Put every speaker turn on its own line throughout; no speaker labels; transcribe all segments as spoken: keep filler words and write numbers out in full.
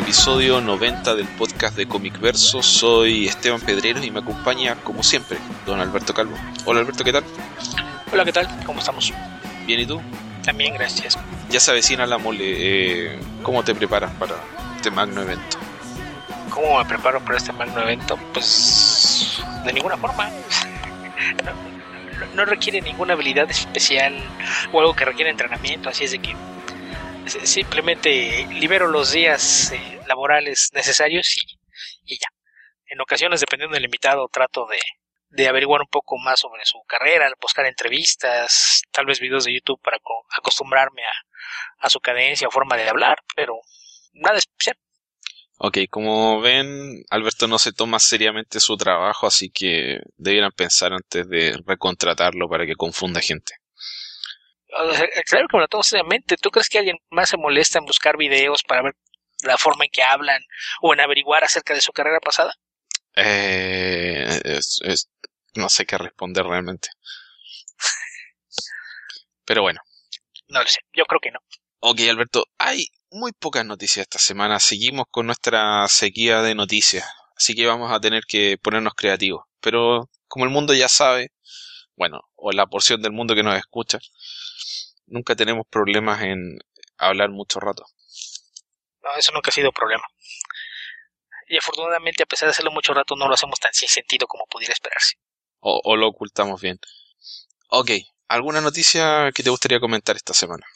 episodio noventa del podcast de Comic Verso. Soy Esteban Pedreros y me acompaña, como siempre, don Alberto Calvo. Hola Alberto, ¿qué tal?
Hola, ¿qué tal? ¿Cómo estamos?
Bien, ¿y tú?
También, gracias.
Ya se avecina la mole. Eh, ¿Cómo te preparas para este magno evento?
¿Cómo me preparo para este magno evento? Pues de ninguna forma. No, no, no requiere ninguna habilidad especial o algo que requiera entrenamiento, así es de que simplemente libero los días eh, laborales necesarios y, y ya. En ocasiones, dependiendo del invitado, trato de, de averiguar un poco más sobre su carrera, buscar entrevistas, tal vez videos de YouTube para co- acostumbrarme a, a su cadencia o forma de hablar, pero nada especial.
Ok, como ven, Alberto no se toma seriamente su trabajo, así que debieran pensar antes de recontratarlo para que confunda gente.
Claro que me lo tomo seriamente. ¿Tú crees que alguien más se molesta en buscar videos para ver la forma en que hablan o en averiguar acerca de su carrera pasada?
Eh, es, es, no sé qué responder realmente. Pero bueno.
No lo sé, yo creo que no.
Ok, Alberto, hay muy pocas noticias esta semana. Seguimos con nuestra sequía de noticias, así que vamos a tener que ponernos creativos. Pero como el mundo ya sabe, bueno, o la porción del mundo que nos escucha, nunca tenemos problemas en hablar mucho rato.
No, eso nunca ha sido problema. Y afortunadamente, a pesar de hacerlo mucho rato, no lo hacemos tan sin sentido como pudiera esperarse.
O, o lo ocultamos bien. Ok, ¿alguna noticia que te gustaría comentar esta semana?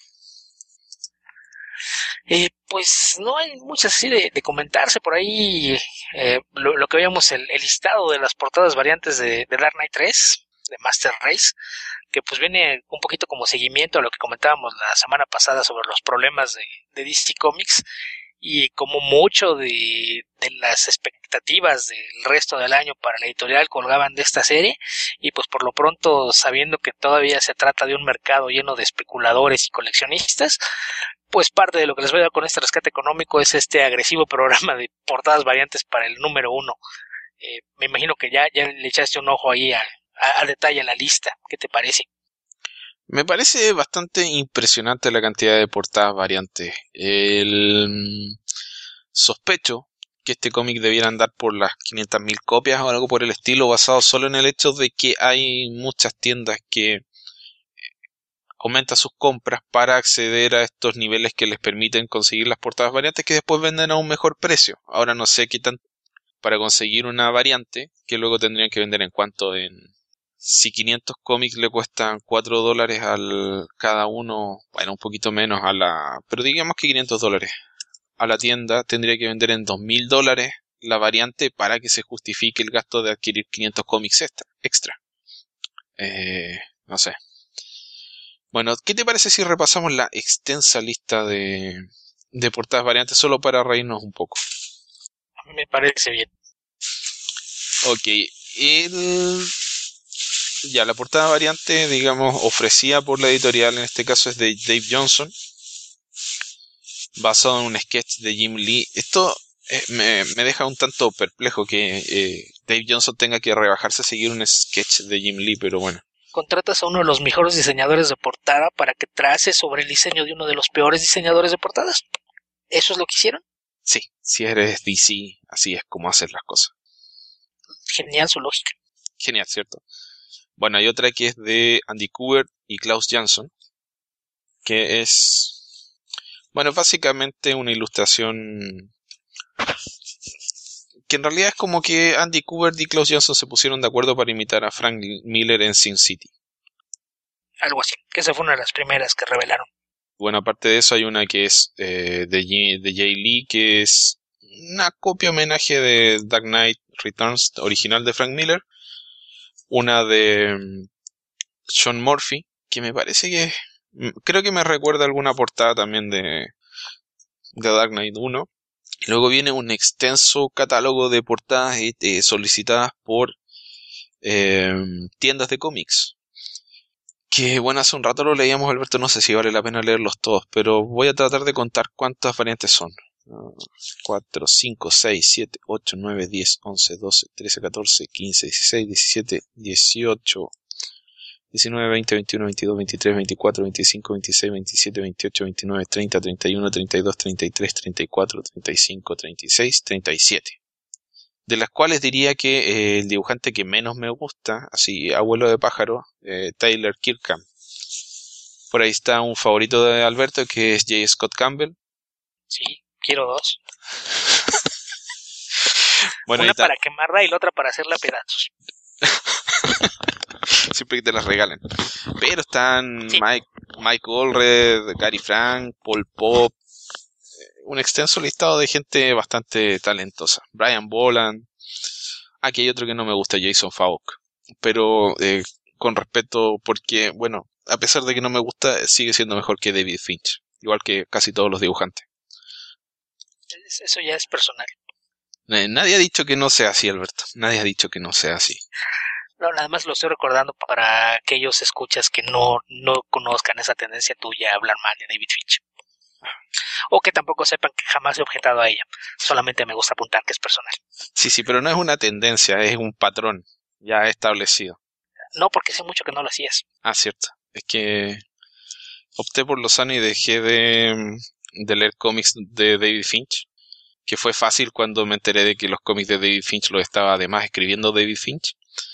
Eh, pues no hay muchas así de, de comentarse por ahí. Eh, lo, lo que veíamos, el, el listado de las portadas variantes de, de Dark Knight tres, de Master Race, que pues viene un poquito como seguimiento a lo que comentábamos la semana pasada sobre los problemas de, de D C Comics, y como mucho de, de las expectativas del resto del año para la editorial colgaban de esta serie, y pues por lo pronto, sabiendo que todavía se trata de un mercado lleno de especuladores y coleccionistas, pues parte de lo que les voy a dar con este rescate económico es este agresivo programa de portadas variantes para el número uno. Eh, me imagino que ya, ya le echaste un ojo ahí a, a, a detalle a la lista. ¿Qué te parece?
Me parece bastante impresionante la cantidad de portadas variantes. El sospecho que este cómic debiera andar por las quinientas mil copias o algo por el estilo, basado solo en el hecho de que hay muchas tiendas que aumentan sus compras para acceder a estos niveles que les permiten conseguir las portadas variantes que después venden a un mejor precio. Ahora no sé qué tan para conseguir una variante que luego tendrían que vender en cuanto en si quinientos cómics le cuestan cuatro dólares al cada uno, bueno, un poquito menos a la, pero digamos que quinientos dólares a la tienda, tendría que vender en dos mil dólares la variante para que se justifique el gasto de adquirir quinientos cómics extra. extra. Eh, no sé. Bueno, ¿qué te parece si repasamos la extensa lista de, de portadas variantes solo para reírnos un poco?
Me parece bien.
Ok, el... ya, la portada variante, digamos, ofrecida por la editorial, en este caso es de Dave Johnson, basado en un sketch de Jim Lee. Esto eh, me, me deja un tanto perplejo que eh, Dave Johnson tenga que rebajarse a seguir un sketch de Jim Lee, pero bueno.
Contratas a uno de los mejores diseñadores de portada para que trace sobre el diseño de uno de los peores diseñadores de portadas. ¿Eso es lo que hicieron?
Sí, si eres D C, así es como haces las cosas.
Genial su lógica.
Genial, ¿cierto? Bueno, hay otra que es de Andy Kubert y Klaus Jansson, que es, bueno, básicamente una ilustración que en realidad es como que Andy Kubert y Klaus Jansson se pusieron de acuerdo para imitar a Frank Miller en Sin City.
Algo así, que esa fue una de las primeras que revelaron.
Bueno, aparte de eso hay una que es eh, de, G- de Jay Lee, que es una copia homenaje de Dark Knight Returns original de Frank Miller. Una de mm, Sean Murphy, que me parece que mm, creo que me recuerda alguna portada también de, de Dark Knight uno. Y luego viene un extenso catálogo de portadas eh, solicitadas por eh, tiendas de cómics. Que bueno, hace un rato lo leíamos, Alberto, no sé si vale la pena leerlos todos, pero voy a tratar de contar cuántas variantes son. cuatro, cinco, seis, siete, ocho, nueve, diez, once, doce, trece, catorce, quince, dieciséis, diecisiete, dieciocho, diecinueve, veinte, veintiuno, veintidós, veintitrés, veinticuatro, veinticinco, veintiséis, veintisiete, veintiocho, veintinueve, treinta, treinta y uno, treinta y dos, treinta y tres, treinta y cuatro, treinta y cinco, treinta y seis, treinta y siete. De las cuales diría que eh, el dibujante que menos me gusta, así abuelo de pájaro, eh, Tyler Kirkham. Por ahí está un favorito de Alberto que es J. Scott Campbell.
Sí, quiero dos.
Bueno,
una para quemarla y la otra para hacerla a pedazos.
Siempre que te las regalen. Pero están
sí.
Mike, Mike Allred, Gary Frank, Paul Pop, un extenso listado de gente bastante talentosa. Brian Boland. Aquí hay otro que no me gusta, Jason Fauke. Pero eh, con respeto, porque, bueno, a pesar de que no me gusta, sigue siendo mejor que David Finch. Igual que casi todos los dibujantes.
Eso ya es personal.
Eh, nadie ha dicho que no sea así, Alberto. Nadie ha dicho que no sea así.
No, nada más lo estoy recordando para aquellos escuchas que no, no conozcan esa tendencia tuya a hablar mal de David Finch. O que tampoco sepan que jamás he objetado a ella. Solamente me gusta apuntar que es personal.
Sí, sí, pero no es una tendencia, es un patrón ya establecido.
No, porque sé mucho que no lo hacías.
Ah, cierto. Es que opté por Lozano y dejé de, de leer cómics de David Finch. Que fue fácil cuando me enteré de que los cómics de David Finch los estaba además escribiendo David Finch.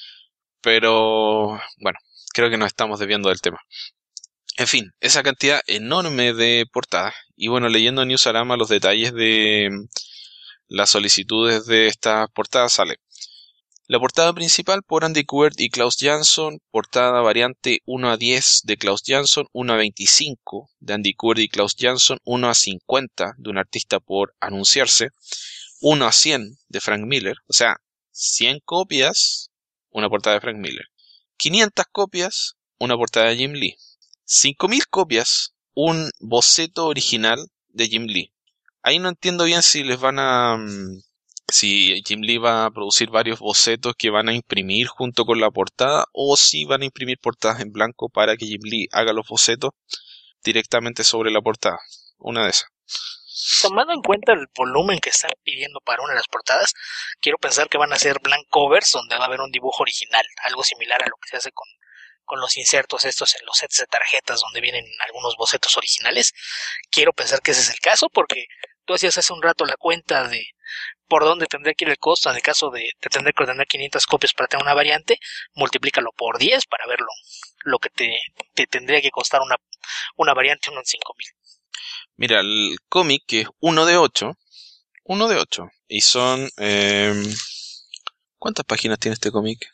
Pero, bueno, creo que nos estamos desviando del tema. En fin, esa cantidad enorme de portadas. Y bueno, leyendo Newsarama los detalles de las solicitudes de estas portadas sale. La portada principal por Andy Kubert y Klaus Jansson, portada variante uno a diez de Klaus Jansson, uno a veinticinco de Andy Kubert y Klaus Jansson, uno a cincuenta de un artista por anunciarse, uno a cien de Frank Miller, o sea, cien copias, una portada de Frank Miller, quinientas copias, una portada de Jim Lee, cinco mil copias, un boceto original de Jim Lee. Ahí no entiendo bien si les van a... si Jim Lee va a producir varios bocetos que van a imprimir junto con la portada o si van a imprimir portadas en blanco para que Jim Lee haga los bocetos directamente sobre la portada. Una de esas.
Tomando en cuenta el volumen que están pidiendo para una de las portadas, quiero pensar que van a ser blank covers donde va a haber un dibujo original, algo similar a lo que se hace con, con los insertos estos en los sets de tarjetas donde vienen algunos bocetos originales. Quiero pensar que ese es el caso porque tú hacías hace un rato la cuenta de por dónde tendría que ir el costo en el caso de, de tener que ordenar quinientas copias para tener una variante, multiplícalo por diez para verlo lo que te, te tendría que costar una, una variante uno en cinco mil.
Mira, el cómic que es uno de ocho, uno de ocho, y son... Eh, ¿cuántas páginas tiene este cómic?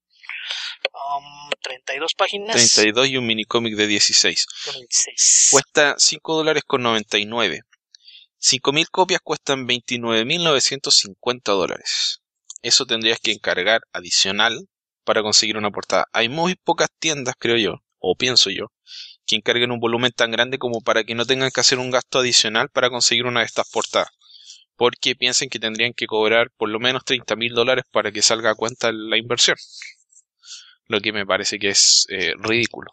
Um, treinta y dos páginas.
treinta y dos y un minicómic de dieciséis.
dieciséis.
Cuesta cinco dólares con noventa y nueve. cinco mil copias cuestan veintinueve mil novecientos cincuenta dólares. Eso tendrías que encargar adicional para conseguir una portada. Hay muy pocas tiendas, creo yo, o pienso yo, que encarguen un volumen tan grande como para que no tengan que hacer un gasto adicional para conseguir una de estas portadas. Porque piensen que tendrían que cobrar por lo menos treinta mil dólares para que salga a cuenta la inversión. Lo que me parece que es eh, ridículo.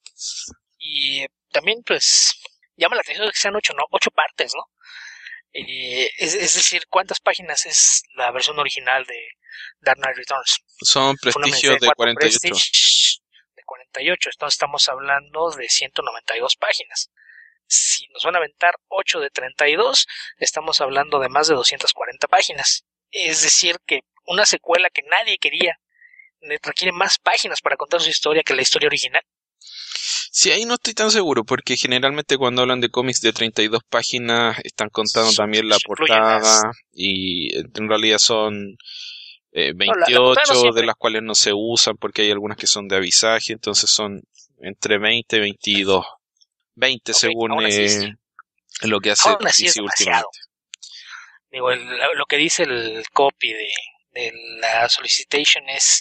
Y eh, también, pues, llama la atención que sean ocho, ¿no? Ocho partes, ¿no? Eh, es, es decir, ¿cuántas páginas es la versión original de Dark Knight Returns?
Son prestigios de cuarenta y ocho.
Prestige de cuarenta y ocho, entonces estamos hablando de ciento noventa y dos páginas. Si nos van a aventar ocho de treinta y dos, estamos hablando de más de doscientas cuarenta páginas. Es decir, que una secuela que nadie quería requiere más páginas para contar su historia que la historia original.
Sí, ahí no estoy tan seguro, porque generalmente cuando hablan de cómics de treinta y dos páginas están contando sí, también la portada las... y en realidad son eh, veintiocho, no, la, la no de las cuales no se usan porque hay algunas que son de avisaje, entonces son entre veinte y veintidós. veinte okay, según eh, sí. lo que hace
D C últimamente. Digo, el, lo que dice el copy de, de la solicitation es...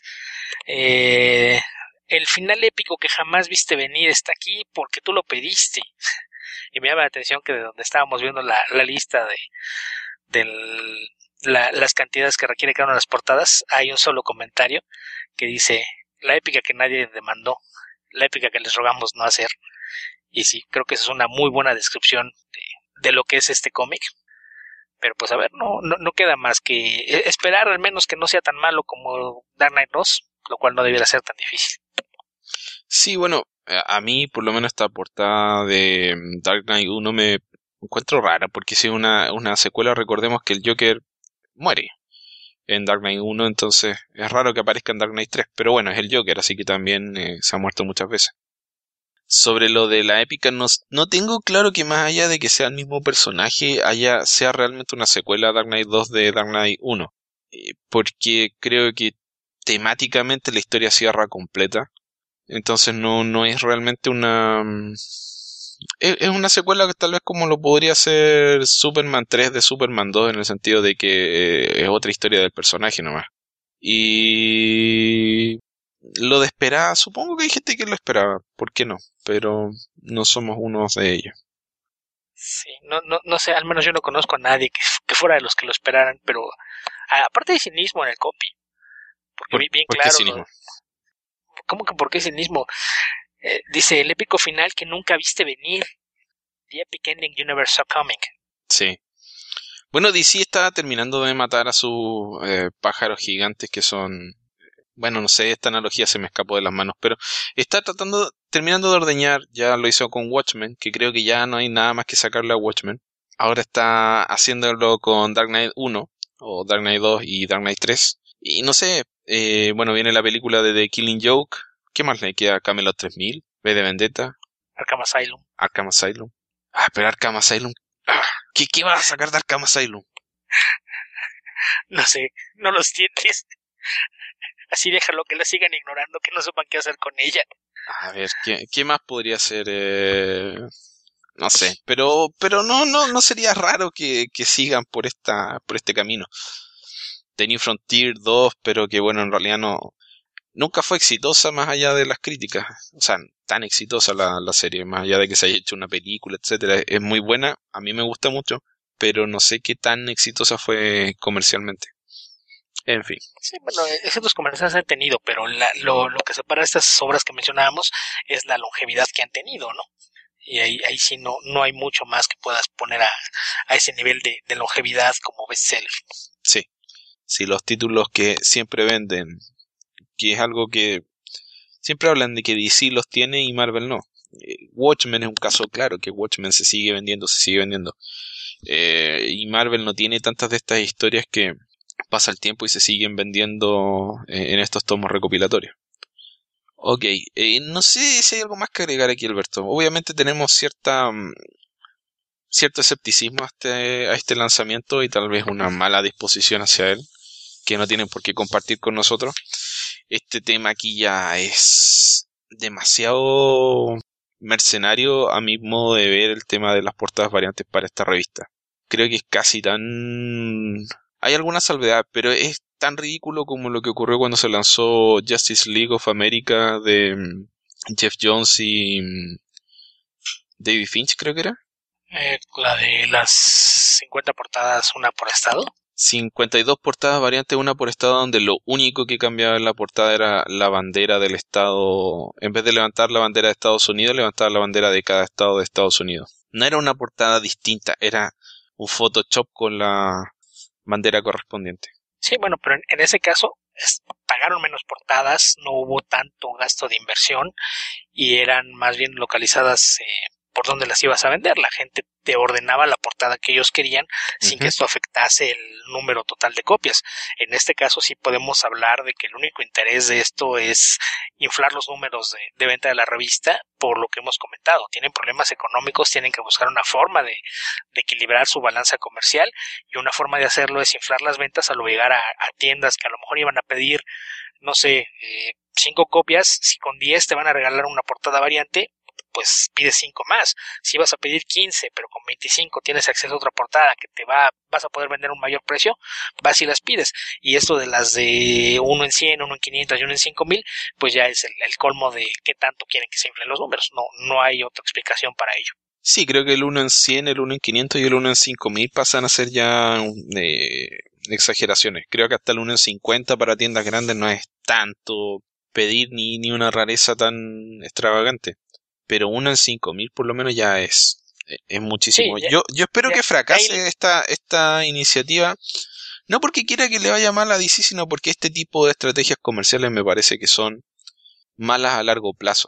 Eh, el final épico que jamás viste venir está aquí porque tú lo pediste. Y me llama la atención que de donde estábamos viendo la, la lista de del, la, las cantidades que requiere cada una de las portadas, hay un solo comentario que dice: la épica que nadie demandó, la épica que les rogamos no hacer. Y sí, creo que esa es una muy buena descripción de, de lo que es este cómic. Pero pues a ver, no, no, no queda más que esperar al menos que no sea tan malo como Dark Knight dos, lo cual no debiera ser tan difícil.
Sí, bueno, a, a mí por lo menos esta portada de mm, Dark Knight uno me encuentro rara, porque si es una, una secuela, recordemos que el Joker muere en Dark Knight uno, entonces es raro que aparezca en Dark Knight tres, pero bueno, es el Joker, así que también eh, se ha muerto muchas veces. Sobre lo de la épica, no, s- no tengo claro que más allá de que sea el mismo personaje, haya, sea realmente una secuela a Dark Knight dos de Dark Knight uno. Eh, porque creo que temáticamente la historia cierra completa. Entonces no, no es realmente una... mm, Es, es una secuela que tal vez como lo podría ser Superman tres de Superman dos en el sentido de que eh, es otra historia del personaje nomás. Y lo de esperar, supongo que hay gente que lo esperaba, ¿por qué no? Pero no somos unos de ellos.
Sí, no, no, no sé, al menos yo no conozco a nadie que, que fuera de los que lo esperaran, pero a- aparte de cinismo en el copy, porque
¿Por,
vi bien
por qué
claro, lo,
cinismo?
¿cómo que por qué cinismo? Eh, dice, el épico final que nunca viste venir, the epic ending you never saw coming.
Sí. Bueno, D C está terminando de matar a sus eh, pájaros gigantes que son... Bueno, no sé, esta analogía se me escapó de las manos, pero está tratando, terminando de ordeñar, ya lo hizo con Watchmen, que creo que ya no hay nada más que sacarle a Watchmen. Ahora está haciéndolo con Dark Knight uno, o Dark Knight dos y Dark Knight tres. Y no sé, eh, bueno, viene la película de The Killing Joke. ¿Qué más le queda? Camelot tres mil, V de Vendetta,
Arkham Asylum.
Arkham Asylum. Ah, pero Arkham Asylum. Ah, ¿qué, qué va a sacar de Arkham Asylum?
No sé, no los tienes. Así déjalo que la sigan ignorando, que no sepan qué hacer con ella.
A ver, ¿qué, qué más podría ser? Eh, no sé, pero, pero no, no, no sería raro que, que sigan por esta, por este camino. The New Frontier dos, pero que bueno, en realidad no, nunca fue exitosa más allá de las críticas. O sea, tan exitosa la, la serie, más allá de que se haya hecho una película, etcétera. Es muy buena, a mí me gusta mucho, pero no sé qué tan exitosa fue comercialmente. En fin,
Sí, bueno, esos comerciales han tenido, pero la, lo, lo que separa estas obras que mencionábamos es la longevidad que han tenido, ¿no? Y ahí, ahí sí no, no hay mucho más que puedas poner a, a ese nivel de, de longevidad como bestseller.
sí. Si los títulos que siempre venden, que es algo que siempre hablan de que D C los tiene y Marvel no. Eh, Watchmen es un caso claro, que Watchmen se sigue vendiendo, se sigue vendiendo. Eh, y Marvel no tiene tantas de estas historias que pasa el tiempo y se siguen vendiendo eh, en estos tomos recopilatorios. Ok, eh, no sé si hay algo más que agregar aquí, Alberto. Obviamente tenemos cierta mm, cierto escepticismo a este, a este lanzamiento y tal vez una mala disposición hacia él, que no tienen por qué compartir con nosotros. Este tema aquí ya es demasiado mercenario a mi modo de ver el tema de las portadas variantes para esta revista. Creo que es casi tan... Hay alguna salvedad, pero es tan ridículo como lo que ocurrió cuando se lanzó Justice League of America de mm, Jeff Jones y mm, David Finch, creo que era.
Eh, la de las cincuenta portadas, una por estado.
cincuenta y dos portadas variantes, una por estado, donde lo único que cambiaba en la portada era la bandera del estado. En vez de levantar la bandera de Estados Unidos, levantaba la bandera de cada estado de Estados Unidos. No era una portada distinta, era un Photoshop con la bandera correspondiente.
Sí, bueno, pero en, en ese caso es, pagaron menos portadas, no hubo tanto gasto de inversión y eran más bien localizadas eh, por donde las ibas a vender. La gente te ordenaba la portada que ellos querían sin que
Ujú.
esto afectase el número total de copias. En este caso sí podemos hablar de que el único interés de esto es inflar los números de, de venta de la revista, por lo que hemos comentado. Tienen problemas económicos, tienen que buscar una forma de, de equilibrar su balanza comercial, y una forma de hacerlo es inflar las ventas al obligar a, a tiendas que a lo mejor iban a pedir, no sé, eh, cinco copias. Si con diez te van a regalar una portada variante, pues pides cinco más. Si vas a pedir quince, pero con veinticinco tienes acceso a otra portada que te va, vas a poder vender a un mayor precio, vas y las pides. Y esto de las de uno en cien, uno en quinientos y uno en cinco mil, pues ya es el, el colmo de qué tanto quieren que se inflen los números. No, no hay otra explicación para ello.
Sí, creo que el uno en cien, el uno en quinientos y el uno en cinco mil pasan a ser ya eh, exageraciones. Creo que hasta el uno en cincuenta para tiendas grandes no es tanto pedir ni, ni una rareza tan extravagante. Pero uno en cinco mil por lo menos ya es, es muchísimo.
Sí, ya,
Yo, yo espero
ya,
que
ya ahí,
fracase esta, esta iniciativa, no porque quiera que le vaya mal a D C, sino porque este tipo de estrategias comerciales me parece que son malas a largo plazo.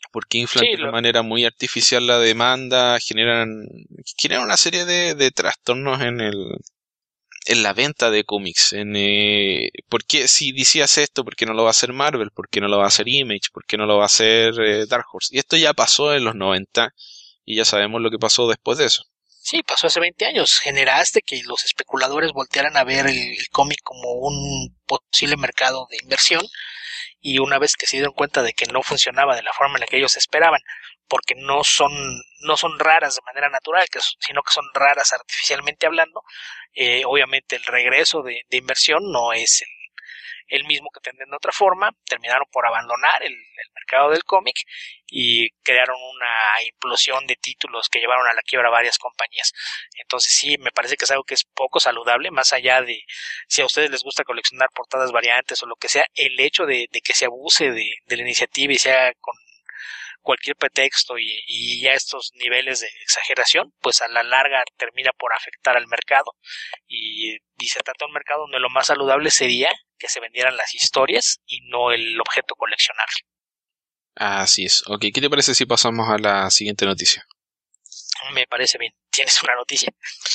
porque inflan
Sí,
de una
lo,
manera muy artificial la demanda, generan, generan una serie de, de trastornos en el, en la venta de cómics. En, eh, ¿por qué si D C hace esto? ¿Por qué no lo va a hacer Marvel? ¿Por qué no lo va a hacer Image? ¿Por qué no lo va a hacer eh, Dark Horse? Y esto ya pasó en los noventa y ya sabemos lo que pasó después de eso.
sí, pasó hace veinte años. Generaste que los especuladores voltearan a ver el, el cómic como un posible mercado de inversión, y una vez que se dieron cuenta de que no funcionaba de la forma en la que ellos esperaban, porque no son no son raras de manera natural, que, sino que son raras artificialmente hablando, eh, obviamente el regreso de, de inversión no es el, el mismo que tendrían de otra forma. Terminaron por abandonar el, el mercado del cómic y crearon una implosión de títulos que llevaron a la quiebra a varias compañías. Entonces sí, me parece que es algo que es poco saludable, más allá de si a ustedes les gusta coleccionar portadas variantes o lo que sea, el hecho de, de que se abuse de, de la iniciativa y sea con cualquier pretexto y, y ya estos niveles de exageración, pues a la larga termina por afectar al mercado, y, y se trata de un mercado donde lo más saludable sería que se vendieran las historias y no el objeto coleccionable.
Así es. Ok, ¿qué te parece si pasamos a la siguiente noticia?
Me parece bien. ¿Tienes una noticia?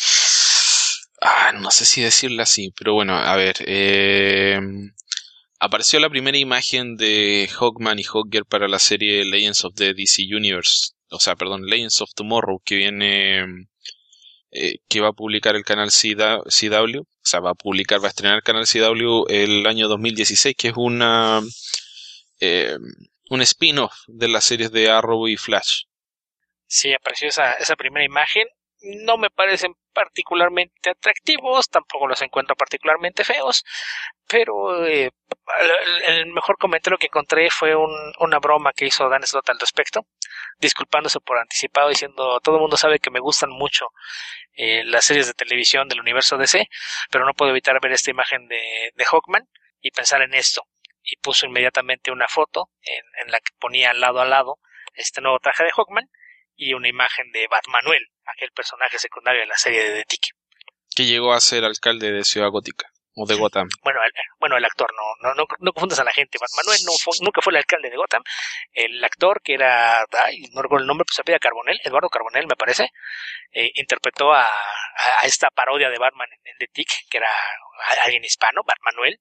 Ah, no sé si decirla así, pero bueno, a ver. Eh, apareció la primera imagen de Hawkman y Hawkgirl para la serie Legends of the D C Universe. O sea, perdón, Legends of Tomorrow, que viene... Eh, que va a publicar el canal C W. O sea, va a publicar, va a estrenar el canal C W el año dos mil dieciséis, que es una... Eh, un spin-off de las series de Arrow y Flash.
Sí, apareció esa, esa primera imagen. No me parecen particularmente atractivos, tampoco los encuentro particularmente feos, pero eh, el, el mejor comentario que encontré fue un, una broma que hizo Dan Slott al respecto, disculpándose por anticipado, diciendo: todo el mundo sabe que me gustan mucho eh, las series de televisión del universo D C, pero no puedo evitar ver esta imagen de, de Hawkman y pensar en esto. Y puso inmediatamente una foto en, en la que ponía lado a lado este nuevo traje de Hawkman y una imagen de Batmanuel, aquel personaje secundario de la serie de The Tick,
que llegó a ser alcalde de Ciudad Gótica, o de Gotham.
Bueno, el, bueno, el actor, no, no, no, no confundas a la gente. Batmanuel no fue, nunca fue el alcalde de Gotham. El actor que era, ay, no recuerdo el nombre, pues se apellida Carbonell, Eduardo Carbonell, me parece, eh, interpretó a, a, a esta parodia de Batman en, en The Tick, que era alguien hispano, Batmanuel,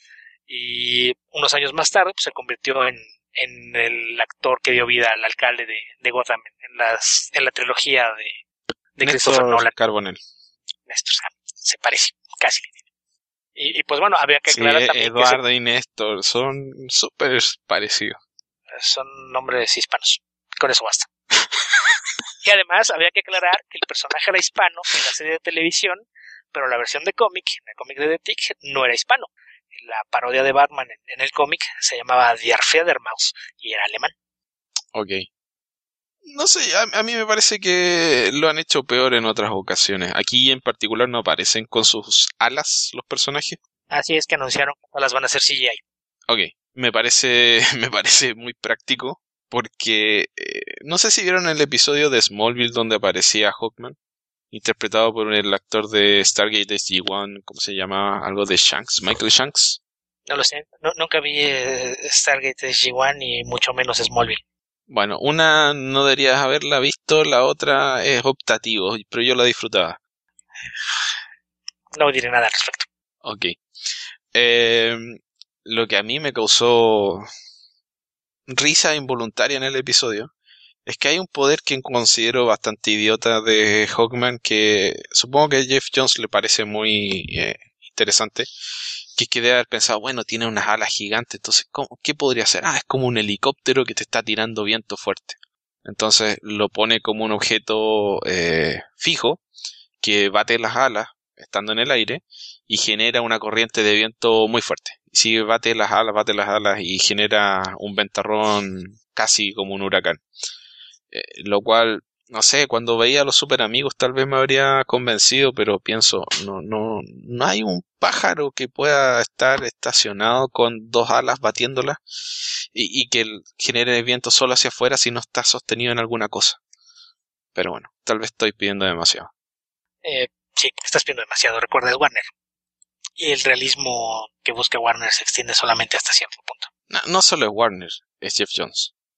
y unos años más tarde pues, se convirtió en, en el actor que dio vida al alcalde de, de Gotham en, las, en la trilogía de, de Christopher Nolan.
Carbonell.
Néstor, se parece, casi. Y, y pues bueno, había que aclarar
sí,
también
Eduardo
que se,
y Néstor son súper parecidos.
Son nombres hispanos, con eso basta. Y además había que aclarar que el personaje era hispano en la serie de televisión, pero la versión de cómic, en el cómic de The Tick, no era hispano. La parodia de Batman en, en el cómic se llamaba Die Fledermaus y era alemán.
Ok. No sé, a, a mí me parece que lo han hecho peor en otras ocasiones. Aquí en particular no aparecen con sus alas los personajes.
Así es que anunciaron que las van a hacer C G I.
Ok, me parece, me parece muy práctico porque eh, no sé si vieron el episodio de Smallville donde aparecía Hawkman, interpretado por el actor de Stargate S G uno, ¿cómo se llama? Algo de Shanks, Michael Shanks.
No lo sé, no, nunca vi eh, Stargate S G uno y mucho menos Smallville.
Bueno, una no deberías haberla visto, la otra es optativo, pero yo la disfrutaba.
No diré nada al respecto.
Ok. Eh, lo que a mí me causó risa involuntaria en el episodio es que hay un poder que considero bastante idiota de Hawkman, que supongo que a Jeff Jones le parece muy eh, interesante, que es que debe haber pensado, bueno, tiene unas alas gigantes, entonces ¿cómo, ¿qué podría ser? Ah, es como un helicóptero que te está tirando viento fuerte. Entonces lo pone como un objeto eh, fijo que bate las alas estando en el aire y genera una corriente de viento muy fuerte. Y sigue, bate las alas, bate las alas y genera un ventarrón casi como un huracán. Eh, lo cual, no sé, cuando veía a los super amigos tal vez me habría convencido, pero pienso, no, no, no hay un pájaro que pueda estar estacionado con dos alas batiéndolas y, y que genere viento solo hacia afuera si no está sostenido en alguna cosa. Pero bueno, tal vez estoy pidiendo demasiado.
Eh, sí, estás pidiendo demasiado, recuerda, es Warner. Y el realismo que busca Warner se extiende solamente hasta cierto punto.
No, no solo es Warner, es Jeff Jones.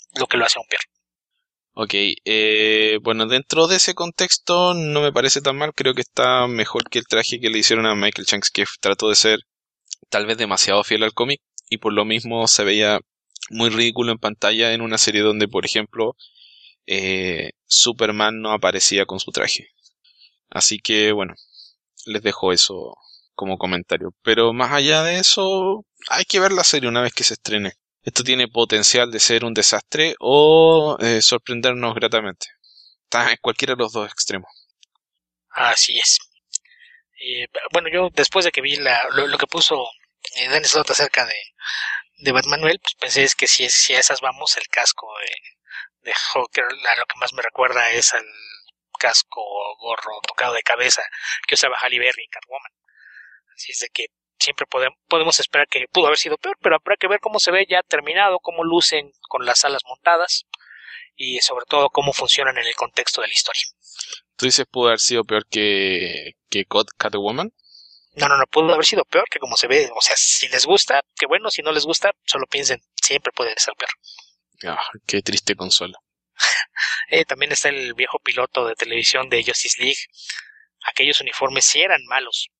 lo que lo hace aún peor.
Ok, eh, bueno, dentro de ese contexto no me parece tan mal, creo que está mejor que el traje que le hicieron a Michael Shanks, que trató de ser tal vez demasiado fiel al cómic y por lo mismo se veía muy ridículo en pantalla en una serie donde, por ejemplo, eh, Superman no aparecía con su traje. Así que bueno, les dejo eso como comentario. Pero más allá de eso, hay que ver la serie una vez que se estrene. Esto tiene potencial de ser un desastre o eh, sorprendernos gratamente. Está en cualquiera de los dos extremos.
Así es. Eh, bueno, yo después de que vi la, lo, lo que puso eh, Dennis Slott acerca de, de Batmanuel, pues pensé es que si, si a esas vamos, el casco de, de Hawker, a lo que más me recuerda es al casco gorro tocado de cabeza que usaba Halle Berry en Catwoman. Así es de que siempre podemos, podemos esperar que pudo haber sido peor, pero habrá que ver cómo se ve ya terminado, cómo lucen con las alas montadas y sobre todo cómo funcionan en el contexto de la historia.
¿Tú dices pudo haber sido peor que, que Catwoman?
No, no, no, pudo haber sido peor que como se ve. O sea, si les gusta, qué bueno, si no les gusta, solo piensen, siempre puede ser peor.
Ah, qué triste consuelo.
Eh, también está el viejo piloto de televisión de Justice League. Aquellos uniformes sí eran malos.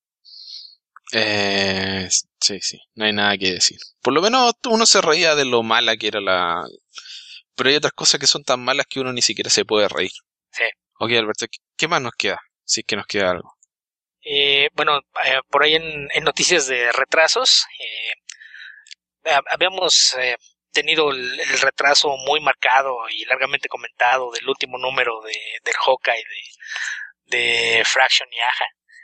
Eh, sí, sí, no hay nada que decir. Por lo menos uno se reía de lo mala que era la... Pero hay otras cosas que son tan malas que uno ni siquiera se puede reír.
Sí.
Ok, Alberto, ¿qué más nos queda? Si es que nos queda algo.
Eh, bueno, eh, por ahí en, en noticias de retrasos, eh, habíamos eh, tenido el, el retraso muy marcado y largamente comentado del último número de, del Hawkeye de, de Fraction y Aja.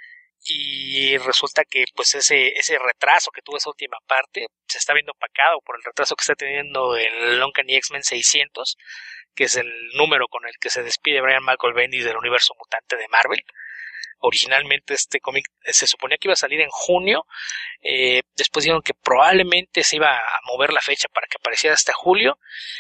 Y resulta que pues ese ese retraso que tuvo esa última parte se está viendo opacado por el retraso que está teniendo el Uncanny X-Men seiscientos, que es el número con el que se despide Brian Michael Bendis del universo mutante de Marvel. Originalmente este cómic se suponía que iba a salir en junio, eh, después dijeron que probablemente se iba a mover la fecha para que apareciera hasta julio,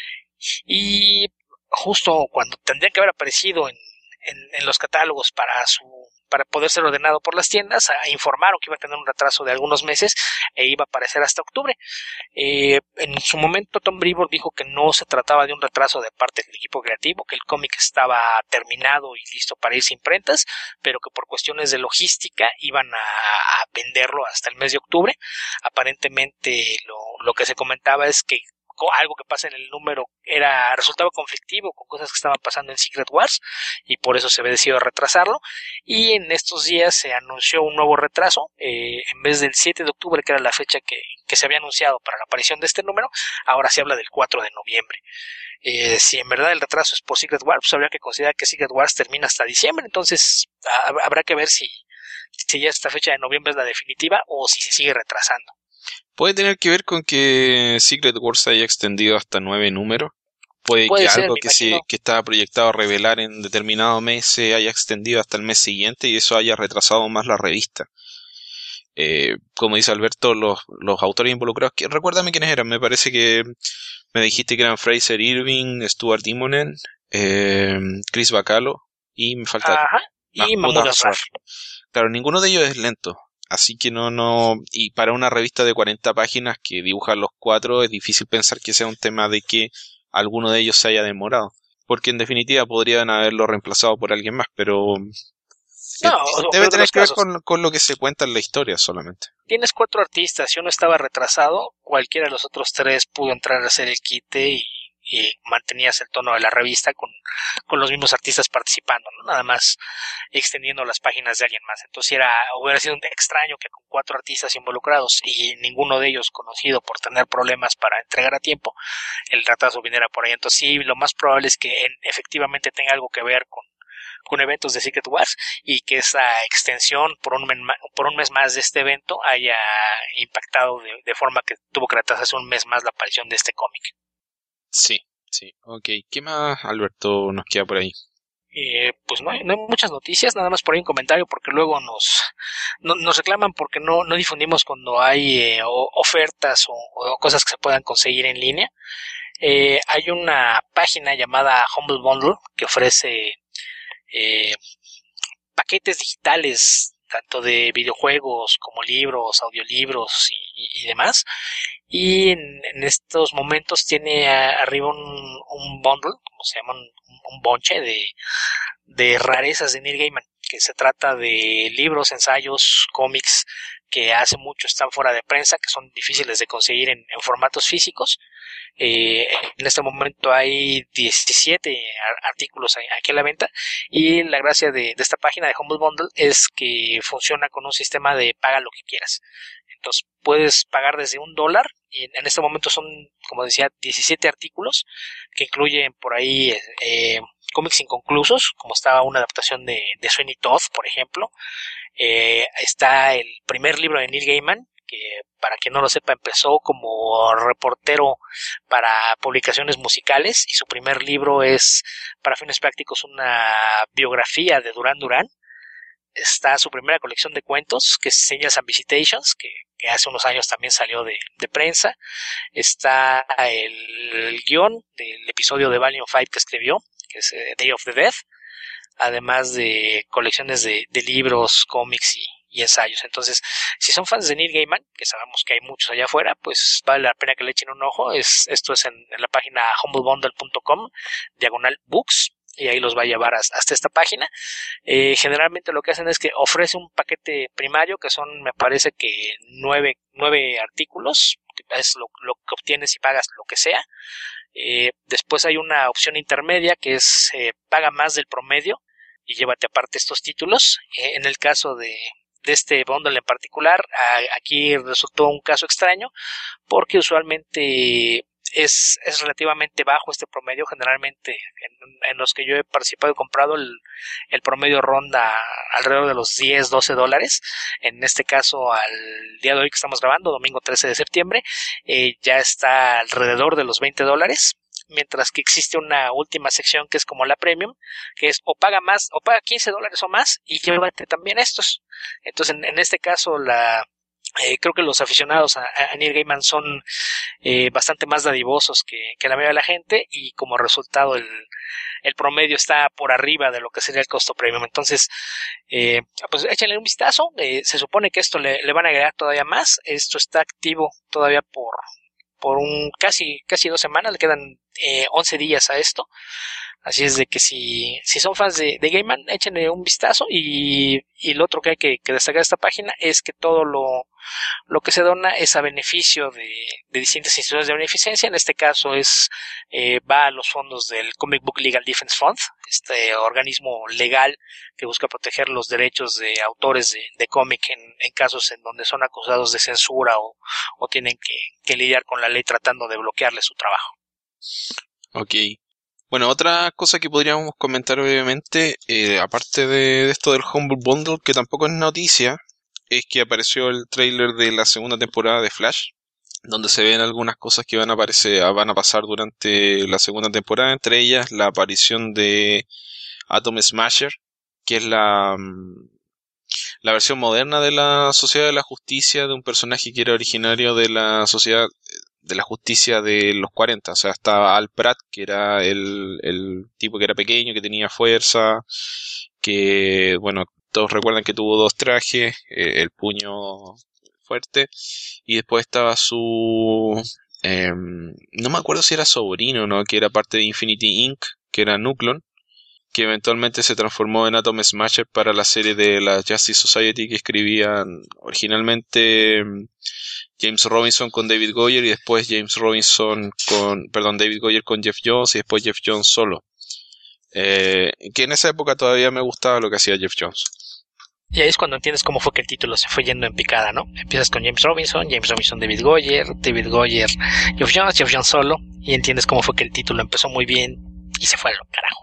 y justo cuando tendría que haber aparecido en, en, en los catálogos para su para poder ser ordenado por las tiendas, a, informaron que iba a tener un retraso de algunos meses e iba a aparecer hasta octubre. Eh, en su momento Tom Brevoort dijo que no se trataba de un retraso de parte del equipo creativo, que el cómic estaba terminado y listo para irse a imprentas, pero que por cuestiones de logística iban a, a venderlo hasta el mes de octubre. Aparentemente lo, lo que se comentaba es que algo que pasa en el número era resultaba conflictivo con cosas que estaban pasando en Secret Wars y por eso se había decidido retrasarlo, y en estos días se anunció un nuevo retraso, eh, en vez del siete de octubre, que era la fecha que, que se había anunciado para la aparición de este número, ahora se habla del cuatro de noviembre. Eh, si en verdad el retraso es por Secret Wars, pues habría que considerar que Secret Wars termina hasta diciembre, entonces a, habrá que ver si, si ya esta fecha de noviembre es la definitiva o si se sigue retrasando.
¿Puede tener que ver con que Secret Wars se haya extendido hasta nueve números? Puede, Puede que ser, algo que, se, que estaba proyectado a revelar en determinado mes se haya extendido hasta el mes siguiente y eso haya retrasado más la revista. Eh, como dice Alberto, los, los autores involucrados, que, recuérdame quiénes eran, me parece que me dijiste que eran Fraser Irving, Stuart Immonen, eh, Chris Bacalo y me falta...
Ajá, y Mahmoud Asrar.
Claro, ninguno de ellos es lento. Así que no, no, y para una revista de cuarenta páginas que dibujan los cuatro es difícil pensar que sea un tema de que alguno de ellos se haya demorado, porque en definitiva podrían haberlo reemplazado por alguien más, pero no, debe tener que ver con, con lo que se cuenta en la historia solamente.
Tienes cuatro artistas, si uno estaba retrasado, cualquiera de los otros tres pudo entrar a hacer el quite y, y mantenías el tono de la revista con, con los mismos artistas participando, ¿no? Nada más extendiendo las páginas de alguien más. Entonces era, hubiera sido extraño que con cuatro artistas involucrados y ninguno de ellos conocido por tener problemas para entregar a tiempo, el retraso viniera por ahí. Entonces sí, lo más probable es que en, efectivamente tenga algo que ver con con eventos de Secret Wars y que esa extensión por un, men, por un mes más de este evento haya impactado de, de forma que tuvo que retrasarse un mes más la aparición de este cómic.
Sí, sí, ok. ¿Qué más, Alberto, nos queda por ahí?
Eh, pues no hay, no hay muchas noticias, nada más por ahí un comentario porque luego nos, no, nos reclaman porque no, no difundimos cuando hay eh, ofertas o, o cosas que se puedan conseguir en línea. Eh, hay una página llamada Humble Bundle que ofrece Eh, paquetes digitales tanto de videojuegos como libros, audiolibros y, y, y demás, y en, en estos momentos tiene a, arriba un, un bundle, como se llama, un, un bonche de, de rarezas de Neil Gaiman, que se trata de libros, ensayos, cómics que hace mucho están fuera de prensa, que son difíciles de conseguir en, en formatos físicos. Eh, en este momento hay diecisiete artículos aquí a la venta, y la gracia de, de esta página de Humble Bundle es que funciona con un sistema de paga lo que quieras. Entonces puedes pagar desde un dólar, y en este momento son, como decía, diecisiete artículos que incluyen por ahí eh, cómics inconclusos, como estaba una adaptación de, de Sweeney Todd, por ejemplo. Eh, está el primer libro de Neil Gaiman, que para quien no lo sepa empezó como reportero para publicaciones musicales, y su primer libro es, para fines prácticos, una biografía de Duran Duran. Está su primera colección de cuentos, que es Señas and Visitations, que, que hace unos años también salió de, de prensa. Está el, el guión del episodio de Valiant Five que escribió, que es eh, Day of the Dead, además de colecciones de, de libros, cómics y, y ensayos. Entonces, si son fans de Neil Gaiman, que sabemos que hay muchos allá afuera, pues vale la pena que le echen un ojo. Es, esto es en, en la página humble bundle punto com, diagonal books, y ahí los va a llevar hasta esta página. Eh, generalmente lo que hacen es que ofrece un paquete primario, que son, me parece que nueve, nueve artículos, es lo, lo que obtienes si pagas lo que sea. Eh, después hay una opción intermedia, que es eh, paga más del promedio y llévate aparte estos títulos. Eh, en el caso de, de este bundle en particular, a, aquí resultó un caso extraño, porque usualmente es, es relativamente bajo este promedio. Generalmente en, en los que yo he participado y comprado, el, el promedio ronda alrededor de los diez, doce dólares. En este caso, al día de hoy que estamos grabando, domingo trece de septiembre, eh, ya está alrededor de los veinte dólares. Mientras que existe una última sección que es como la premium, que es o paga más, o paga quince dólares o más y llévate también estos. Entonces, en, en este caso, la eh, creo que los aficionados a, a Neil Gaiman son eh, bastante más dadivosos que, que la mayoría de la gente, y como resultado el, el promedio está por arriba de lo que sería el costo premium. Entonces, eh, pues échenle un vistazo. Eh, se supone que esto le, le van a agregar todavía más. Esto está activo todavía por por un casi casi dos semanas, le quedan eh, once días a esto. Así es de que si, si son fans de, de Gaiman, échenle un vistazo. Y, y lo otro que hay que, que destacar de esta página es que todo lo, lo que se dona es a beneficio de, de distintas instituciones de beneficencia. En este caso es eh, va a los fondos del Comic Book Legal Defense Fund, este organismo legal que busca proteger los derechos de autores de, de cómic en, en casos en donde son acusados de censura o, o tienen que, que lidiar con la ley tratando de bloquearle su trabajo.
Ok. Bueno, otra cosa que podríamos comentar brevemente, eh, aparte de, de esto del Humble Bundle, que tampoco es noticia, es que apareció el tráiler de la segunda temporada de Flash, donde se ven algunas cosas que van a aparecer, van a pasar durante la segunda temporada, entre ellas la aparición de Atom Smasher, que es la, la versión moderna de la Sociedad de la Justicia, de un personaje que era originario de la Sociedad de la Justicia de los cuarenta. O sea, estaba Al Pratt, que era el, el tipo que era pequeño, que tenía fuerza, que, bueno, todos recuerdan que tuvo dos trajes, eh, el puño fuerte, y después estaba su... Eh, no me acuerdo si era sobrino, ¿no? Que era parte de Infinity incorporated, que era Nuclon, que eventualmente se transformó en Atom Smasher para la serie de la Justice Society que escribían originalmente James Robinson con David Goyer, y después James Robinson con, perdón, David Goyer con Jeff Jones, y después Jeff Jones solo. Eh, que en esa época todavía me gustaba lo que hacía Jeff Jones.
Y ahí es cuando entiendes cómo fue que el título se fue yendo en picada, ¿no? Empiezas con James Robinson, James Robinson, David Goyer, David Goyer, Jeff Jones, Jeff Jones solo, y entiendes cómo fue que el título empezó muy bien y se fue al carajo.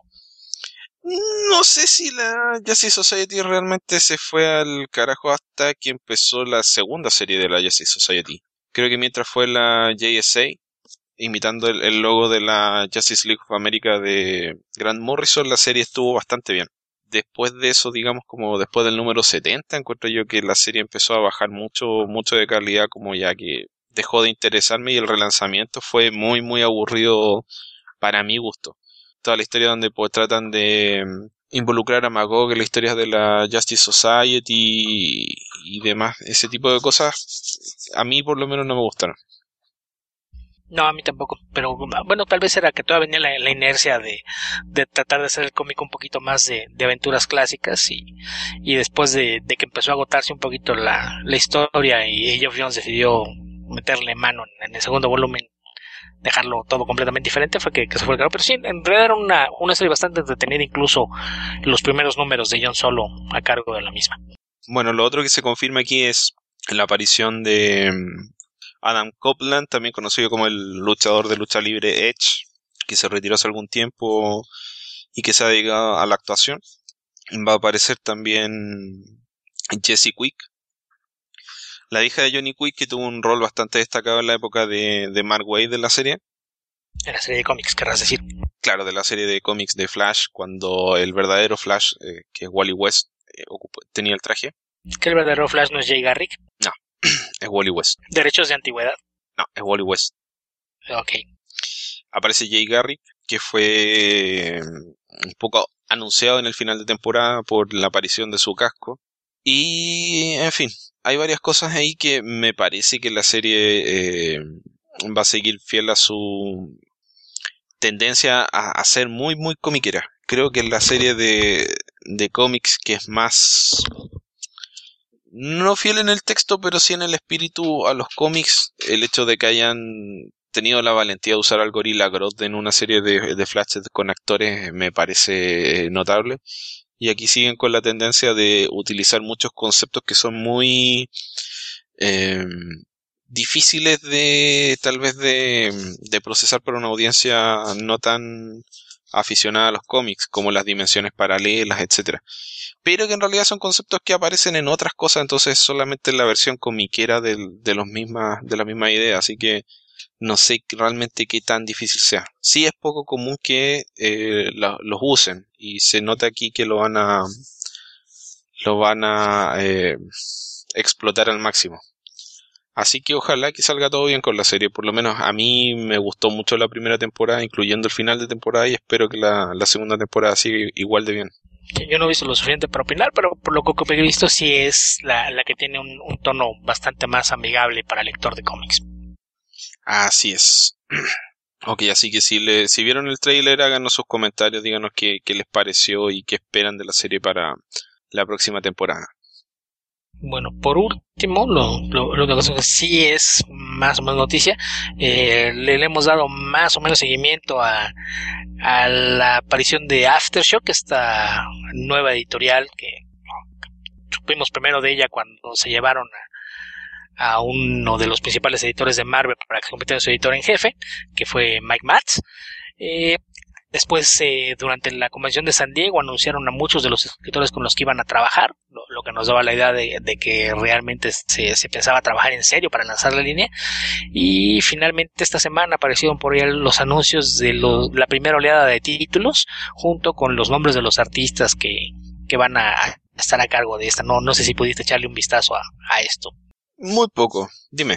No sé si la Justice Society realmente se fue al carajo hasta que empezó la segunda serie de la Justice Society. Creo que mientras fue la J S A, imitando el, el logo de la Justice League of America de Grant Morrison, la serie estuvo bastante bien. Después de eso, digamos, como después del número setenta, encuentro yo que la serie empezó a bajar mucho, mucho de calidad, como ya que dejó de interesarme, y el relanzamiento fue muy, muy aburrido para mi gusto. Toda la historia donde pues tratan de involucrar a Magog en las historias de la Justice Society y, y demás, ese tipo de cosas, a mí por lo menos no me gustaron.
No, a mí tampoco, pero bueno, tal vez era que todavía venía la, la inercia de, de tratar de hacer el cómic un poquito más de, de aventuras clásicas y, y después de, de que empezó a agotarse un poquito la, la historia y Geoff Johns decidió meterle mano en, en el segundo volumen, dejarlo todo completamente diferente, fue que, que se fue el carro. Pero sí, en realidad era una, una serie bastante entretenida, incluso los primeros números de John Solo a cargo de la misma.
Bueno, lo otro que se confirma aquí es la aparición de Adam Copeland, también conocido como el luchador de lucha libre Edge, que se retiró hace algún tiempo y que se ha dedicado a la actuación. Va a aparecer también Jessie Quick, la hija de Johnny Quick, que tuvo un rol bastante destacado en la época de, de Mark Waid de la serie.
En la serie de cómics, querrás decir.
Claro, de la serie de cómics de Flash, cuando el verdadero Flash, eh, que es Wally West, eh, ocupó, tenía el traje.
¿Que el verdadero Flash no es Jay Garrick?
No, es Wally West.
¿Derechos de antigüedad?
No, es Wally West.
Ok.
Aparece Jay Garrick, que fue un poco anunciado en el final de temporada por la aparición de su casco. Y, en fin, hay varias cosas ahí que me parece que la serie eh, va a seguir fiel a su tendencia a, a ser muy, muy comiquera. Creo que es la serie de, de cómics que es más... no fiel en el texto, pero sí en el espíritu a los cómics. El hecho de que hayan tenido la valentía de usar al Gorilla Grodd en una serie de, de flashes con actores me parece notable. Y aquí siguen con la tendencia de utilizar muchos conceptos que son muy eh, difíciles de tal vez de, de procesar para una audiencia no tan aficionada a los cómics, como las dimensiones paralelas, etcétera. Pero que en realidad son conceptos que aparecen en otras cosas, entonces solamente la versión comiquera de, de los mismas, de la misma idea, así que no sé realmente qué tan difícil sea. Sí es poco común que eh, la, los usen, y se nota aquí que lo van a lo van a eh, explotar al máximo. Así que ojalá que salga todo bien con la serie. Por lo menos a mí me gustó mucho la primera temporada, incluyendo el final de temporada, y espero que la, la segunda temporada siga igual de bien.
Yo no he visto lo suficiente para opinar, pero por lo que he visto sí es la, la que tiene un, un tono bastante más amigable para el lector de cómics.
Así es. Ok, así que si, le, si vieron el tráiler, háganos sus comentarios, díganos qué, qué les pareció y qué esperan de la serie para la próxima temporada.
Bueno, por último, lo, lo, lo que sí es más o menos noticia, eh, le, le hemos dado más o menos seguimiento a, a la aparición de Aftershock, esta nueva editorial que supimos primero de ella cuando se llevaron a, a uno de los principales editores de Marvel para que se convirtiera en su editor en jefe, que fue Mike Matz. Eh, Después, eh, durante la convención de San Diego, anunciaron a muchos de los escritores con los que iban a trabajar, lo, lo que nos daba la idea de, de que realmente se, se pensaba trabajar en serio para lanzar la línea. Y finalmente esta semana aparecieron por ahí los anuncios de lo, la primera oleada de títulos, junto con los nombres de los artistas que, que van a estar a cargo de esta. No, no sé si pudiste echarle un vistazo a, a esto.
Muy poco, dime.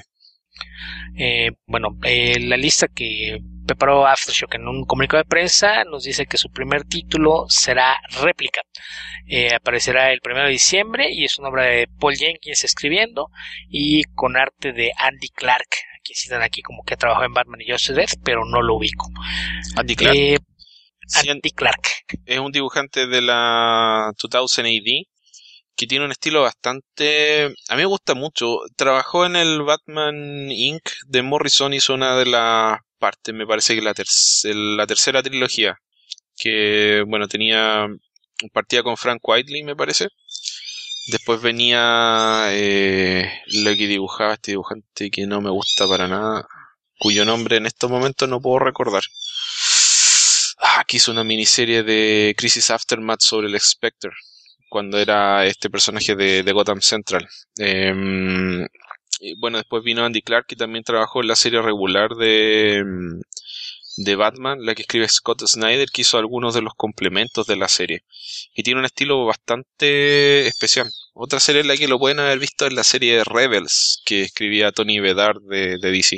Eh, bueno, eh, la lista que preparó Aftershock en un comunicado de prensa nos dice que su primer título será Réplica. Eh, aparecerá el primero de diciembre y es una obra de Paul Jenkins escribiendo y con arte de Andy Clark, aquí citan aquí como que trabajó en Batman y Justice Death, pero no lo ubico.
Andy Clark.
Eh, Andy Clark.
Es un dibujante de la dos mil A D que tiene un estilo bastante... A mí me gusta mucho. Trabajó en el Batman incorporated de Morrison, hizo una de las partes, me parece que la, terc- la tercera trilogía, que, bueno, tenía... partía con Frank Whiteley, me parece. Después venía eh, lo que dibujaba este dibujante que no me gusta para nada, cuyo nombre en estos momentos no puedo recordar. Ah, que hizo una miniserie de Crisis Aftermath sobre el Spectre, cuando era este personaje de, de Gotham Central. Eh, y bueno, después vino Andy Clark, que también trabajó en la serie regular de, de Batman, la que escribe Scott Snyder, que hizo algunos de los complementos de la serie. Y tiene un estilo bastante especial. Otra serie en la que lo pueden haber visto es la serie Rebels, que escribía Tony Bedard de, de D C.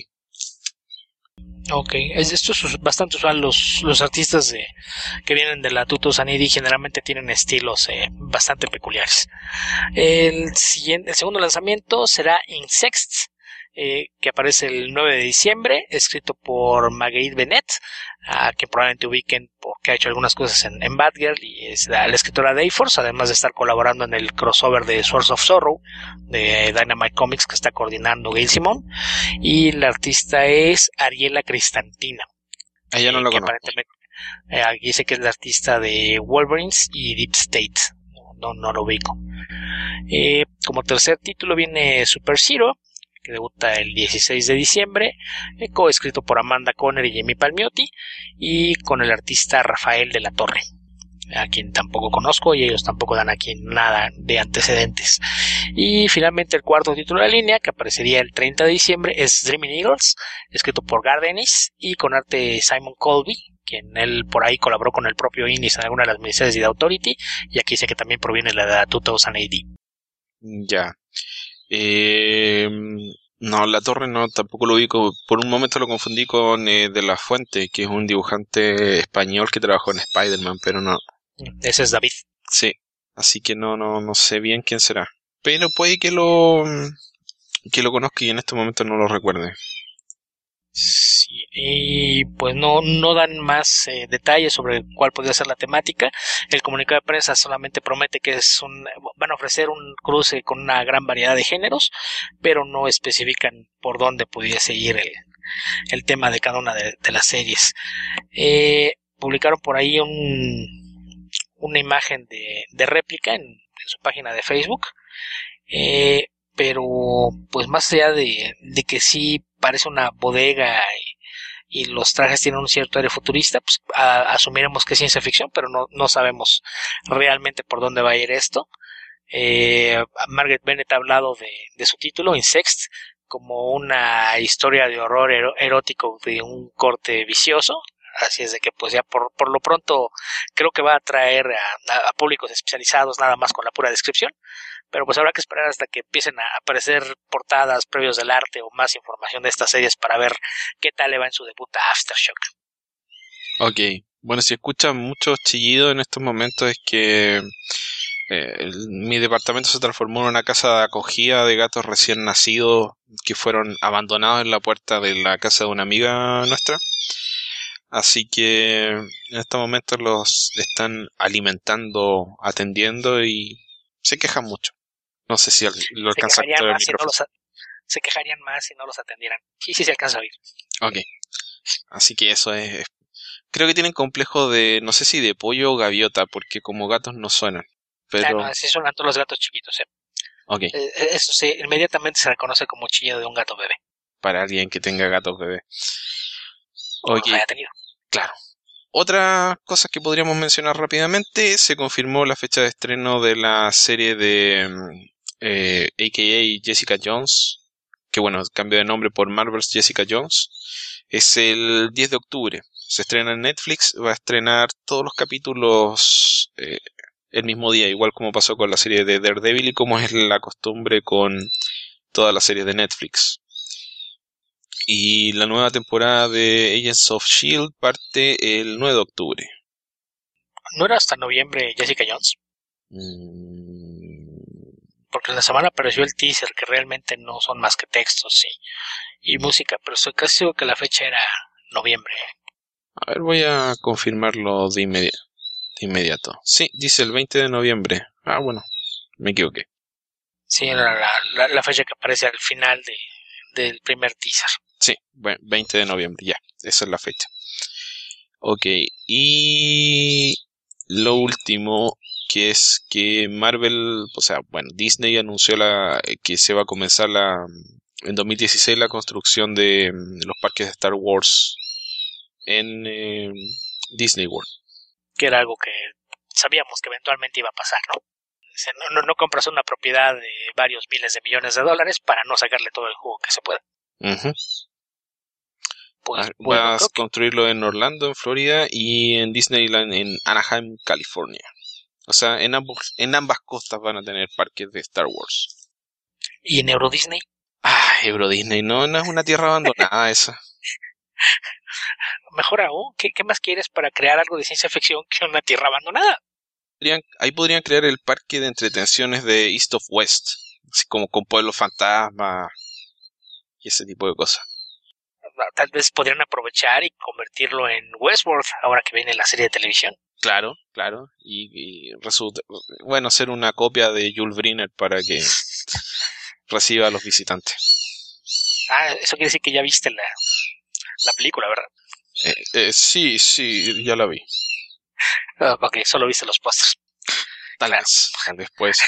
Ok, esto es bastante usual. Los, los artistas de, que vienen de la Tutos Anidi generalmente tienen estilos eh, bastante peculiares. El, siguiente, el segundo lanzamiento será Insects. eh, que aparece el nueve de diciembre, escrito por Marguerite Bennett, a quien probablemente ubiquen porque ha hecho algunas cosas en, en Batgirl y es la, la escritora de A-Force, además de estar colaborando en el crossover de Swords of Sorrow de Dynamite Comics que está coordinando Gail Simone, y la artista es Ariela Cristantina.
Ella no
eh,
lo
que
conozco.
aparentemente eh, aquí dice que es la artista de Wolverines y Deep State. No, no, no lo ubico. Eh, como tercer título viene Super Zero, que debuta el dieciséis de diciembre, eh, coescrito por Amanda Conner y Jamie Palmiotti, y con el artista Rafael de la Torre, a quien tampoco conozco y ellos tampoco dan aquí nada de antecedentes. Y finalmente el cuarto título de la línea, que aparecería el treinta de diciembre, es Dreaming Eagles, escrito por Gardenis y con arte de Simon Colby, quien él por ahí colaboró con el propio Innis en alguna de las miniseries de The Authority, y aquí dice que también proviene de la dos mil A D.
Ya. Eh, no, La Torre no, tampoco lo ubico. Por un momento lo confundí con eh, De La Fuente, que es un dibujante español que trabajó en Spider-Man, pero no.
Ese es David.
Sí, así que no, no, no sé bien quién será. Pero puede que lo que lo conozca y en este momento no lo recuerde.
Sí, y pues no, no dan más eh, detalles sobre cuál podría ser la temática. El comunicado de prensa solamente promete que es un, van a ofrecer un cruce con una gran variedad de géneros, pero no especifican por dónde pudiese ir el, el tema de cada una de, de las series. Eh, publicaron por ahí un, una imagen de, de réplica en, en su página de Facebook. Eh, pero pues más allá de, de que sí parece una bodega y, y los trajes tienen un cierto aire futurista, pues a, asumiremos que es ciencia ficción, pero no, no sabemos realmente por dónde va a ir esto. Eh, Margaret Bennett ha hablado de, de su título, Insect, como una historia de horror ero, erótico de un corte vicioso. Así es de que pues ya por, por lo pronto creo que va a atraer a, a, a públicos especializados nada más con la pura descripción. Pero pues habrá que esperar hasta que empiecen a aparecer portadas, previos del arte o más información de estas series para ver qué tal le va en su debut a Aftershock.
Ok, bueno, si escuchan muchos chillidos en estos momentos es que eh, el- mi departamento se transformó en una casa de acogida de gatos recién nacidos que fueron abandonados en la puerta de la casa de una amiga nuestra. Así que en estos momentos los están alimentando, atendiendo y se quejan mucho. No sé si al- lo
Se
alcanza a
quejarían
escuchar el
más si no
micrófono.
los, a- se quejarían más si no los atendieran. Sí, sí se alcanza a oír.
Ok, así que eso es, es- creo que tienen complejo de, no sé si de pollo o gaviota, porque como gatos no suenan.
Ah,
Pero,
no, así son todos los gatos chiquitos. ¿eh?
ok,
Eh, eh, Eso sí, inmediatamente se reconoce como chillido de un gato bebé.
para alguien que tenga gatos bebé.
O
Ok,
los haya tenido.
claro. Otra cosa que podríamos mencionar rápidamente, se confirmó la fecha de estreno de la serie de mm, eh, A K A Jessica Jones, que bueno, cambio de nombre por Marvel's Jessica Jones. Es el diez de octubre. Se estrena en Netflix, va a estrenar todos los capítulos eh, el mismo día, igual como pasó con la serie de Daredevil y como es la costumbre con todas las series de Netflix. Y la nueva temporada de Agents of Shield parte el nueve de octubre.
¿No era hasta noviembre Jessica Jones?
Mm,
Porque en la semana apareció el teaser, que realmente no son más que textos y, y música, pero estoy casi seguro que la fecha era noviembre.
a ver, voy a confirmarlo de, inmedi- de inmediato. Sí, dice el veinte de noviembre. Ah, bueno, me equivoqué.
Sí, era la, la, la fecha que aparece al final de, del primer teaser.
Sí, bueno, veinte de noviembre, ya, esa es la fecha. Ok, y lo último que es que Marvel, o sea, bueno, Disney anunció la que se va a comenzar la en dos mil dieciséis la construcción de mm, los parques de Star Wars en eh, Disney World.
Que era algo que sabíamos que eventualmente iba a pasar, ¿no? O sea, no, no, no compras una propiedad de varios miles de millones de dólares para no sacarle todo el jugo que se pueda.
Uh-huh.
Pues
Ah,
bueno,
vas a
creo que
construirlo en Orlando, en Florida, y en Disneyland en Anaheim, California. O sea, en ambos, en ambas costas van a tener parques de Star Wars.
¿Y en Euro Disney?
Ah, Euro Disney, no, no es una tierra abandonada esa.
Mejor aún, ¿qué, ¿qué más quieres para crear algo de ciencia ficción que una tierra abandonada?
Podrían- ahí podrían crear el parque de entretenciones de East of West, así como con pueblos fantasma y ese tipo de cosas.
Tal vez podrían aprovechar y convertirlo en Westworld ahora que viene la serie de televisión.
Claro, claro. Y, y resulta, bueno, hacer una copia de Yul Brynner para que reciba a los visitantes.
Ah, eso quiere decir que ya viste la, la película, ¿verdad?
Eh, eh, sí, sí, ya la vi.
Uh, ok, solo viste los pósters.
Tal
Claro.
vez, tal vez pues.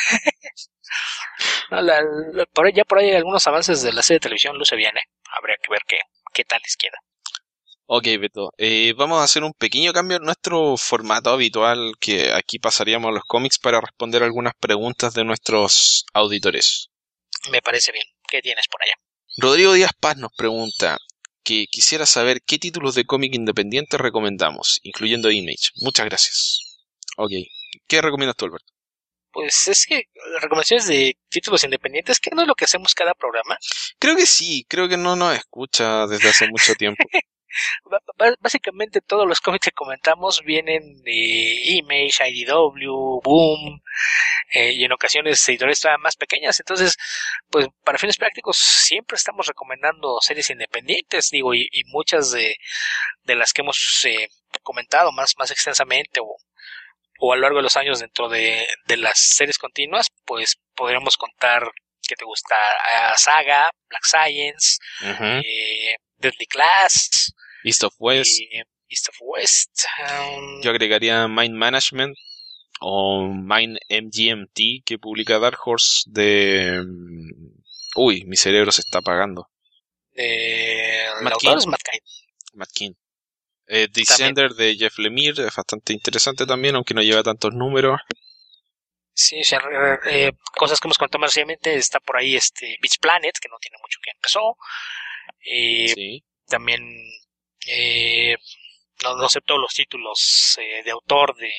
No, la, la, por ahí, ya por ahí algunos avances de la serie de televisión luce bien, ¿eh? Habría que ver qué, qué tal les queda.
Ok, Beto. Eh, vamos a hacer un pequeño cambio en nuestro formato habitual, que aquí pasaríamos a los cómics para responder algunas preguntas de nuestros auditores.
Me parece bien. ¿Qué tienes por allá?
Rodrigo Díaz Paz nos pregunta que quisiera saber qué títulos de cómic independiente recomendamos, incluyendo Image. Muchas gracias. Ok. ¿Qué recomiendas tú, Alberto?
Pues es que recomendaciones de títulos independientes, que no es lo que hacemos cada programa.
Creo que sí, creo que no nos escucha desde hace mucho tiempo.
Básicamente todos los cómics que comentamos vienen de Image, I D W, Boom, eh, y en ocasiones editoriales todavía más pequeñas. Entonces, pues para fines prácticos siempre estamos recomendando series independientes, digo, y, y muchas de, de las que hemos eh, comentado más, más extensamente o, o a lo largo de los años dentro de, de las series continuas, pues podríamos contar que te gusta uh, Saga, Black Science,
uh-huh.
eh, Deadly Class,
East of West,
eh, East of West. Um,
Yo agregaría Mind Management o Mind M G M T que publica Dark Horse de... Uy, mi cerebro se está apagando.
Eh, el
Matt
autor
Keane.
es Matt Keane.
Matt Keane. Eh, Descender de Jeff Lemire es bastante interesante también, aunque no lleva tantos números.
Sí, o sea, eh, cosas que hemos contado más recientemente. Está por ahí este Beach Planet, que no tiene mucho que empezó. Eh,
sí.
También eh, no, no sé todos los títulos eh, de autor de,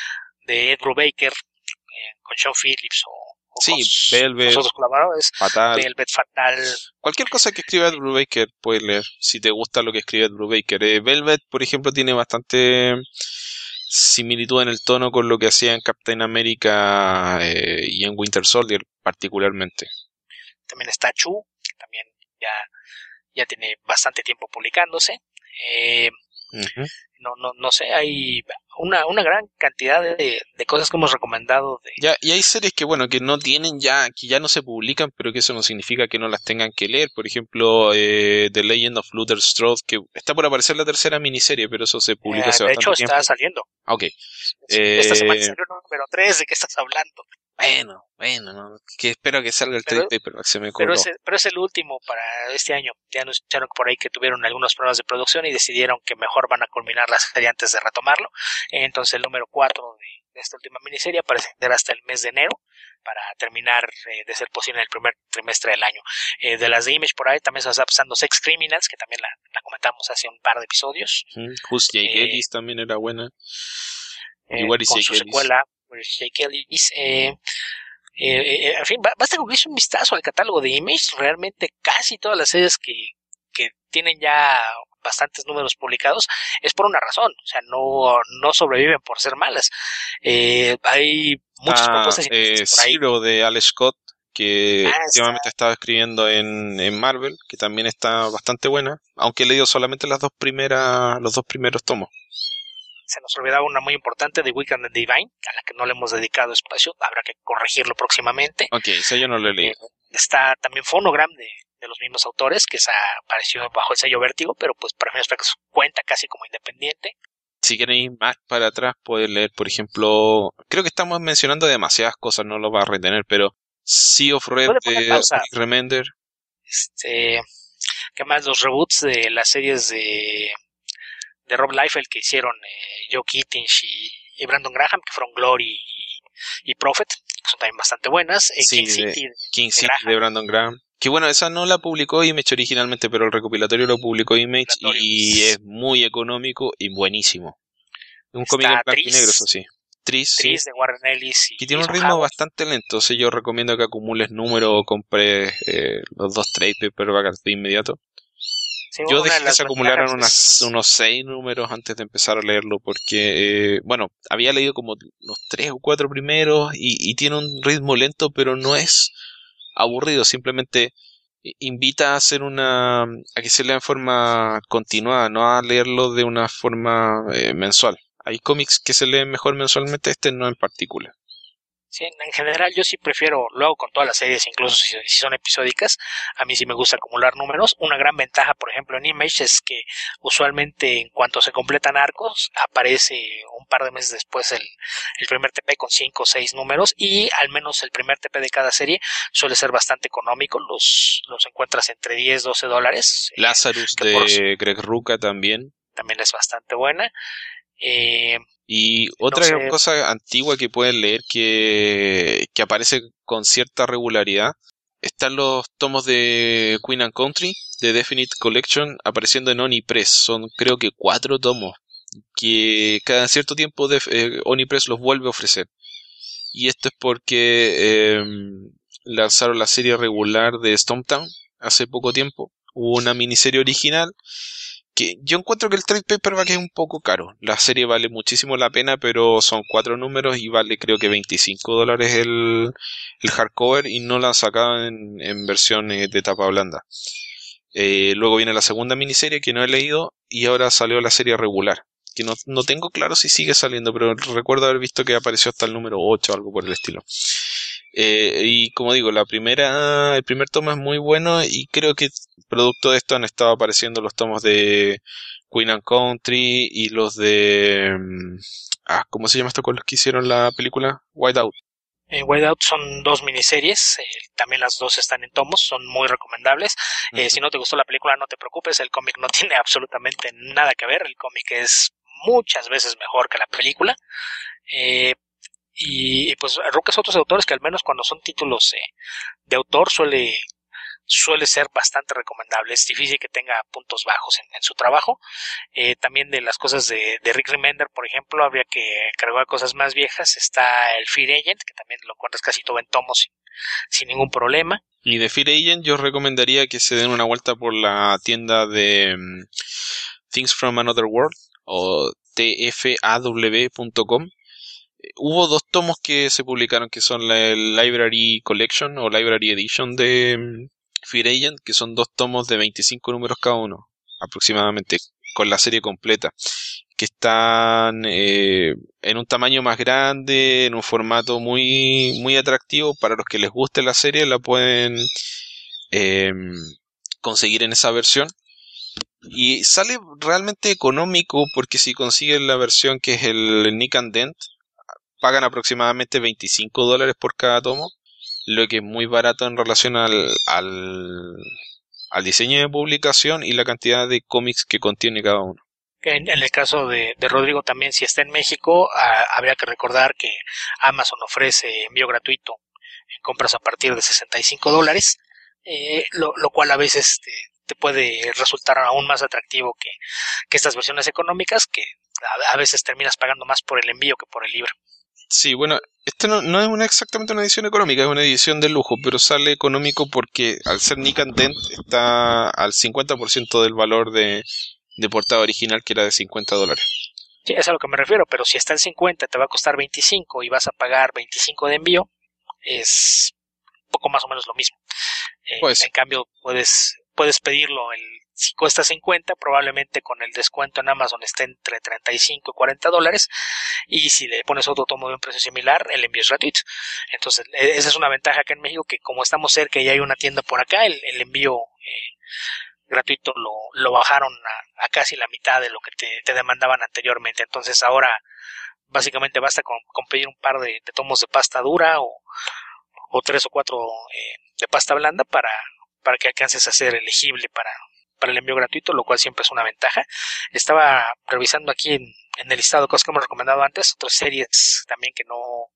de Ed Brubaker eh, con Sean Phillips o, o
sí,
con sus,
Velvet,
los otros colaboradores.
Fatal.
Velvet, Fatal.
Cualquier cosa que escriba Ed Brubaker puedes leer, si te gusta lo que escribe Ed Brubaker. Eh, Velvet, por ejemplo, tiene bastante similitud en el tono con lo que hacía en Captain America eh, y en Winter Soldier particularmente.
También está Chu, que también ya, ya tiene bastante tiempo publicándose. Eh, uh-huh. no, no, no sé, hay una, una gran cantidad de, de cosas que hemos recomendado. De...
Ya, y hay series que, bueno, que no tienen ya, que ya no se publican, pero que eso no significa que no las tengan que leer. Por ejemplo, eh, The Legend of Luther Strode, que está por aparecer la tercera miniserie, pero eso se publica
eh,
hace
de
bastante
hecho,
tiempo.
está saliendo.
Ok.
Esta
eh...
semana salió el número tres, ¿de qué estás hablando?
Bueno, bueno, no, que espero que salga el trade paper, se me
pero,
coló.
es, pero es el último para este año. Ya anunciaron por ahí que tuvieron algunos problemas de producción y decidieron que mejor van a culminar la serie antes de retomarlo. Entonces el número cuatro de, de esta última miniserie aparecerá hasta el mes de enero para terminar eh, de ser posible en el primer trimestre del año. Eh, de las de Image por ahí también se está pasando Sex Criminals, que también la, la comentamos hace un par de episodios.
Mm, Who's Jake eh, Ellis también era buena.
Eh, con Jake su Ellis? secuela, Jake Ellis. Eh, Eh, eh, en fin, basta con que eche un vistazo al catálogo de Image. Realmente casi todas las series que, que tienen ya bastantes números publicados es por una razón, o sea, no, no sobreviven por ser malas. Eh, hay muchas
ah,
propuestas
eh,
por ahí.
Zero de Alex Scott, que ah, últimamente estaba escribiendo en, en Marvel, que también está bastante buena, aunque he leído solamente las dos primeras, los dos primeros tomos.
Se nos olvidaba una muy importante de Weekend and Divine, a la que no le hemos dedicado espacio, habrá que corregirlo próximamente.
Ok, eso yo no lo he leído.
Eh, está también Phonogram de, de los mismos autores, que se apareció bajo el sello Vértigo, pero pues para mí cuenta casi como independiente.
Si quieren ir más para atrás, pueden leer, por ejemplo, creo que estamos mencionando demasiadas cosas, no lo va a retener, pero Sea of Red de Remender.
Este, ¿qué más? Los reboots de las series de... de Rob Liefeld que hicieron eh, Joe Kittings y, y Brandon Graham, que fueron Glory y, y Prophet, que son también bastante buenas. Eh,
sí,
King City,
de, King City de, de Brandon Graham. Que bueno, esa no la publicó Image originalmente, pero el recopilatorio lo publicó Image y es muy económico y buenísimo. Un cómic en blanco y negro, eso sí. Tris,
Tris
sí.
de Warren Ellis. Y
que tiene un ritmo
Howard.
bastante lento, o sea, yo recomiendo que acumules números o compres eh, los dos trade paperbacks de inmediato.
Sí,
yo dejé de que se acumularan
unas,
unos seis números antes de empezar a leerlo porque, eh, bueno, había leído como los tres o cuatro primeros y, y tiene un ritmo lento, pero no es aburrido, simplemente invita a hacer una, a que se lea en forma continuada, no a leerlo de una forma eh, mensual. Hay cómics que se leen mejor mensualmente, este no en particular.
Sí, en general yo sí prefiero, lo hago con todas las series, incluso si, si son episódicas, a mí sí me gusta acumular números. Una gran ventaja, por ejemplo, en Image es que usualmente en cuanto se completan arcos, aparece un par de meses después el, el primer T P con cinco o seis números, y al menos el primer T P de cada serie suele ser bastante económico, los, los encuentras entre diez, doce dólares.
Lazarus
eh,
de
por,
Greg Rucka también.
También es bastante buena. Eh,
Y otra
no sé,
cosa antigua que pueden leer que, que aparece con cierta regularidad, están los tomos de Queen and Country, de Definite Collection, apareciendo en Onipress. Son creo que cuatro tomos, que cada cierto tiempo de, eh, Onipress los vuelve a ofrecer. Y esto es porque eh, lanzaron la serie regular de Stumptown hace poco tiempo. Hubo una miniserie original que yo encuentro que el trade paperback es un poco caro. La serie vale muchísimo la pena, pero son cuatro números y vale creo que veinticinco dólares el, el hardcover, y no la han sacado en, en versión eh, de tapa blanda. Eh, luego viene la segunda miniserie que no he leído, y ahora salió la serie regular, que no, no tengo claro si sigue saliendo, pero recuerdo haber visto que apareció hasta el número ocho o algo por el estilo. Eh, y como digo, la primera, el primer tomo es muy bueno, y creo que producto de esto han estado apareciendo los tomos de Queen and Country y los de ah, ¿cómo se llama esto con los que hicieron la película? Whiteout.
Eh, Whiteout son dos miniseries, eh, también las dos están en tomos, son muy recomendables. Eh, uh-huh. Si no te gustó la película, no te preocupes, el cómic no tiene absolutamente nada que ver, el cómic es muchas veces mejor que la película. Eh, y, y pues Rucka es otros autores que al menos cuando son títulos eh, de autor suele suele ser bastante recomendable. Es difícil que tenga puntos bajos en, en su trabajo. Eh, también de las cosas de, de Rick Remender, por ejemplo, habría que cargar cosas más viejas. Está el Fear Agent, que también lo encuentras casi todo en tomos sin, sin ningún problema.
Y de Fear Agent yo recomendaría que se den una vuelta por la tienda de um, Things from Another World, o T F A W punto com. Hubo dos tomos que se publicaron, que son la Library Collection o Library Edition de um, Fear Agent, que son dos tomos de veinticinco números cada uno, aproximadamente, con la serie completa, que están eh, en un tamaño más grande, en un formato muy muy atractivo. Para los que les guste la serie, la pueden eh, conseguir en esa versión, y sale realmente económico, porque si consiguen la versión que es el Nick and Dent, pagan aproximadamente veinticinco dólares por cada tomo, lo que es muy barato en relación al, al, al diseño de publicación y la cantidad de cómics que contiene cada uno.
En, en el caso de, de Rodrigo también, si está en México, ah, habría que recordar que Amazon ofrece envío gratuito en compras a partir de sesenta y cinco dólares, eh, lo, lo cual a veces te, te puede resultar aún más atractivo que, que estas versiones económicas, que a, a veces terminas pagando más por el envío que por el libro.
Sí, bueno, esta no, no es una, exactamente una edición económica, es una edición de lujo, pero sale económico porque al ser Nick and Dent está al cincuenta por ciento del valor de, de portada original, que era de cincuenta dólares.
Sí, es a lo que me refiero, pero si está en cincuenta te va a costar veinticinco y vas a pagar veinticinco de envío, es poco más o menos lo mismo. Eh, pues, en cambio, puedes, puedes pedirlo, el, si cuesta cincuenta, probablemente con el descuento en Amazon esté entre treinta y cinco y cuarenta dólares, y si le pones otro tomo de un precio similar, el envío es gratuito. Entonces, esa es una ventaja acá en México, que como estamos cerca y hay una tienda por acá, el, el envío eh, gratuito lo, lo bajaron a, a casi la mitad de lo que te, te demandaban anteriormente. Entonces ahora básicamente basta con, con pedir un par de, de tomos de pasta dura o, o tres o cuatro eh, de pasta blanda para, para que alcances a ser elegible para, para el envío gratuito, lo cual siempre es una ventaja. Estaba revisando aquí en, en el listado de cosas que hemos recomendado antes, otras series también que no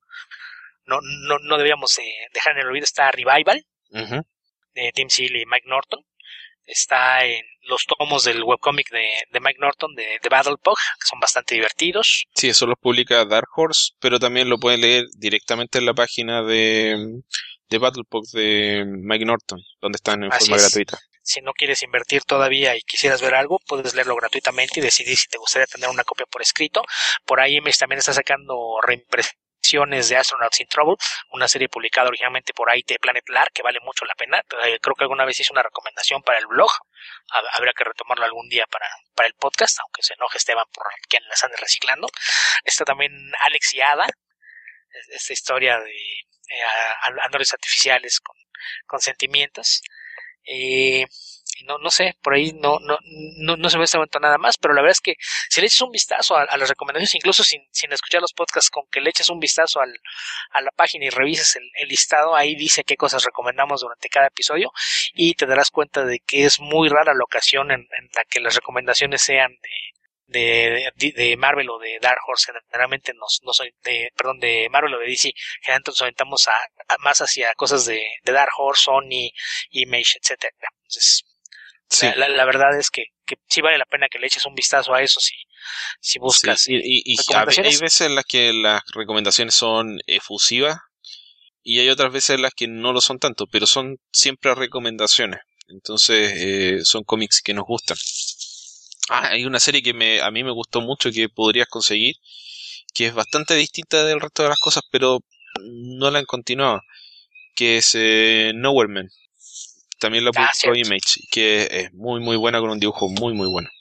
no, no, no debíamos eh, dejar en el olvido. Está Revival, uh-huh, de Tim Seeley y Mike Norton. Está en los tomos del webcómic de, de Mike Norton, de, de Battle Pug, que son bastante divertidos.
Sí, eso los publica Dark Horse, pero también lo pueden leer directamente en la página de, de Battle Pug de Mike Norton, donde están en
Así
forma
es.
gratuita.
Si no quieres invertir todavía y quisieras ver algo, puedes leerlo gratuitamente y decidir si te gustaría tener una copia por escrito. Por ahí Image también está sacando reimpres- de Astronauts in Trouble, una serie publicada originalmente por I T Planet Lar, que vale mucho la pena. Eh, creo que alguna vez hice una recomendación para el blog, habría que retomarlo algún día para, para el podcast, aunque se enoje Esteban por quien las ande reciclando. Está también Alex y Ada, esta historia de eh, androides artificiales con, con sentimientos. Eh, no, no sé, por ahí no, no, no, no se me está avanzando nada más, pero la verdad es que si le echas un vistazo a, a las recomendaciones, incluso sin, sin escuchar los podcasts, con que le eches un vistazo al, a la página y revises el, el listado, ahí dice qué cosas recomendamos durante cada episodio, y te darás cuenta de que es muy rara la ocasión en, en la que las recomendaciones sean de De, de, de Marvel o de Dark Horse. Generalmente nos, nos de, perdón, de Marvel o de D C, generalmente nos orientamos a, a más hacia cosas de, de Dark Horse, Sony, Image, etcétera. Entonces, sí. la, la, la verdad es que, que sí vale la pena que le eches un vistazo a eso si, si buscas.
Sí, y, y, y hay veces en las que las recomendaciones son efusivas y hay otras veces en las que no lo son tanto, pero son siempre recomendaciones. Entonces, eh, son cómics que nos gustan. Ah, hay una serie que me, a mí me gustó mucho que podrías conseguir, que es bastante distinta del resto de las cosas, pero no la han continuado, que es eh, Nowhere Man. También la publicó ah, Image, que es muy muy buena, con un dibujo muy muy bueno.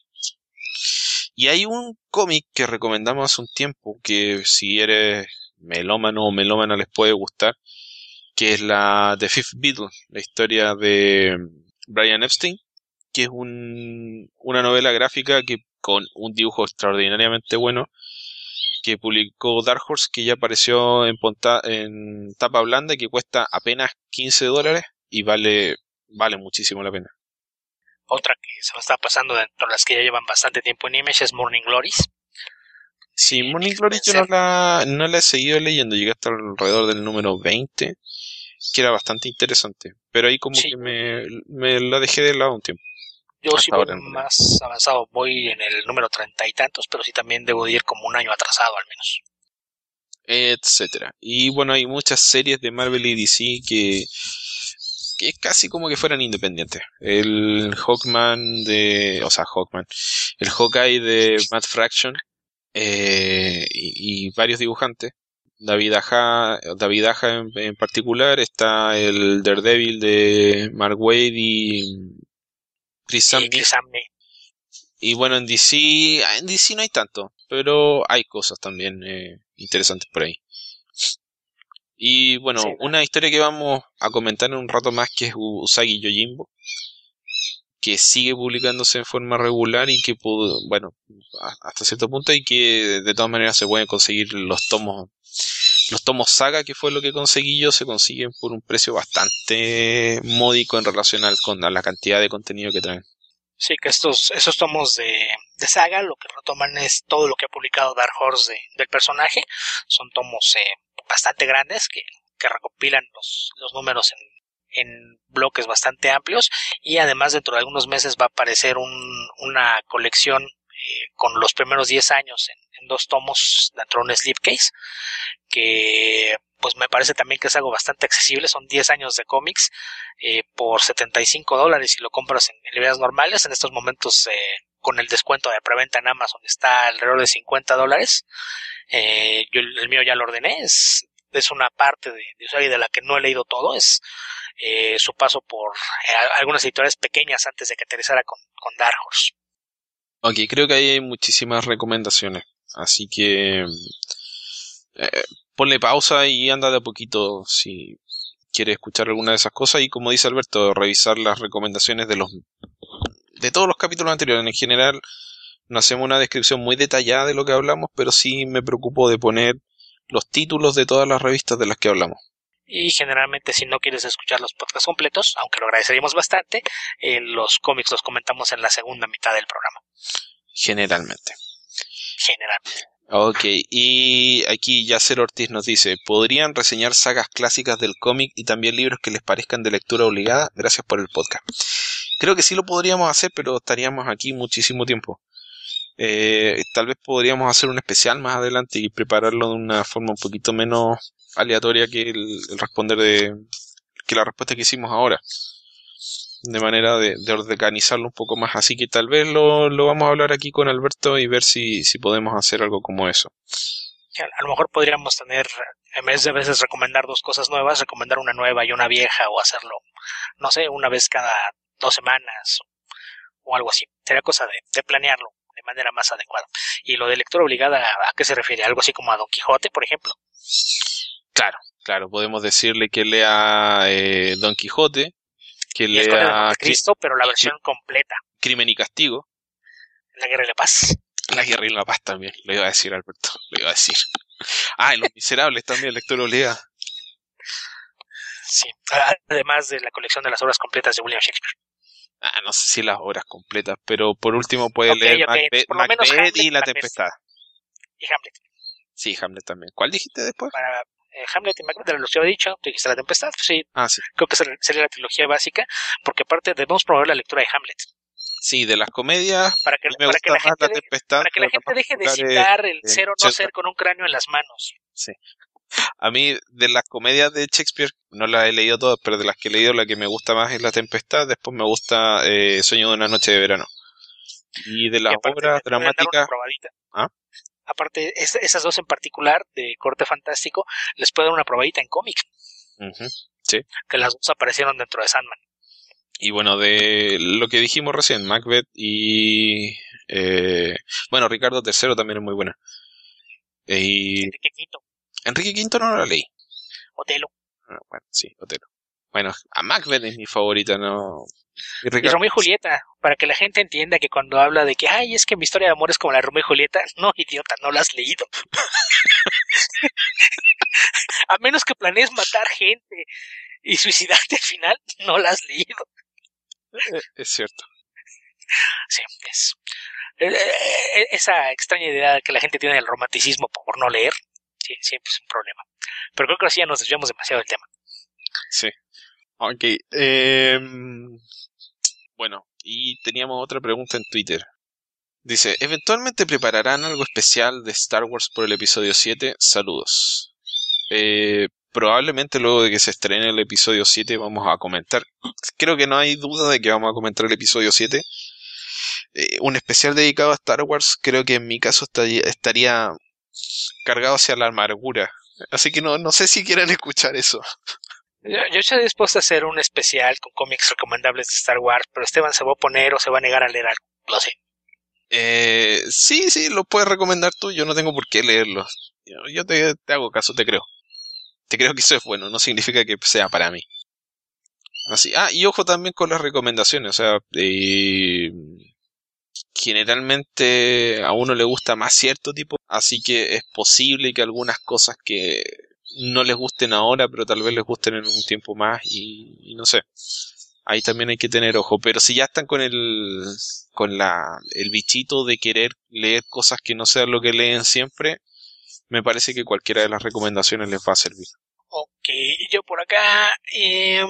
Y hay un cómic que recomendamos hace un tiempo, que si eres melómano o melómana les puede gustar, que es la The Fifth Beatle, la historia de Brian Epstein, que es un, una novela gráfica que con un dibujo extraordinariamente bueno, que publicó Dark Horse, que ya apareció en, ponta, en tapa blanda y que cuesta apenas quince dólares y vale, vale muchísimo la pena.
Otra que se nos está pasando dentro de las que ya llevan bastante tiempo en Image es Morning Glories.
Sí, Morning Glories yo no la, no la he seguido leyendo, llegué hasta alrededor del número veinte, que era bastante interesante, pero ahí como sí. que me, me la dejé de lado un tiempo.
Yo sí voy más avanzado, voy en el número treinta y tantos, pero sí también debo de ir como un año atrasado al menos.
Etcétera. Y bueno, hay muchas series de Marvel y D C que, que es casi como que fueran independientes. El Hawkman de... O sea, Hawkman. El Hawkeye de Matt Fraction eh, y, y varios dibujantes. David Aja, David Aja en, en particular. Está el Daredevil de Mark Waid y... Chris Samney. Y bueno, en D C, en D C no hay tanto, pero hay cosas también eh, interesantes por ahí. Y bueno, sí, una historia que vamos a comentar en un rato más, que es Usagi Yojimbo, que sigue publicándose en forma regular y que pudo, bueno, hasta cierto punto, y que de todas maneras se pueden conseguir los tomos, los tomos saga, que fue lo que conseguí yo, se consiguen por un precio bastante módico en relación al, con, a la cantidad de contenido que traen.
Sí, que estos, esos tomos de, de saga lo que retoman es todo lo que ha publicado Dark Horse de, del personaje. Son tomos eh, bastante grandes que, que recopilan los, los números en, en bloques bastante amplios, y además dentro de algunos meses va a aparecer un, una colección eh, con los primeros diez años en, en dos tomos dentro de un slipcase, que pues me parece también que es algo bastante accesible. Son diez años de cómics eh, por setenta y cinco dólares si lo compras en, en librerías normales. En estos momentos eh, con el descuento de preventa en Amazon está alrededor de cincuenta dólares. Eh, yo el mío ya lo ordené. Es, es una parte de, de Usagi de la que no he leído todo. Es eh, su paso por eh, algunas editoriales pequeñas antes de que aterrizara con, con Dark Horse.
Ok, creo que ahí hay muchísimas recomendaciones. Así que... Eh, ponle pausa y anda de a poquito si quieres escuchar alguna de esas cosas, y como dice Alberto, revisar las recomendaciones de los de todos los capítulos anteriores. En general no hacemos una descripción muy detallada de lo que hablamos, pero sí me preocupo de poner los títulos de todas las revistas de las que hablamos.
Y generalmente, si no quieres escuchar los podcasts completos, aunque lo agradeceríamos bastante, eh, los cómics los comentamos en la segunda mitad del programa.
Generalmente.
Generalmente.
Ok, y aquí Yasser Ortiz nos dice: ¿podrían reseñar sagas clásicas del cómic y también libros que les parezcan de lectura obligada? Gracias por el podcast. Creo que sí lo podríamos hacer, pero estaríamos aquí muchísimo tiempo. Eh, tal vez podríamos hacer un especial más adelante y prepararlo de una forma un poquito menos aleatoria que el, el responder de que la respuesta que hicimos ahora, de manera de, de organizarlo un poco más. Así que tal vez lo, lo vamos a hablar aquí con Alberto y ver si, si podemos hacer algo como eso.
A, a lo mejor podríamos tener, en vez de a veces recomendar dos cosas nuevas, recomendar una nueva y una vieja, o hacerlo, no sé, una vez cada dos semanas o, o algo así. Sería cosa de, de planearlo de manera más adecuada. Y lo de lectura obligada, ¿a qué se refiere? ¿Algo así como a Don Quijote, por ejemplo?
Claro, claro, podemos decirle que lea eh, Don Quijote, que
Y el Conde de
lea
Montecristo, pero la
y-
versión completa.
Crimen y Castigo,
La Guerra y la Paz.
La Guerra y la Paz también, lo iba a decir Alberto, lo iba a decir. Ah, y Los Miserables también, lectura obligada.
Sí. Además de la colección de las obras completas de William Shakespeare.
Ah, no sé si las obras completas, pero por último puede
Ok,
leer
ok,
Macbeth,
por lo menos
Macbeth
Hamlet
y La
tal vez.
Tempestad.
Y Hamlet.
Sí, Hamlet también. ¿Cuál dijiste después?
Para eh, Hamlet y Macbeth, de los que había dicho, tú dijiste La Tempestad, pues sí,
Ah, sí.
creo que ser- sería la trilogía básica, porque aparte debemos promover la lectura de Hamlet.
Sí, de las comedias,
Para que,
a mí me
para que
gusta
la
más
gente,
La
de-
Tempestad,
para que la
pero la
gente
más
deje de
popular es
citar el
el
ser o no
Shakespeare.
ser con un cráneo en las manos.
Sí. A mí, de las comedias de Shakespeare, no las he leído todas, pero de las que he leído, la que me gusta más es La Tempestad. Después me gusta eh, Sueño de una noche de verano. Y de
Y
las
aparte
obras
te pueden dar una
dramáticas.
probadita.
¿Ah?
Aparte, es- esas dos en particular, de corte fantástico, les puede dar una probadita en cómic,
Ujú, sí.
que las dos aparecieron dentro de Sandman.
Y bueno, de lo que dijimos recién, Macbeth y. Eh, bueno, Ricardo tercero también es muy buena. Eh, y
Enrique Quinto,
Enrique Quinto no la leí.
Otelo.
Ah, bueno, sí, Otelo. Bueno, a Macbeth es mi favorita, ¿no? Y
Y
Ricardo.
Romeo y Julieta, para que la gente entienda que cuando habla de que, ay, es que mi historia de amor es como la de Romeo y Julieta, no, idiota, no la has leído. A menos que planees matar gente y suicidarte al final, no la has leído.
Eh, es cierto.
Sí, es. eh, eh, Esa extraña idea que la gente tiene del romanticismo por no leer, sí, siempre es un problema. Pero creo que así ya nos desviamos demasiado del tema.
Sí. Ok. Eh, bueno, y teníamos otra pregunta en Twitter. Dice, ¿eventualmente prepararán algo especial de Star Wars por el episodio siete? Saludos. Eh, probablemente luego de que se estrene el episodio siete vamos a comentar. Creo que no hay duda de que vamos a comentar el episodio siete. Eh, un especial dedicado a Star Wars creo que en mi caso estaría, estaría cargado hacia la amargura. Así que no, no sé si quieren escuchar eso.
Yo, yo estoy dispuesto a hacer un especial con cómics recomendables de Star Wars, pero Esteban se va a oponer o se va a negar a leer algo. Lo sé.
Eh, sí, sí, lo puedes recomendar tú, yo no tengo por qué leerlo. Yo, yo te, te hago caso, te creo. Te creo que eso es bueno, no significa que sea para mí. Así, ah, y ojo también con las recomendaciones, o sea, eh, generalmente a uno le gusta más cierto tipo, así que es posible que algunas cosas que no les gusten ahora, pero tal vez les gusten en un tiempo más y, y no sé. Ahí también hay que tener ojo, pero si ya están con el con la el bichito de querer leer cosas que no sean lo que leen siempre, me parece que cualquiera de las recomendaciones les va a servir.
Ok, yo por acá eh,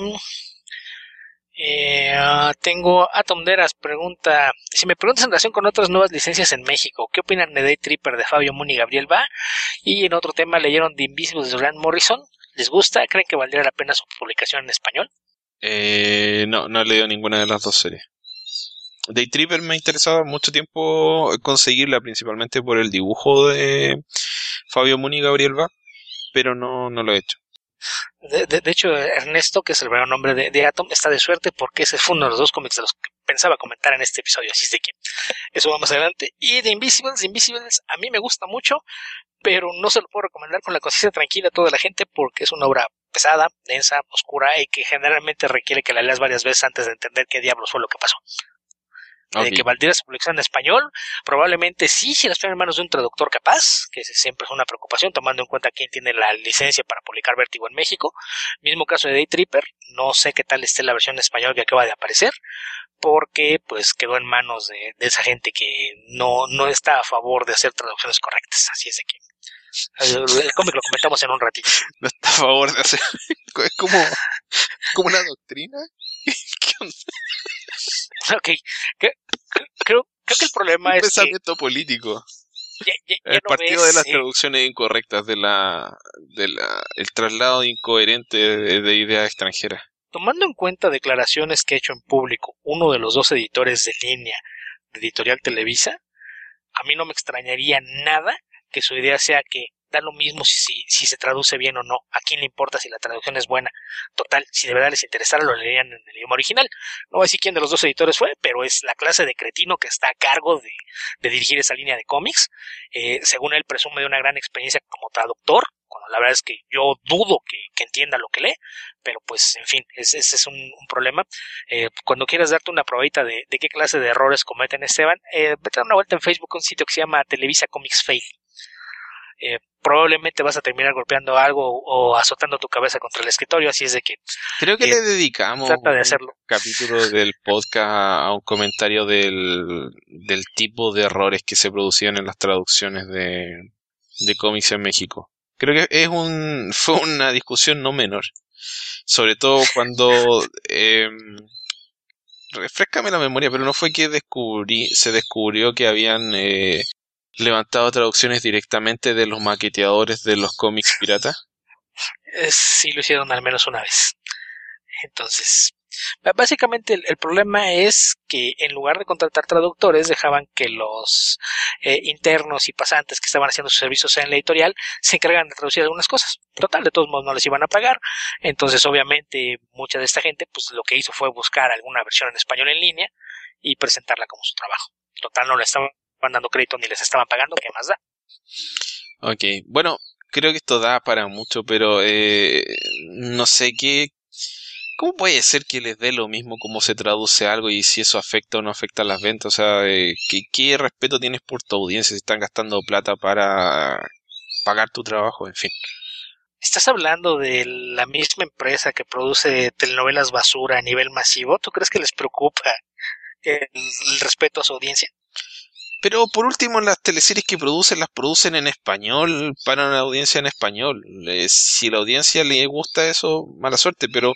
eh, tengo Atom Deras pregunta, si me preguntas en relación con otras nuevas licencias en México, ¿qué opinan de Day Tripper de Fabio Moon y Gabriel Va? Y en otro tema leyeron The Invisibles de Grant Morrison, ¿les gusta? ¿Creen que valdría la pena su publicación en español?
Eh, no, no he leído ninguna de las dos series. Day Tripper me ha interesado mucho tiempo conseguirla, principalmente por el dibujo de Fabio Moon y Gabriel Va, pero no, no lo he hecho.
De, de, de hecho, Ernesto, que es el verdadero nombre de, de Atom, está de suerte porque ese fue uno de los dos cómics de los que pensaba comentar en este episodio, así es de que eso va más adelante. Y de Invisibles, de Invisibles a mí me gusta mucho, pero no se lo puedo recomendar con la conciencia tranquila a toda la gente porque es una obra pesada, densa, oscura y que generalmente requiere que la leas varias veces antes de entender qué diablos fue lo que pasó.
Okay.
De que valdría su publicación en español, probablemente sí, si las ponen en manos de un traductor capaz, que siempre es una preocupación, tomando en cuenta quién tiene la licencia para publicar Vértigo en México. Mismo caso de Day Tripper, no sé qué tal esté la versión en español que acaba de aparecer, porque pues quedó en manos de, de esa gente que no, no está a favor de hacer traducciones correctas, así es de que el, el cómic lo comentamos en un ratito.
No está a favor de hacer, es como, como una doctrina. ¿Qué onda?
Ok, que, que, creo, creo que el problema
un
es
pensamiento
que
político.
Ya, ya, ya
el
no
partido
ves,
de las
eh,
traducciones incorrectas, de la, de la, el traslado incoherente de, de ideas extranjeras.
tomando en cuenta declaraciones que ha hecho en público uno de los dos editores de línea de Editorial Televisa, a mí no me extrañaría nada que su idea sea que da lo mismo si, si, si se traduce bien o no, a quién le importa si la traducción es buena. Total, si de verdad les interesara lo leerían en el idioma original. No voy a decir quién de los dos editores fue, pero es la clase de cretino que está a cargo de, de dirigir esa línea de cómics. Eh, según él presume de una gran experiencia como traductor, cuando la verdad es que yo dudo que, que entienda lo que lee, pero pues en fin, ese, ese es un, un problema. Eh, cuando quieras darte una probadita de, de qué clase de errores cometen Esteban, eh, vete a dar una vuelta en Facebook a un sitio que se llama Televisa Comics Fail. Eh, probablemente vas a terminar golpeando algo o azotando tu cabeza contra el escritorio, así es de que
creo que
eh,
le dedicamos
trata de
un
hacerlo.
capítulo del podcast a un comentario del, del tipo de errores que se producían en las traducciones de, de cómics en México. Creo que es un fue una discusión no menor, sobre todo cuando eh, refréscame la memoria, pero no fue que descubrí se descubrió que habían eh, levantado traducciones directamente de los maqueteadores de los cómics piratas.
Eh, sí lo hicieron al menos una vez. Entonces, básicamente el, el problema es que en lugar de contratar traductores dejaban que los eh, internos y pasantes que estaban haciendo sus servicios en la editorial se encargaran de traducir algunas cosas. Total, de todos modos no les iban a pagar. Entonces obviamente mucha de esta gente pues lo que hizo fue buscar alguna versión en español en línea y presentarla como su trabajo. Total, no le estaban dando crédito ni les estaban pagando, ¿qué más da?
Ok, bueno, creo que esto da para mucho, pero eh, no sé qué. ¿Cómo puede ser que les dé lo mismo cómo se traduce algo y si eso afecta o no afecta las ventas? O sea, eh, ¿qué, ¿qué respeto tienes por tu audiencia si están gastando plata para pagar tu trabajo? En fin.
¿Estás hablando de la misma empresa que produce telenovelas basura a nivel masivo? ¿Tú crees que les preocupa el, el respeto a su audiencia?
Pero por último, las teleseries que producen las producen en español para una audiencia en español. Eh, si la audiencia le gusta eso, mala suerte, pero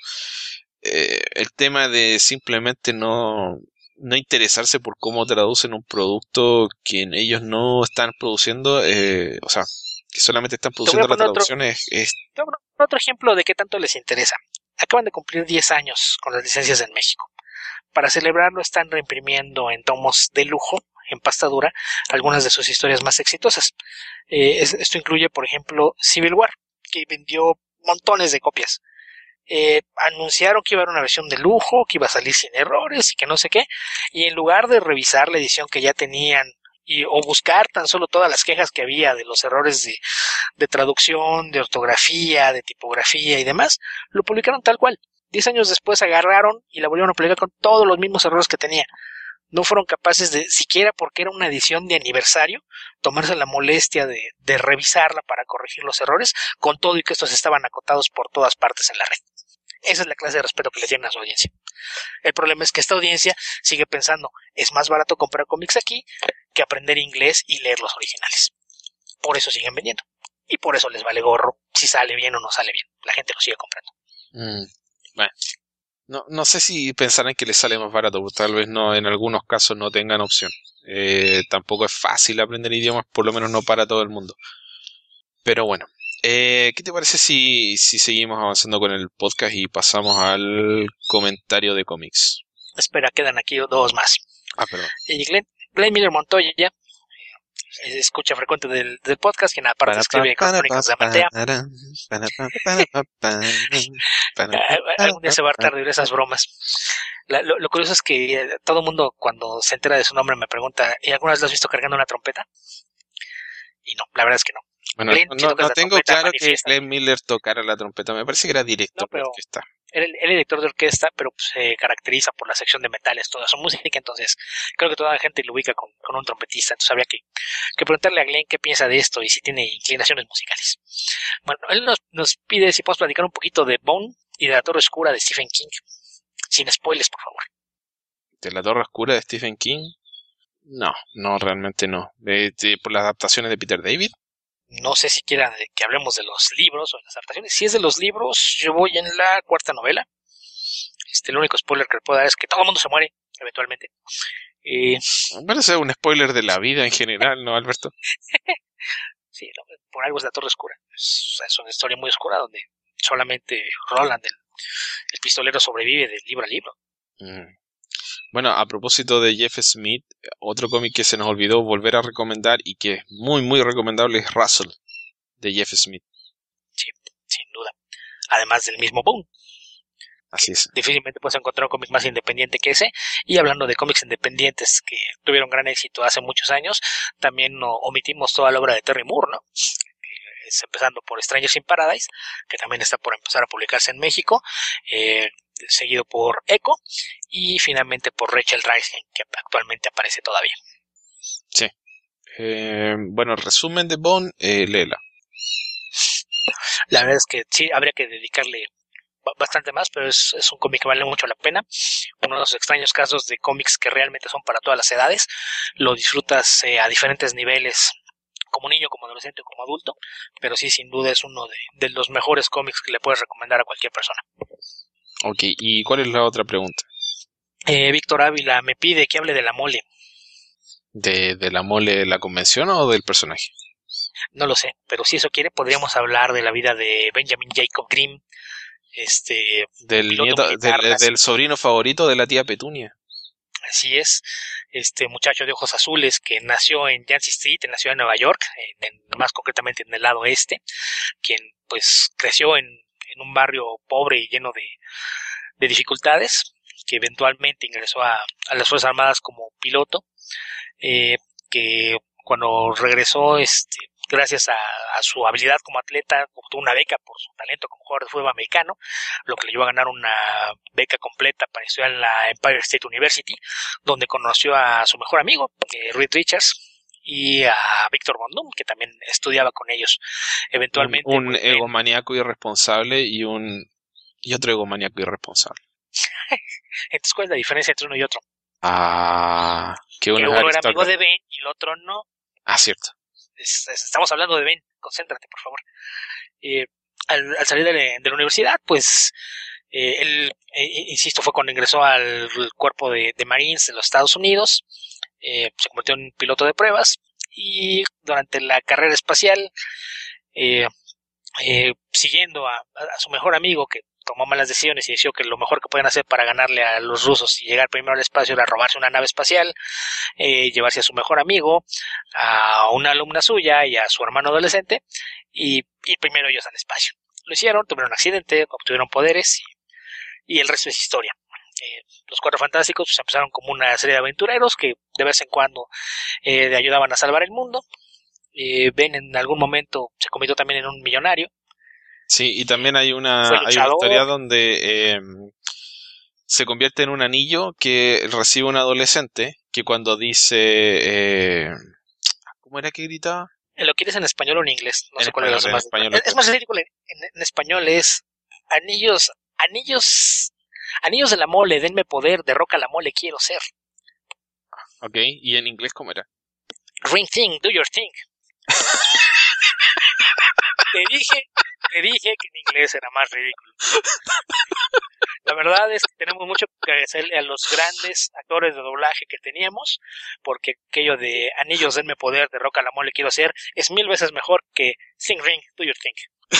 eh, el tema de simplemente no, no interesarse por cómo traducen un producto que ellos no están produciendo, eh, o sea, que solamente están produciendo la traducción otro, es, es...
Te voy a poner otro ejemplo de qué tanto les interesa. Acaban de cumplir diez años con las licencias en México. Para celebrarlo están reimprimiendo en tomos de lujo, en pasta dura, algunas de sus historias más exitosas. Eh, esto incluye, por ejemplo, Civil War, que vendió montones de copias. Eh, anunciaron que iba a haber una versión de lujo, que iba a salir sin errores y que no sé qué, y en lugar de revisar la edición que ya tenían y, o buscar tan solo todas las quejas que había de los errores de, de traducción, de ortografía, de tipografía y demás, lo publicaron tal cual. Diez años después agarraron y la volvieron a publicar con todos los mismos errores que tenía. No fueron capaces de, siquiera porque era una edición de aniversario, tomarse la molestia de, de revisarla para corregir los errores, con todo y que estos estaban acotados por todas partes en la red. Esa es la clase de respeto que le tienen a su audiencia. El problema es que esta audiencia sigue pensando, es más barato comprar cómics aquí que aprender inglés y leer los originales. Por eso siguen vendiendo. Y por eso les vale gorro si sale bien o no sale bien. La gente lo sigue comprando.
Mm, bueno. No, no sé si pensarán que les sale más barato, porque tal vez no, en algunos casos no tengan opción. Eh, tampoco es fácil aprender idiomas, por lo menos no para todo el mundo. Pero bueno, eh, ¿qué te parece si, si seguimos avanzando con el podcast y pasamos al comentario de cómics?
Espera, quedan aquí dos más.
Ah, perdón.
Y Glenn, Glenn Miller Montoya ya escucha frecuente del, del podcast, quien aparte escribe crónicas de Amatea. Algún día se va a hartar de ver esas bromas. La, lo, lo curioso es que todo el mundo cuando se entera de su nombre me pregunta, ¿y alguna vez lo has visto cargando una trompeta? Y no, la verdad es que no.
Bueno, Glenn, no, no tengo claro que Glenn Miller tocara la trompeta, me parece que era director
no, pero
de orquesta.
Era el, el director de orquesta, pero pues, se caracteriza por la sección de metales, toda su música, entonces creo que toda la gente lo ubica con, con un trompetista, entonces habría que, que preguntarle a Glenn qué piensa de esto y si tiene inclinaciones musicales. Bueno, él nos, nos pide si podemos platicar un poquito de Bone y de La Torre Oscura de Stephen King, sin spoilers, por favor.
¿De La Torre Oscura de Stephen King? No, no, realmente no. ¿De, de, por las adaptaciones de Peter David?
No sé si quieran que hablemos de los libros o de las adaptaciones. Si es de los libros, yo voy en la cuarta novela. Este, el único spoiler que le puedo dar es que todo el mundo se muere, eventualmente. Eh,
Parece un spoiler de la vida en general, ¿no, Alberto?
Sí, no, por algo es La Torre Oscura. Es, es una historia muy oscura donde solamente Roland, el, el pistolero, sobrevive de libro a libro.
Mm. Bueno, a propósito de Jeff Smith, otro cómic que se nos olvidó volver a recomendar y que es muy, muy recomendable es Russell, de Jeff Smith.
Sí, sin duda. Además del mismo Boom.
Así es.
Difícilmente puedes encontrar un cómic más independiente que ese. Y hablando de cómics independientes que tuvieron gran éxito hace muchos años, también no, omitimos toda la obra de Terry Moore, ¿no? Es empezando por Strangers in Paradise, que también está por empezar a publicarse en México, eh, seguido por Echo, y finalmente por Rachel Rising, que actualmente aparece todavía.
Sí. Eh, bueno, resumen de Bond, eh, léela.
La verdad es que sí, habría que dedicarle bastante más, pero es, es un cómic que vale mucho la pena. Uno de los extraños casos de cómics que realmente son para todas las edades. Lo disfrutas eh, a diferentes niveles, como niño, como adolescente o como adulto, pero sí, sin duda es uno de, de los mejores cómics que le puedes recomendar a cualquier persona.
Ok, ¿y cuál es la otra pregunta?
Eh, Víctor Ávila me pide que hable de la mole.
¿De, de la mole de la convención o del personaje?
No lo sé, pero si eso quiere, podríamos hablar de la vida de Benjamin Jacob Grimm, este
del nieto, militar, del, del sobrino favorito de la tía Petunia.
Así es, este muchacho de ojos azules que nació en Yancey Street, en la ciudad de Nueva York, en, en, más concretamente en el lado este, quien pues creció en, en un barrio pobre y lleno de, de dificultades, que eventualmente ingresó a, a las Fuerzas Armadas como piloto, eh, que cuando regresó, este, gracias a, a su habilidad como atleta, obtuvo una beca por su talento como jugador de fútbol americano, lo que le llevó a ganar una beca completa para estudiar en la Empire State University, donde conoció a su mejor amigo, eh, Reed Richards, y a Víctor Von Doom, que también estudiaba con ellos. Eventualmente,
un, un
pues,
egomaniaco irresponsable y un y otro egomaniaco irresponsable.
Entonces, ¿cuál es la diferencia entre uno y otro?
Ah, que uno,
que uno era amigo de Ben y el otro no.
Ah, cierto.
Es, es, estamos hablando de Ben, concéntrate, por favor. Eh, al, al salir de la, de la universidad, pues, eh, él, eh, insisto, fue cuando ingresó al cuerpo de, de Marines de los Estados Unidos, eh, se convirtió en piloto de pruebas, y durante la carrera espacial, eh, eh, siguiendo a, a su mejor amigo, que tomó malas decisiones y decidió que lo mejor que pueden hacer para ganarle a los rusos y llegar primero al espacio era robarse una nave espacial, eh, llevarse a su mejor amigo, a una alumna suya y a su hermano adolescente y ir primero ellos al espacio. Lo hicieron, tuvieron un accidente, obtuvieron poderes y, y el resto es historia. Eh, los Cuatro Fantásticos pues, empezaron como una serie de aventureros que de vez en cuando eh, le ayudaban a salvar el mundo. Eh, Ben en algún momento se convirtió también en un millonario.
Sí, y también hay una, hay una historia donde eh, se convierte en un anillo que recibe un adolescente que cuando dice... Eh, ¿cómo era que gritaba?
¿Lo quieres en español o en inglés? No
en
sé
español,
cuál es la más.
Español,
es, es más ridículo. En, en español es anillos, anillos, anillos de la mole, denme poder, de roca la mole quiero ser.
Ok, ¿y en inglés cómo era?
Ring thing, do your thing. Te dije, te dije que en inglés era más ridículo. La verdad es que tenemos mucho que agradecerle a los grandes actores de doblaje que teníamos, porque aquello de anillos denme poder, de roca la mole quiero hacer, es mil veces mejor que sing ring, do your thing.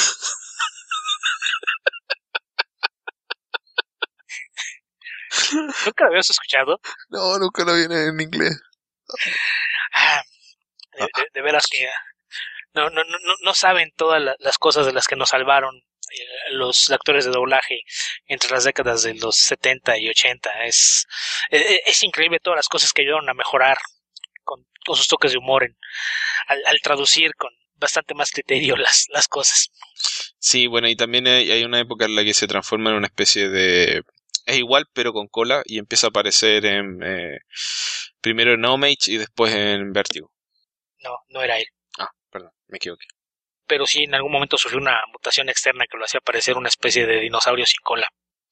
¿Nunca lo habías escuchado?
No, nunca lo vi en inglés.
Ah, de, de, de veras que no, no, no, no saben todas las cosas de las que nos salvaron eh, los actores de doblaje entre las décadas de los setenta y ochenta. Es, es, es increíble todas las cosas que ayudaron a mejorar con, con sus toques de humor en, al, al traducir con bastante más criterio las, las cosas.
Sí, bueno, y también hay, hay una época en la que se transforma en una especie de... Es igual, pero con cola, y empieza a aparecer en, eh, primero en Homage y después en Vertigo.
No, no era él.
Ah, perdón, me equivoqué.
Pero sí, en algún momento sufrió una mutación externa que lo hacía parecer una especie de dinosaurio sin cola.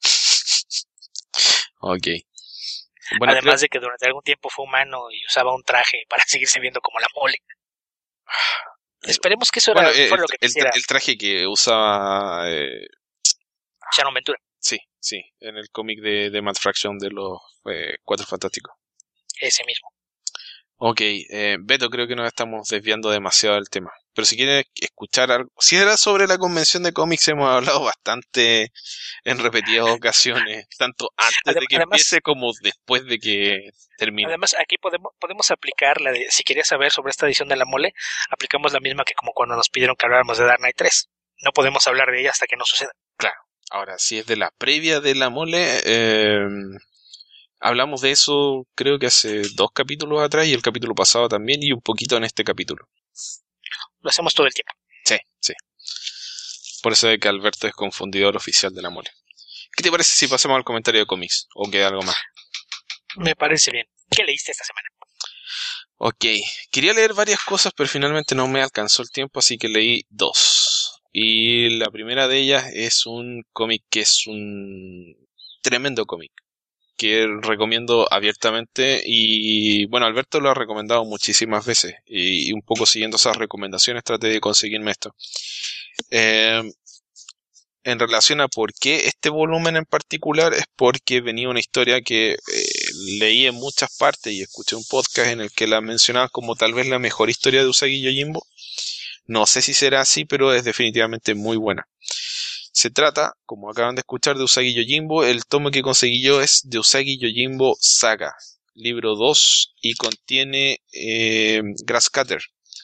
Ok. Bueno,
Además
creo...
de que durante algún tiempo fue humano y usaba un traje para seguirse viendo como la mole. Esperemos que eso
bueno,
era,
el,
fuera lo que
el,
quisiera.
el traje que usaba... Eh...
Sharon Ventura.
Sí, sí, en el cómic de, de Matt Fraction de los eh, Cuatro Fantásticos.
Ese mismo.
Ok, eh, Beto, creo que nos estamos desviando demasiado del tema. pero si quieren escuchar algo, si era sobre la convención de cómics, hemos hablado bastante en repetidas ocasiones, tanto antes de que
Además,
empiece como después de que termine.
Además, aquí podemos, podemos aplicar la de, si querías saber sobre esta edición de la mole, aplicamos la misma que como cuando nos pidieron que habláramos de Dark Knight tres. No podemos hablar de ella hasta que no suceda.
Claro. Ahora, si es de la previa de la mole, eh, hablamos de eso creo que hace dos capítulos atrás y el capítulo pasado también y un poquito en este capítulo.
Lo hacemos todo el tiempo.
Sí, sí. Por eso es que Alberto es confundidor oficial de la mole. ¿Qué te parece si pasamos al comentario de cómics? ¿O queda algo más?
Me parece bien. ¿Qué leíste esta semana?
Ok, quería leer varias cosas, pero finalmente no me alcanzó el tiempo, así que leí dos. Y la primera de ellas es un cómic que es un tremendo cómic, que recomiendo abiertamente. Y bueno, Alberto lo ha recomendado muchísimas veces, y, y un poco siguiendo esas recomendaciones traté de conseguirme esto. Eh, en relación a por qué este volumen en particular, es porque venía una historia que eh, leí en muchas partes y escuché un podcast en el que la mencionaban como tal vez la mejor historia de Usagi Yojimbo. No sé si será así, pero es definitivamente muy buena. Se trata, como acaban de escuchar, de Usagi Yojimbo. El tomo que conseguí yo es de Usagi Yojimbo Saga, libro dos, y contiene eh, Grasscutter,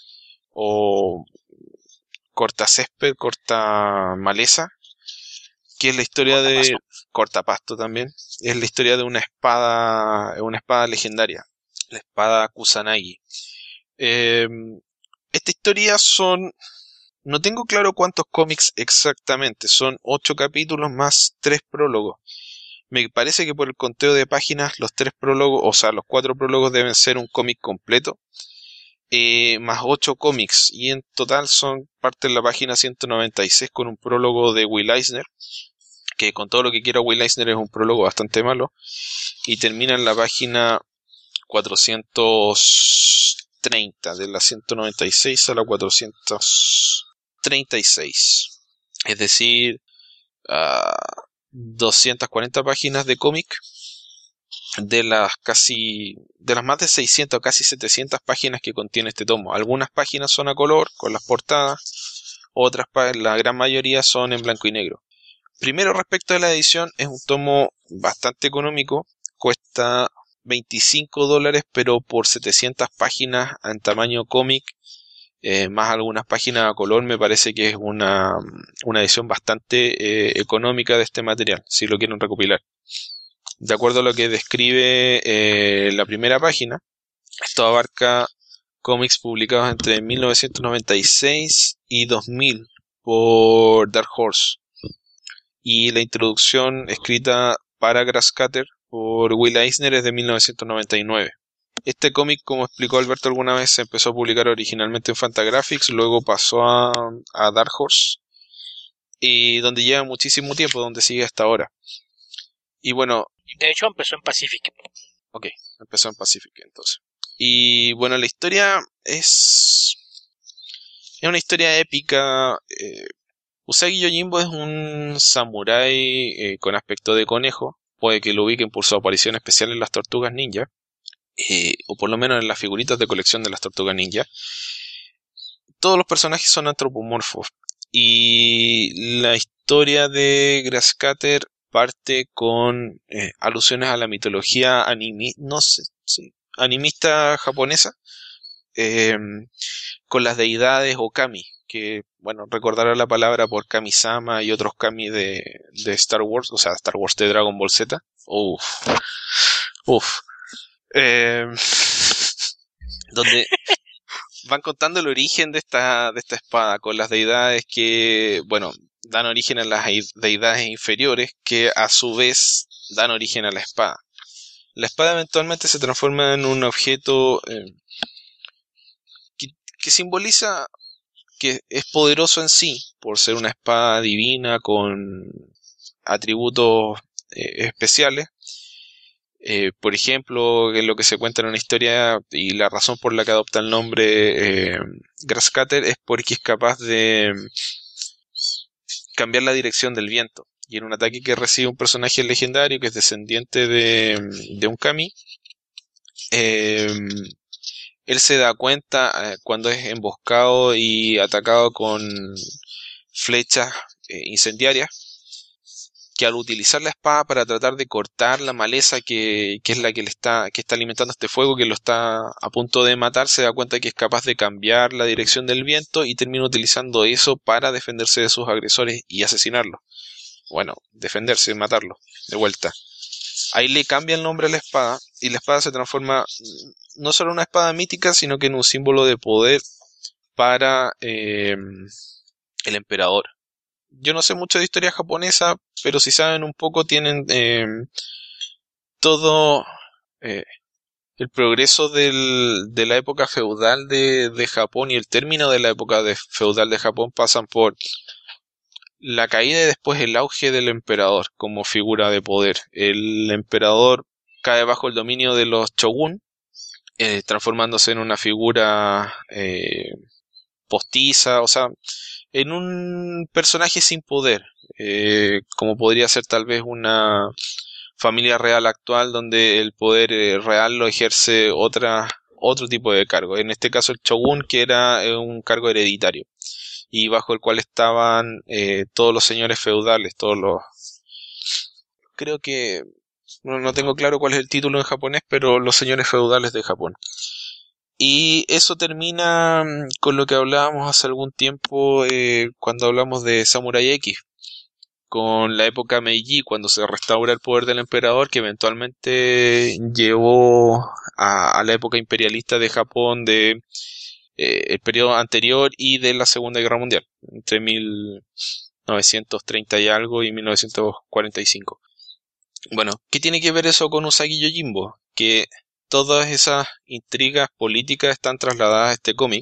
o corta césped, corta maleza, que es la historia de cortapasto también. Es la historia de una espada, una espada legendaria, la espada Kusanagi. Eh, esta historia son, no tengo claro cuántos cómics exactamente, son ocho capítulos más tres prólogos. Me parece que por el conteo de páginas, los tres prólogos, o sea, los cuatro prólogos deben ser un cómic completo, eh, más ocho cómics, y en total son parte de la página ciento noventa y seis con un prólogo de Will Eisner, que con todo lo que quiera Will Eisner es un prólogo bastante malo, y termina en la página cuatrocientos treinta, de la ciento noventa y seis a la cuatrocientos treinta y seis, es decir, uh, doscientas cuarenta páginas de cómic, de las casi, de las más de seiscientas o casi setecientas páginas que contiene este tomo. Algunas páginas son a color, con las portadas, otras, la gran mayoría son en blanco y negro. Primero, respecto a la edición, es un tomo bastante económico, cuesta veinticinco dólares, pero por setecientas páginas en tamaño cómic, eh, más algunas páginas a color, me parece que es una, una edición bastante eh, económica de este material, si lo quieren recopilar. De acuerdo a lo que describe eh, la primera página, esto abarca cómics publicados entre mil novecientos noventa y seis y dos mil por Dark Horse, y la introducción escrita para Grasscutter por Will Eisner es de mil novecientos noventa y nueve. Este cómic, como explicó Alberto alguna vez, se empezó a publicar originalmente en Fantagraphics, luego pasó a, a Dark Horse, y donde lleva muchísimo tiempo, donde sigue hasta ahora. Y bueno,
de hecho empezó en Pacific.
Ok, empezó en Pacific entonces. Y bueno, la historia es es una historia épica. eh, Usagi Yojimbo es un samurái eh, con aspecto de conejo. Puede que lo ubiquen por su aparición especial en las Tortugas Ninja, eh, o por lo menos en las figuritas de colección de las Tortugas Ninja. Todos los personajes son antropomorfos, y la historia de Grasscutter parte con eh, alusiones a la mitología animi, no sé, sí, animista japonesa, eh, con las deidades o kami, que bueno, recordará la palabra por Kami-sama y otros kami de, de Star Wars, o sea, Star Wars de Dragon Ball Z. Uff, uff. Eh, donde van contando el origen de esta, de esta espada, con las deidades que, bueno, dan origen a las deidades inferiores, que a su vez dan origen a la espada. La espada eventualmente se transforma en un objeto eh, que, que simboliza que es poderoso en sí, por ser una espada divina con atributos eh, especiales. Eh, por ejemplo, en lo que se cuenta en una historia, y la razón por la que adopta el nombre eh, Grasscutter es porque es capaz de cambiar la dirección del viento. Y en un ataque que recibe un personaje legendario que es descendiente de, de un kami, eh, él se da cuenta eh, cuando es emboscado y atacado con flechas eh, incendiarias, que al utilizar la espada para tratar de cortar la maleza que, que es la que le está, que está alimentando este fuego, que lo está a punto de matar, se da cuenta que es capaz de cambiar la dirección del viento y termina utilizando eso para defenderse de sus agresores y asesinarlos. Bueno, defenderse, matarlo, de vuelta. Ahí le cambia el nombre a la espada y la espada se transforma no solo en una espada mítica, sino que en un símbolo de poder para eh, el emperador. Yo no sé mucho de historia japonesa, pero si saben un poco tienen eh, todo eh, el progreso del, de la época feudal de, de Japón y el término de la época de, feudal de Japón pasan por la caída y después el auge del emperador como figura de poder. El emperador cae bajo el dominio de los shogun, eh, transformándose en una figura eh, postiza, o sea, en un personaje sin poder, eh, como podría ser tal vez una familia real actual donde el poder eh, real lo ejerce otra, otro tipo de cargo. En este caso el shogun, que era eh, un cargo hereditario y bajo el cual estaban eh, todos los señores feudales, todos los... Creo que... No, no tengo claro cuál es el título en japonés, pero los señores feudales de Japón. Y eso termina con lo que hablábamos hace algún tiempo eh, cuando hablamos de Samurai X, con la época Meiji, cuando se restaura el poder del emperador, que eventualmente llevó a, a la época imperialista de Japón de eh, el periodo anterior y de la Segunda Guerra Mundial, entre mil novecientos treinta y algo y mil novecientos cuarenta y cinco. Bueno, ¿qué tiene que ver eso con Usagi Yojimbo? Que todas esas intrigas políticas están trasladadas a este cómic.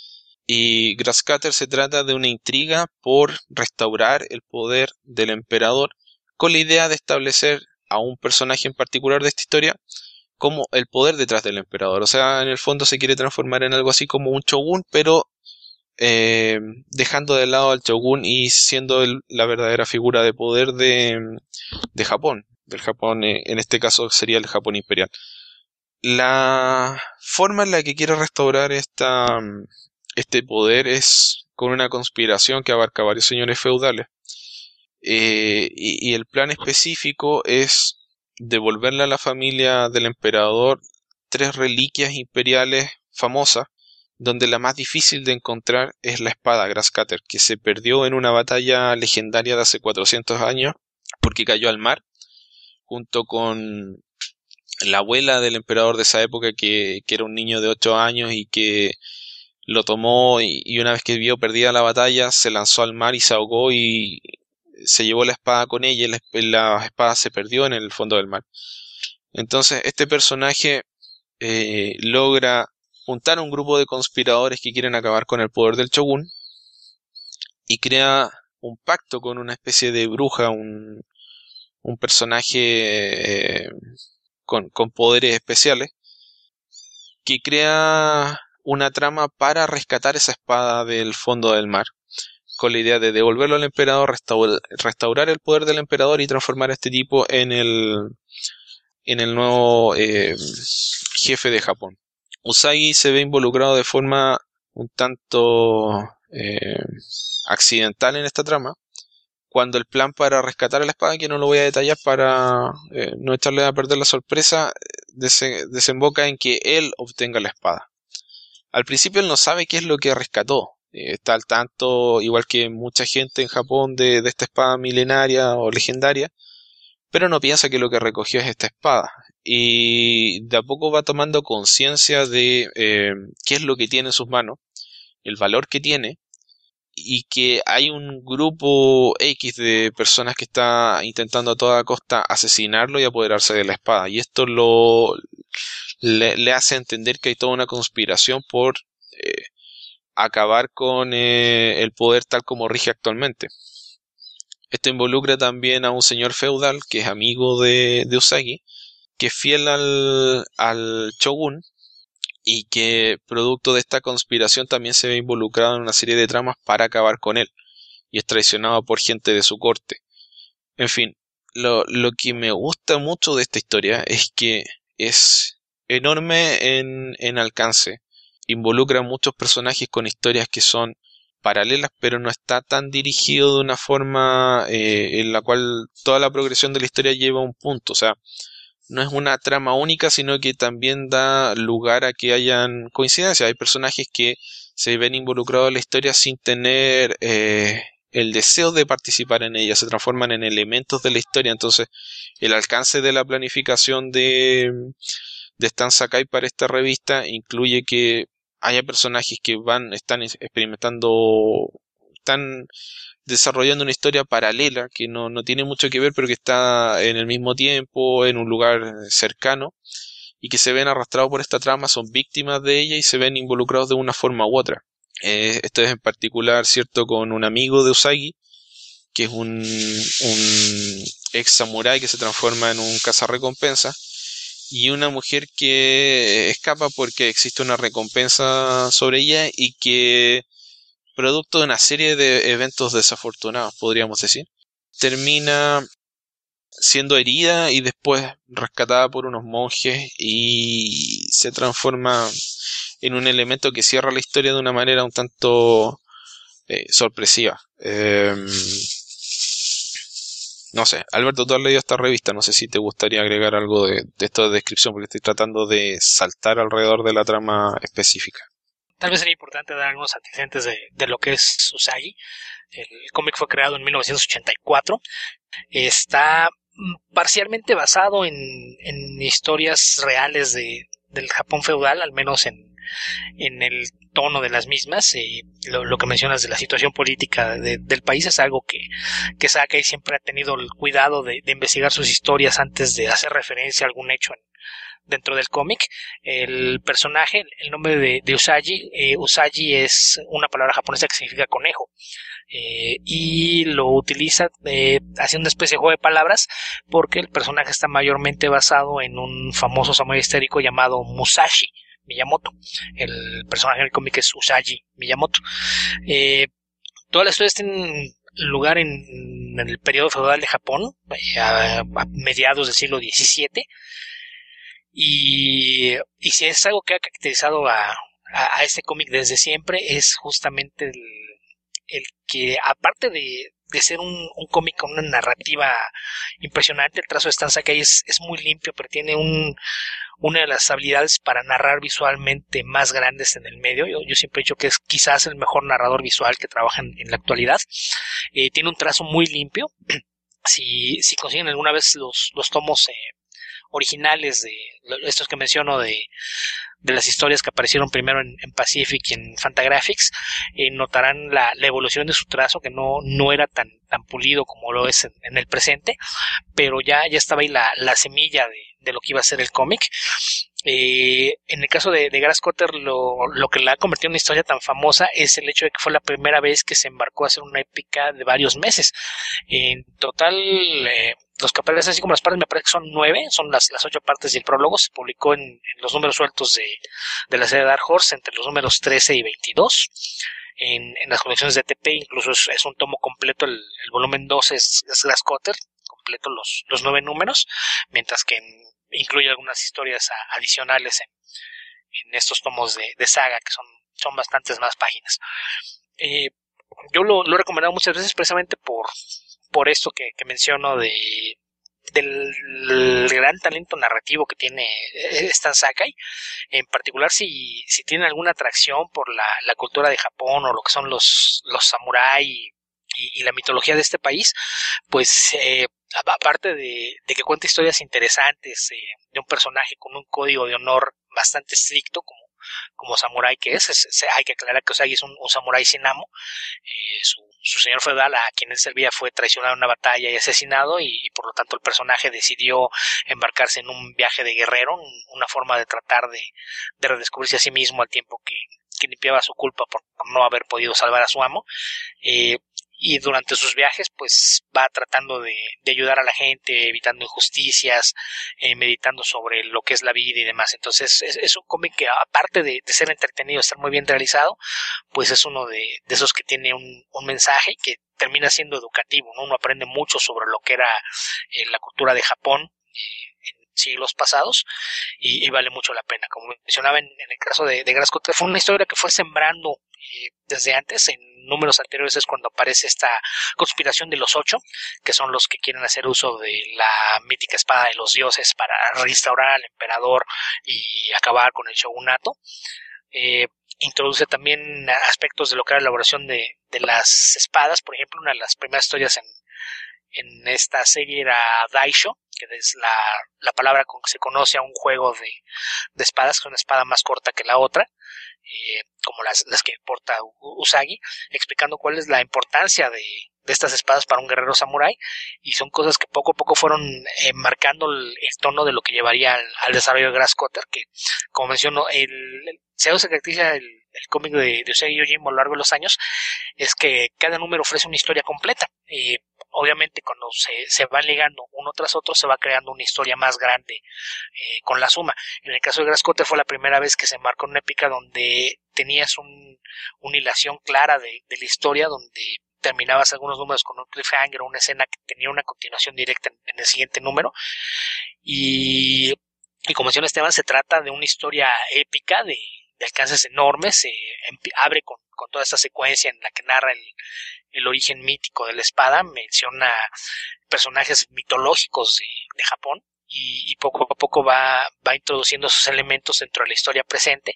Y Grasscutter se trata de una intriga por restaurar el poder del emperador con la idea de establecer a un personaje en particular de esta historia como el poder detrás del emperador. O sea, en el fondo se quiere transformar en algo así como un shogun, pero eh, dejando de lado al shogun y siendo el, la verdadera figura de poder de, de Japón. Del Japón, eh, en este caso sería el Japón imperial. La forma en la que quiere restaurar esta, este poder es con una conspiración que abarca varios señores feudales. Eh, y, y el plan específico es devolverle a la familia del emperador tres reliquias imperiales famosas, donde la más difícil de encontrar es la espada Grasscutter, que se perdió en una batalla legendaria de hace cuatrocientos años porque cayó al mar, junto con la abuela del emperador de esa época, que, que era un niño de ocho años y que lo tomó y, y una vez que vio perdida la batalla se lanzó al mar y se ahogó y se llevó la espada con ella y la, la espada se perdió en el fondo del mar. Entonces este personaje eh, logra juntar un grupo de conspiradores que quieren acabar con el poder del shogun y crea un pacto con una especie de bruja, un, un personaje eh, con, con poderes especiales, que crea una trama para rescatar esa espada del fondo del mar, con la idea de devolverlo al emperador, restaurar, restaurar el poder del emperador y transformar a este tipo en el, en el nuevo eh, jefe de Japón. Usagi se ve involucrado de forma un tanto eh, accidental en esta trama, cuando el plan para rescatar a la espada, que no lo voy a detallar para eh, no echarle a perder la sorpresa, dese- desemboca en que él obtenga la espada. Al principio él no sabe qué es lo que rescató. Eh, está al tanto, igual que mucha gente en Japón, de, de esta espada milenaria o legendaria, pero no piensa que lo que recogió es esta espada. Y de a poco va tomando conciencia de eh, qué es lo que tiene en sus manos, el valor que tiene, y que hay un grupo X de personas que está intentando a toda costa asesinarlo y apoderarse de la espada. Y esto lo le, le hace entender que hay toda una conspiración por eh, acabar con eh, el poder tal como rige actualmente. Esto involucra también a un señor feudal que es amigo de, de Usagi, que es fiel al, al shogun, y que producto de esta conspiración también se ve involucrado en una serie de tramas para acabar con él, y es traicionado por gente de su corte. En fin, lo, lo que me gusta mucho de esta historia es que es enorme en, en alcance. involucra a muchos personajes con historias que son paralelas, pero no está tan dirigido de una forma eh, en la cual toda la progresión de la historia lleva a un punto. O sea, no es una trama única, sino que también da lugar a que hayan coincidencias. Hay personajes que se ven involucrados en la historia sin tener eh, el deseo de participar en ella, se transforman en elementos de la historia. Entonces, el alcance de la planificación de, de Stan Sakai para esta revista incluye que haya personajes que van, están experimentando, están desarrollando una historia paralela que no, no tiene mucho que ver, pero que está en el mismo tiempo, en un lugar cercano, y que se ven arrastrados por esta trama, son víctimas de ella y se ven involucrados de una forma u otra. Eh, esto es en particular cierto con un amigo de Usagi, que es un, un ex samurái que se transforma en un cazarrecompensa, y una mujer que escapa porque existe una recompensa sobre ella y que, producto de una serie de eventos desafortunados, podríamos decir, termina siendo herida y después rescatada por unos monjes y se transforma en un elemento que cierra la historia de una manera un tanto eh, sorpresiva. Eh, no sé, Alberto, tú has leído esta revista, no sé si te gustaría agregar algo de, de esta descripción, porque estoy tratando de saltar alrededor de la trama específica.
Tal vez sería importante dar algunos antecedentes de, de lo que es Usagi. El cómic fue creado en mil novecientos ochenta y cuatro. Está parcialmente basado en, en historias reales de, del Japón feudal, al menos en, en el tono de las mismas. Eh, lo, lo que mencionas de la situación política de, del país es algo que, que Sakai siempre ha tenido el cuidado de, de investigar sus historias antes de hacer referencia a algún hecho en, dentro del cómic. El personaje, el nombre de, de Usagi, eh, Usagi es una palabra japonesa que significa conejo, eh, y lo utiliza eh, haciendo una especie de juego de palabras porque el personaje está mayormente basado en un famoso samurái histórico llamado Musashi Miyamoto. El personaje del cómic es Usagi Miyamoto. Eh, toda la historia tiene lugar en, en el periodo feudal de Japón, eh, a, a mediados del siglo diecisiete. Y, y si es algo que ha caracterizado a, a, a este cómic desde siempre, es justamente el, el que, aparte de, de ser un, un cómic con una narrativa impresionante, el trazo de Stan Sakai es, es muy limpio, pero tiene un, una de las habilidades para narrar visualmente más grandes en el medio. Yo, yo siempre he dicho que es quizás el mejor narrador visual que trabaja en, en la actualidad. Eh, tiene un trazo muy limpio. Si, si consiguen alguna vez los, los tomos eh, originales de estos que menciono de, de las historias que aparecieron primero en, en Pacific y en Fantagraphics, eh, notarán la, la evolución de su trazo, que no, no era tan, tan pulido como lo es en, en el presente, pero ya, ya estaba ahí la, la semilla de, de lo que iba a ser el cómic. Eh, en el caso de, de Grasscutter, lo, lo que la ha convertido en una historia tan famosa es el hecho de que fue la primera vez que se embarcó a hacer una épica de varios meses. En total, eh, los capítulos, así como las partes, me parece que son nueve, son las, las ocho partes del prólogo. Se publicó en, en los números sueltos de, de la serie Dark Horse entre los números trece y veintidós. En, en las colecciones de T P incluso es, es un tomo completo, el, el volumen dos es, es Grasscutter, completo los, los nueve números, mientras que en, incluye algunas historias a, adicionales en, en estos tomos de, de saga, que son, son bastantes más páginas. Eh, yo lo, lo he recomendado muchas veces precisamente por, por esto que, que menciono de del gran talento narrativo que tiene Stan Sakai. En particular, si, si tienen alguna atracción por la, la cultura de Japón o lo que son los, los samurái y, y la mitología de este país, pues eh, aparte de, de que cuenta historias interesantes eh, de un personaje con un código de honor bastante estricto como, como samurái que es, es, es hay que aclarar que Usagi es un, un samurái sin amo. Eh, su, su señor feudal a quien él servía fue traicionado en una batalla y asesinado, y, y por lo tanto el personaje decidió embarcarse en un viaje de guerrero, un, una forma de tratar de, de redescubrirse a sí mismo al tiempo que, que limpiaba su culpa por, por no haber podido salvar a su amo. Eh, y durante sus viajes pues va tratando de, de ayudar a la gente, evitando injusticias, eh, meditando sobre lo que es la vida y demás. Entonces es, es un cómic que, aparte de, de ser entretenido, estar muy bien realizado, pues es uno de, de esos que tiene un, un mensaje que termina siendo educativo, ¿no? Uno aprende mucho sobre lo que era eh, la cultura de Japón, eh, siglos pasados y, y vale mucho la pena. Como mencionaba en, en el caso de, de Grasscutter, fue una historia que fue sembrando eh, desde antes. En números anteriores es cuando aparece esta conspiración de los ocho, que son los que quieren hacer uso de la mítica espada de los dioses para restaurar al emperador y acabar con el shogunato. Eh, introduce también aspectos de lo que era la elaboración de, de las espadas. Por ejemplo, una de las primeras historias en, en esta serie era Daisho, que es la, la palabra con que se conoce a un juego de, de espadas, que es una espada más corta que la otra, eh, como las, las que porta Usagi, explicando cuál es la importancia de, de estas espadas para un guerrero samurái, y son cosas que poco a poco fueron eh, marcando el, el tono de lo que llevaría al, al desarrollo de Grasscutter, que, como menciono, el, el si algo se caracteriza el, el cómic de, de Usagi Yojimbo a lo largo de los años, es que cada número ofrece una historia completa. Eh, obviamente cuando se, se van ligando uno tras otro se va creando una historia más grande eh, con la suma. En el caso de Grasscutter fue la primera vez que se marcó una épica donde tenías un, una hilación clara de, de la historia, donde terminabas algunos números con un cliffhanger o una escena que tenía una continuación directa en, en el siguiente número. Y, y como menciona Esteban, se trata de una historia épica de, de alcances enormes. Se abre con, con toda esta secuencia en la que narra el, el origen mítico de la espada, menciona personajes mitológicos de, de Japón, y, y poco a poco va, va introduciendo esos elementos dentro de la historia presente,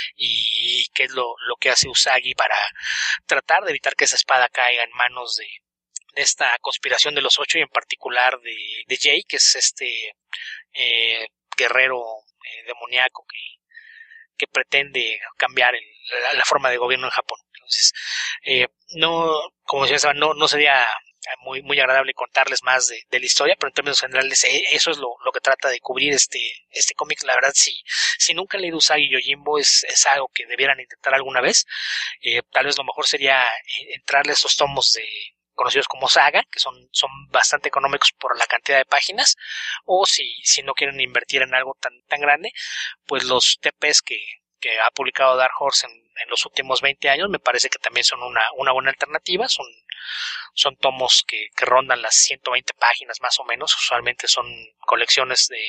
y qué es lo, lo que hace Usagi para tratar de evitar que esa espada caiga en manos de, de esta conspiración de los ocho, y en particular de, de Jay, que es este eh, guerrero eh, demoníaco que que pretende cambiar el, la, la forma de gobierno en Japón. Entonces, eh, no, como decía, no, no sería muy, muy agradable contarles más de, de la historia, pero en términos generales eh, eso es lo, lo que trata de cubrir este, este cómic. La verdad, si, si nunca han leído Usagi Yojimbo, es, es algo que debieran intentar alguna vez. Eh, tal vez lo mejor sería entrarle a estos tomos de conocidos como Saga, que son, son bastante económicos por la cantidad de páginas, o si, si no quieren invertir en algo tan, tan grande, pues los T Ps que, que ha publicado Dark Horse en, en los últimos veinte años me parece que también son una, una buena alternativa. Son, son tomos que, que rondan las ciento veinte páginas más o menos. Usualmente son colecciones de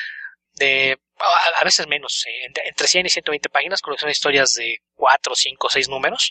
de a veces menos, eh, entre cien y ciento veinte páginas, colección de historias de cuatro, cinco, seis números,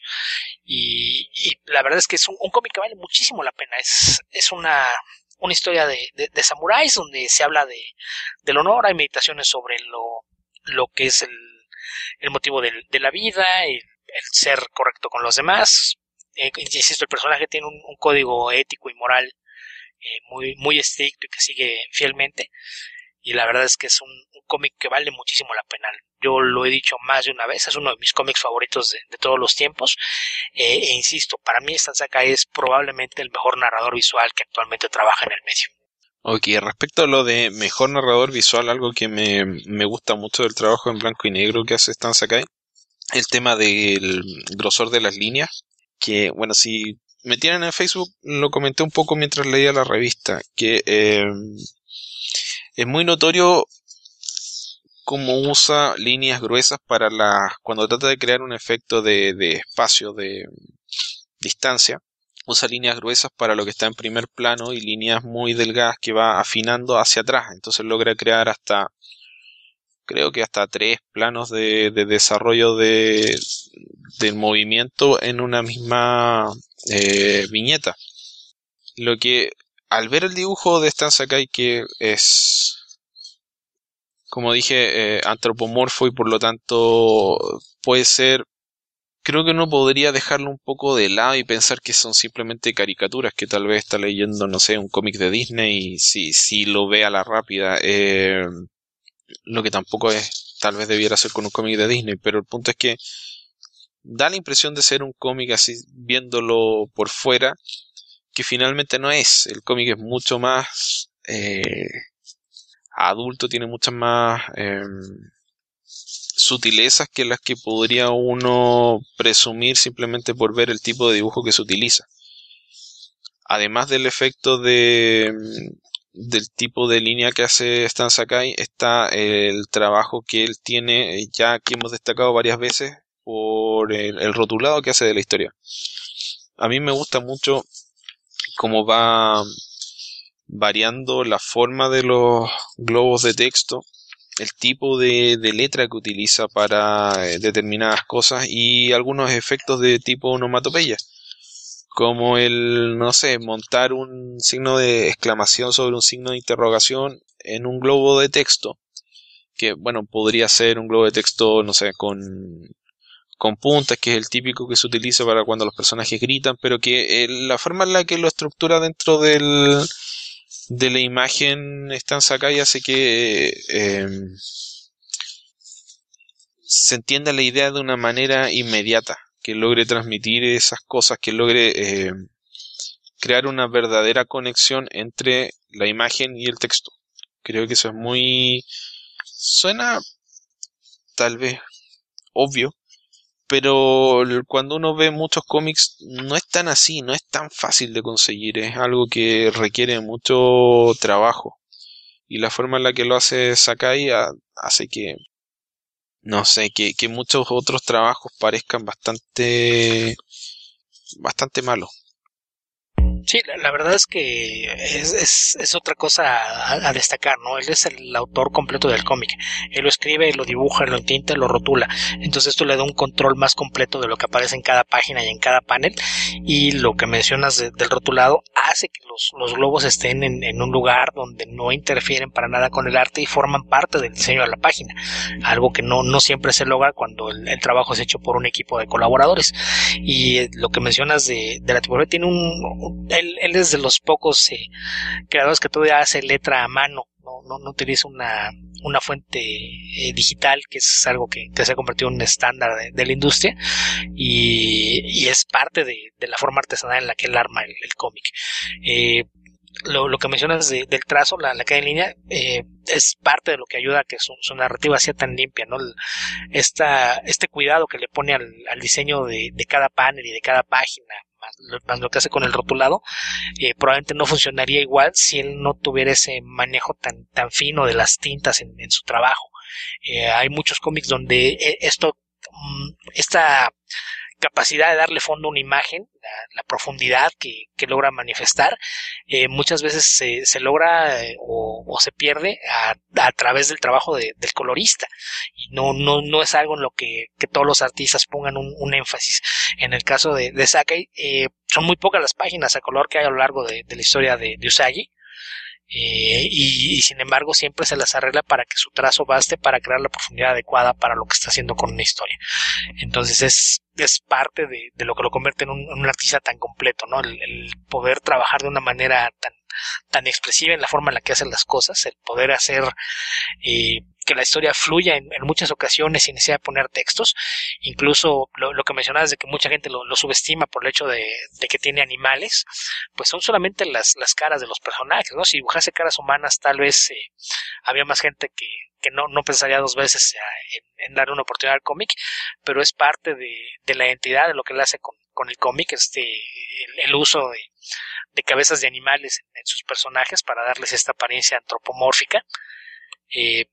y, y la verdad es que es un, un cómic que vale muchísimo la pena. Es, es una, una historia de, de, de samuráis donde se habla de, del honor, hay meditaciones sobre lo, lo que es el, el motivo de, de la vida, el, el ser correcto con los demás. Eh, insisto, el personaje tiene un, un código ético y moral eh, muy, muy estricto y que sigue fielmente. Y la verdad es que es un, un cómic que vale muchísimo la pena. Yo lo he dicho más de una vez, es uno de mis cómics favoritos de, de todos los tiempos. Eh, e insisto, para mí Stan Sakai es probablemente el mejor narrador visual que actualmente trabaja en el medio.
Ok, respecto a lo de mejor narrador visual, algo que me, me gusta mucho del trabajo en blanco y negro que hace Stan Sakai, el tema del grosor de las líneas, que bueno, si me tienen en Facebook, lo comenté un poco mientras leía la revista, que eh, es muy notorio cómo usa líneas gruesas para la cuando trata de crear un efecto de, de espacio, de distancia. Usa líneas gruesas para lo que está en primer plano y líneas muy delgadas que va afinando hacia atrás. Entonces logra crear hasta, creo que hasta tres planos de, de desarrollo de, del movimiento en una misma eh, viñeta. Lo que, al ver el dibujo de Stan Sakai, que es, como dije, eh, antropomorfo y por lo tanto puede ser, creo que uno podría dejarlo un poco de lado y pensar que son simplemente caricaturas, que tal vez está leyendo, no sé, un cómic de Disney y si, si lo ve a la rápida, eh, lo que tampoco es, tal vez debiera ser con un cómic de Disney, pero el punto es que da la impresión de ser un cómic así, viéndolo por fuera, que finalmente no es. El cómic es mucho más eh, adulto, tiene muchas más eh, sutilezas que las que podría uno presumir simplemente por ver el tipo de dibujo que se utiliza. Además del efecto de del tipo de línea que hace Stan Sakai, está el trabajo que él tiene, ya que hemos destacado varias veces, por el, el rotulado que hace de la historia. A mí me gusta mucho cómo va variando la forma de los globos de texto, el tipo de, de letra que utiliza para eh, determinadas cosas y algunos efectos de tipo onomatopeya, como el, no sé, montar un signo de exclamación sobre un signo de interrogación en un globo de texto, que bueno, podría ser un globo de texto, no sé, con, con puntas, que es el típico que se utiliza para cuando los personajes gritan, pero que eh, la forma en la que lo estructura dentro del de la imagen Stan Sakai hace que eh, se entienda la idea de una manera inmediata, que logre transmitir esas cosas, que logre eh, crear una verdadera conexión entre la imagen y el texto. Creo que eso es muy... suena tal vez obvio, pero cuando uno ve muchos cómics no es tan así, no es tan fácil de conseguir, es algo que requiere mucho trabajo. Y la forma en la que lo hace Sakai hace que, no sé, que, que muchos otros trabajos parezcan bastante, bastante malos.
Sí, la, la verdad es que es, es, es otra cosa a, a destacar, ¿no? Él es el autor completo del cómic. Él lo escribe, lo dibuja, lo entinta, lo rotula. Entonces esto le da un control más completo de lo que aparece en cada página y en cada panel. Y lo que mencionas de, del rotulado hace que los, los globos estén en, en un lugar donde no interfieren para nada con el arte y forman parte del diseño de la página. Algo que no, no siempre se logra cuando el, el trabajo es hecho por un equipo de colaboradores. Y eh, lo que mencionas de, de la tipografía tiene un... Él, él es de los pocos eh, creadores que todavía hace letra a mano, no, no, no utiliza una, una fuente eh, digital, que es algo que, que se ha convertido en un estándar de, de la industria, y, y es parte de, de la forma artesanal en la que él arma el, el cómic. Eh, Lo, lo que mencionas de, del trazo, la, la caída en línea, eh, es parte de lo que ayuda a que su, su narrativa sea tan limpia, ¿no? El, esta, este cuidado que le pone al, al diseño de, de cada panel y de cada página, más lo, más lo que hace con el rotulado, eh, probablemente no funcionaría igual si él no tuviera ese manejo tan, tan fino de las tintas en, en su trabajo. Eh, hay muchos cómics donde esto, esta capacidad de darle fondo a una imagen, la, la profundidad que, que logra manifestar, eh, muchas veces se, se logra eh, o, o se pierde a, a través del trabajo de, del colorista, y no, no, no es algo en lo que, que todos los artistas pongan un, un énfasis. En el caso de, de Sakai, eh, son muy pocas las páginas a color que hay a lo largo de, de la historia de, de Usagi. Eh, y, y sin embargo siempre se las arregla para que su trazo baste para crear la profundidad adecuada para lo que está haciendo con una historia. Entonces es, es parte de, de lo que lo convierte en un, en un artista tan completo, ¿no? El, el poder trabajar de una manera tan, tan expresiva en la forma en la que hacen las cosas, el poder hacer eh, que la historia fluya en, en muchas ocasiones sin necesidad de poner textos. Incluso lo, lo que mencionabas de que mucha gente lo, lo subestima por el hecho de, de que tiene animales, pues son solamente las, las caras de los personajes, ¿no? Si dibujase caras humanas, tal vez eh, había más gente que, que no, no pensaría dos veces en, en dar una oportunidad al cómic, pero es parte de, de la identidad de lo que él hace con, con el cómic, este, el, el uso de, de cabezas de animales en, en sus personajes para darles esta apariencia antropomórfica. Eh,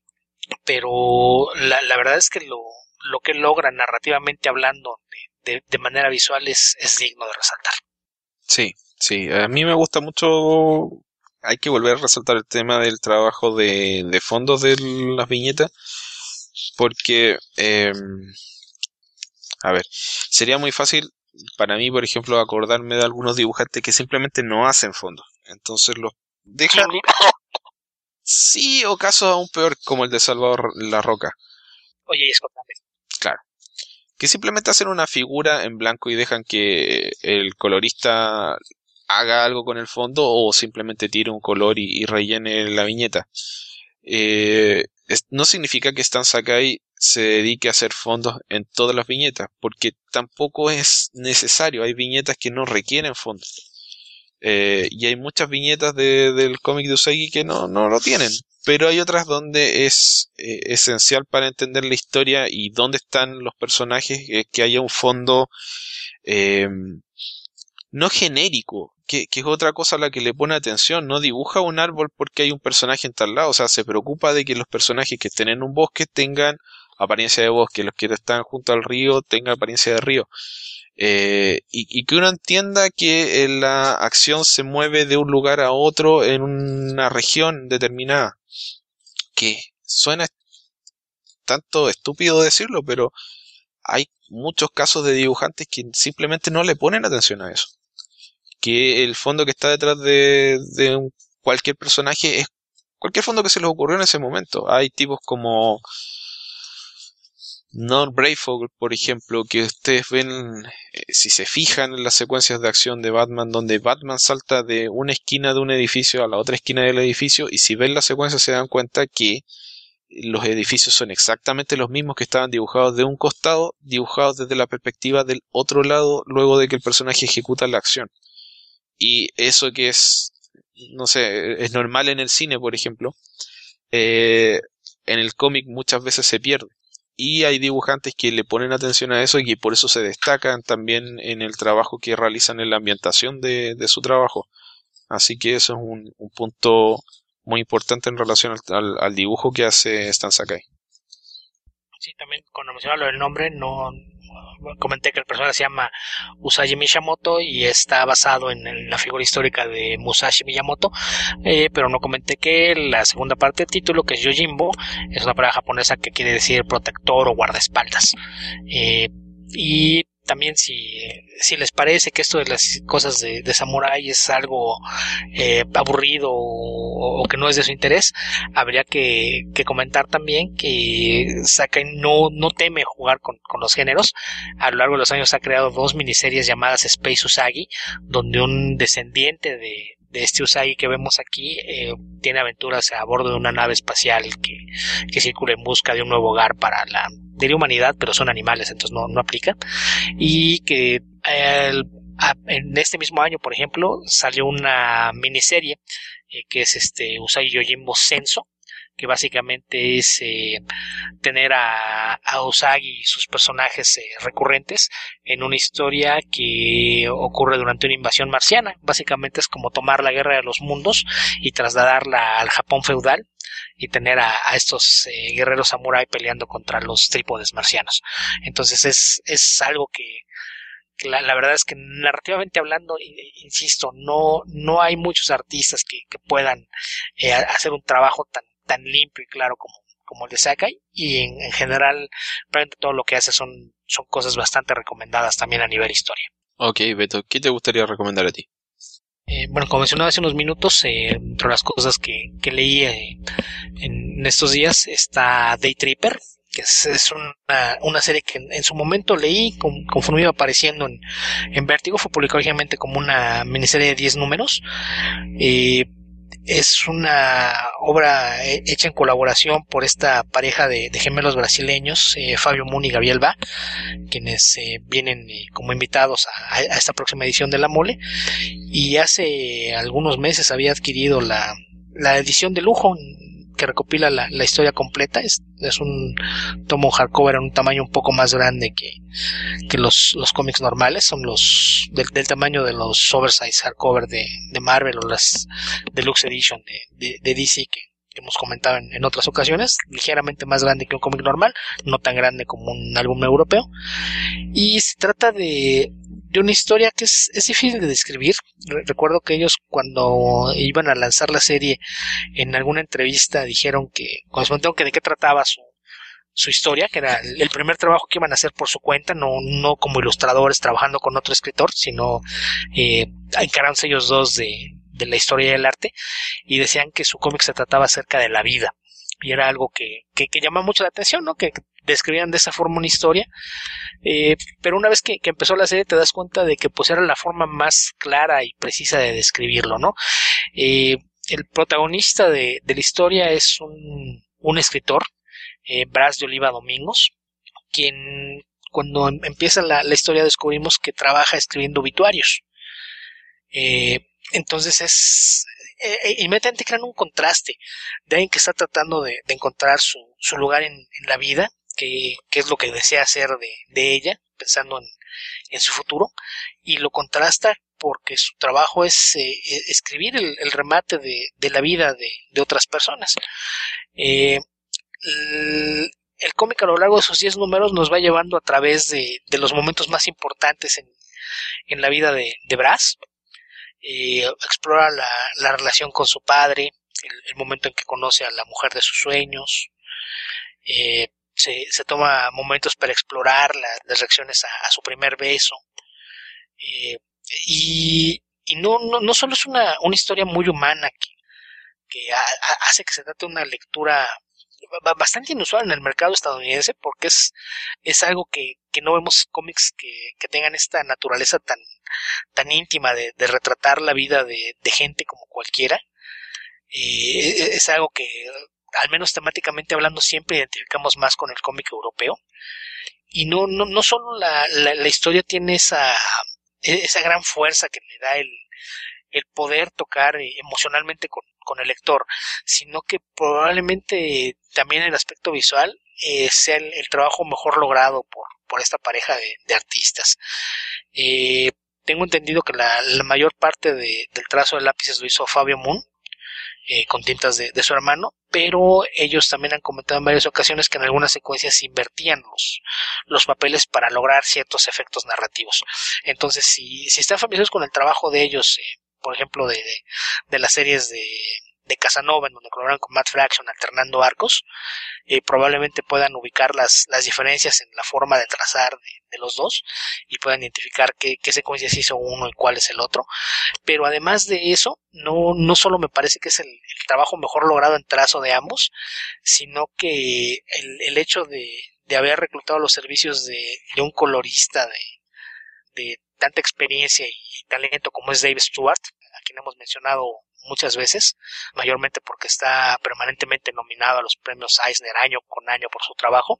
pero la, la verdad es que lo, lo que logra narrativamente hablando de, de, de manera visual es, es digno de resaltar.
Sí, sí, a mí me gusta mucho, hay que volver a resaltar el tema del trabajo de, de fondos de las viñetas, porque, eh, a ver, sería muy fácil para mí, por ejemplo, acordarme de algunos dibujantes que simplemente no hacen fondos, entonces los dejan... Sí, o casos aún peor, como el de Salvador La Roca.
Oye, y escúchame.
Claro. Que simplemente hacen una figura en blanco y dejan que el colorista haga algo con el fondo o simplemente tire un color y, y rellene la viñeta. Eh, es, no significa que Stan Sakai se dedique a hacer fondos en todas las viñetas, porque tampoco es necesario. Hay viñetas que no requieren fondos. Eh, y hay muchas viñetas de, del cómic de Usagi que no, no lo tienen, pero hay otras donde es eh, esencial para entender la historia y dónde están los personajes, eh, que haya un fondo eh, no genérico, que, que es otra cosa a la que le pone atención. No dibuja un árbol porque hay un personaje en tal lado, o sea, se preocupa de que los personajes que estén en un bosque tengan apariencia de bosque, los que están junto al río tengan apariencia de río. Eh, y, y que uno entienda que eh, la acción se mueve de un lugar a otro en una región determinada. Que suena tanto estúpido decirlo, pero hay muchos casos de dibujantes que simplemente no le ponen atención a eso. Que el fondo que está detrás de, de un, cualquier personaje es cualquier fondo que se les ocurrió en ese momento. Hay tipos como Norm Brayfogle, por ejemplo, que ustedes ven, eh, si se fijan en las secuencias de acción de Batman, donde Batman salta de una esquina de un edificio a la otra esquina del edificio, y si ven la secuencia se dan cuenta que los edificios son exactamente los mismos que estaban dibujados de un costado, dibujados desde la perspectiva del otro lado, luego de que el personaje ejecuta la acción. Y eso que es, no sé, es normal en el cine, por ejemplo, eh, en el cómic muchas veces se pierde. Y hay dibujantes que le ponen atención a eso y que por eso se destacan también en el trabajo que realizan en la ambientación de, de su trabajo. Así que eso es un, un punto muy importante en relación al, al, al dibujo que hace Stan Sakai.
Sí, también cuando mencionaba lo del nombre, no comenté que el personaje se llama Usagi Miyamoto y está basado en, en la figura histórica de Musashi Miyamoto, eh, pero no comenté que la segunda parte del título, que es Yojimbo, es una palabra japonesa que quiere decir protector o guardaespaldas. Eh, y también si, si les parece que esto de las cosas de, de samurái es algo eh, aburrido o, o que no es de su interés, habría que, que comentar también que Sakai no, no teme jugar con, con los géneros. A lo largo de los años ha creado dos miniseries llamadas Space Usagi, donde un descendiente de, de este Usagi que vemos aquí eh, tiene aventuras a bordo de una nave espacial que, que circula en busca de un nuevo hogar para la, diría humanidad, pero son animales, entonces no, no aplica. Y que el, a, en este mismo año, por ejemplo, salió una miniserie eh, que es este Usagi Yojimbo Senso, que básicamente es eh, tener a, a Usagi y sus personajes eh, recurrentes en una historia que ocurre durante una invasión marciana. Básicamente es como tomar la guerra de los mundos y trasladarla al Japón feudal y tener a, a estos eh, guerreros samurái peleando contra los trípodes marcianos. Entonces es, es algo que La, la verdad es que narrativamente hablando, insisto, no, no hay muchos artistas que, que puedan eh, hacer un trabajo tan, tan limpio y claro como, como el de Sakai, y en, en general realmente todo lo que hace son, son cosas bastante recomendadas también a nivel historia.
Ok, Beto, ¿qué te gustaría recomendar a ti?
Eh, bueno, como mencionaba hace unos minutos, eh, entre las cosas que, que leí eh, en estos días está Day Tripper, que es, es una, una serie que en, en su momento leí con, conforme iba apareciendo en, en Vértigo. Fue publicado originalmente como una miniserie de diez números. Eh, es una obra hecha en colaboración por esta pareja de, de gemelos brasileños, eh, Fabio Moon y Gabriel Bá, quienes eh, vienen eh, como invitados a, a esta próxima edición de La Mole, y hace algunos meses había adquirido la, la edición de lujo que recopila la, la historia completa. Es, es un tomo hardcover en un tamaño un poco más grande que, que los, los cómics normales, son los del, del tamaño de los oversize hardcover de, de Marvel o las Deluxe Edition de, de, de D C que, que hemos comentado en, en otras ocasiones, ligeramente más grande que un cómic normal, no tan grande como un álbum europeo, y se trata de de una historia que es, es difícil de describir. Recuerdo que ellos cuando iban a lanzar la serie en alguna entrevista dijeron que, cuando les preguntaron que de qué trataba su, su historia, que era el primer trabajo que iban a hacer por su cuenta, no, no como ilustradores trabajando con otro escritor, sino eh, encarándose ellos dos de, de la historia y el arte, y decían que su cómic se trataba acerca de la vida, y era algo que, que, que llama mucho la atención, ¿no? Que describían de esa forma una historia, eh, pero una vez que, que empezó la serie te das cuenta de que pues era la forma más clara y precisa de describirlo, ¿no? Eh, el protagonista de, de la historia es un, un escritor, eh, Bras de Oliva Domingos, quien cuando em, empieza la, la historia descubrimos que trabaja escribiendo obituarios. Eh, entonces es eh, inmediatamente crean un contraste de alguien que está tratando de, de encontrar su, su lugar en, en la vida, que, que es lo que desea hacer de, de ella, pensando en, en su futuro, y lo contrasta porque su trabajo es eh, escribir el, el remate de, de la vida de, de otras personas. Eh, el, el cómic a lo largo de sus diez números nos va llevando a través de, de los momentos más importantes en, en la vida de, de Brass. Eh, explora la, la relación con su padre, el, el momento en que conoce a la mujer de sus sueños. Eh, se, se toma momentos para explorar la, las reacciones a, a su primer beso. Eh, y y no, no, no solo es una, una historia muy humana que, que a, a, hace que se trate una lectura bastante inusual en el mercado estadounidense, porque es, es algo que, que no vemos cómics que, que tengan esta naturaleza tan, tan íntima de, de retratar la vida de, de gente como cualquiera. Eh, es algo que, al menos temáticamente hablando, siempre identificamos más con el cómic europeo. Y no, no, no solo la, la, la historia tiene esa, esa gran fuerza que le da el, el poder tocar emocionalmente con, con el lector, sino que probablemente también el aspecto visual eh, sea el, el trabajo mejor logrado por, por esta pareja de, de artistas. Eh, tengo entendido que la, la mayor parte de, del trazo de lápices lo hizo Fabio Moon, eh, con tintas de, de su hermano, pero ellos también han comentado en varias ocasiones que en algunas secuencias invertían los, los papeles para lograr ciertos efectos narrativos. Entonces, si, si están familiarizados con el trabajo de ellos, eh, por ejemplo, de, de, de las series de, de Casanova, en donde colaboran con Matt Fraction alternando arcos, eh, probablemente puedan ubicar las, las diferencias en la forma de trazar de, de los dos y puedan identificar qué, qué secuencias hizo uno y cuál es el otro. Pero además de eso, no, no solo me parece que es el, el trabajo mejor logrado en trazo de ambos, sino que el, el hecho de, de haber reclutado los servicios de, de un colorista de, de tanta experiencia y talento como es Dave Stewart, a quien hemos mencionado muchas veces, mayormente porque está permanentemente nominado a los premios Eisner año con año por su trabajo.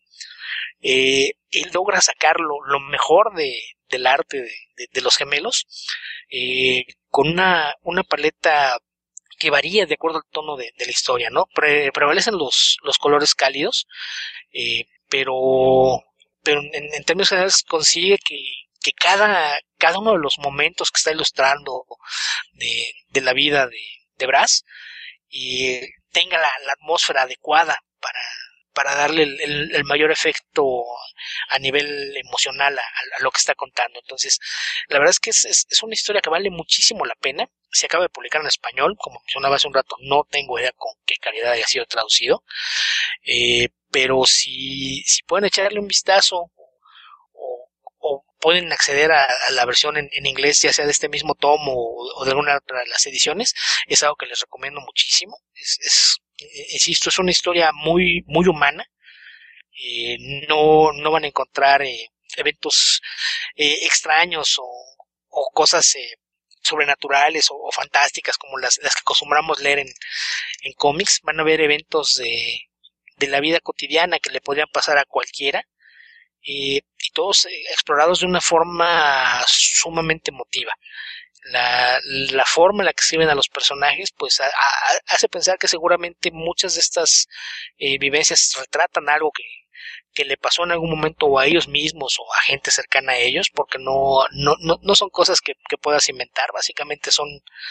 Eh, él logra sacar lo, lo mejor de, del arte de, de, de los gemelos, eh, con una, una paleta que varía de acuerdo al tono de, de la historia, ¿no? Pre, prevalecen los, los colores cálidos, eh, pero, pero en, en términos generales consigue que, que cada, cada uno de los momentos que está ilustrando de, de la vida de, de Brass y tenga la, la atmósfera adecuada para, para darle el, el, el mayor efecto a nivel emocional a, a lo que está contando. Entonces, la verdad es que es, es, es una historia que vale muchísimo la pena. Se acaba de publicar en español, como mencionaba hace un rato, no tengo idea con qué calidad haya sido traducido, eh, pero si, si pueden echarle un vistazo o, o pueden acceder a, a la versión en, en inglés, ya sea de este mismo tomo o, o de alguna otra de las ediciones, es algo que les recomiendo muchísimo. Es, es insisto, es una historia muy, muy humana. Eh, no, no van a encontrar eh, eventos eh, extraños o, o cosas eh, sobrenaturales o, o fantásticas como las, las que acostumbramos leer en, en cómics. Van a haber eventos de, de la vida cotidiana que le podrían pasar a cualquiera, eh, y todos eh, explorados de una forma sumamente emotiva. La, la forma en la que escriben a los personajes pues a, a, hace pensar que seguramente muchas de estas eh, vivencias retratan algo que, que le pasó en algún momento o a ellos mismos o a gente cercana a ellos, porque no, no, no, no son cosas que, que puedas inventar, básicamente son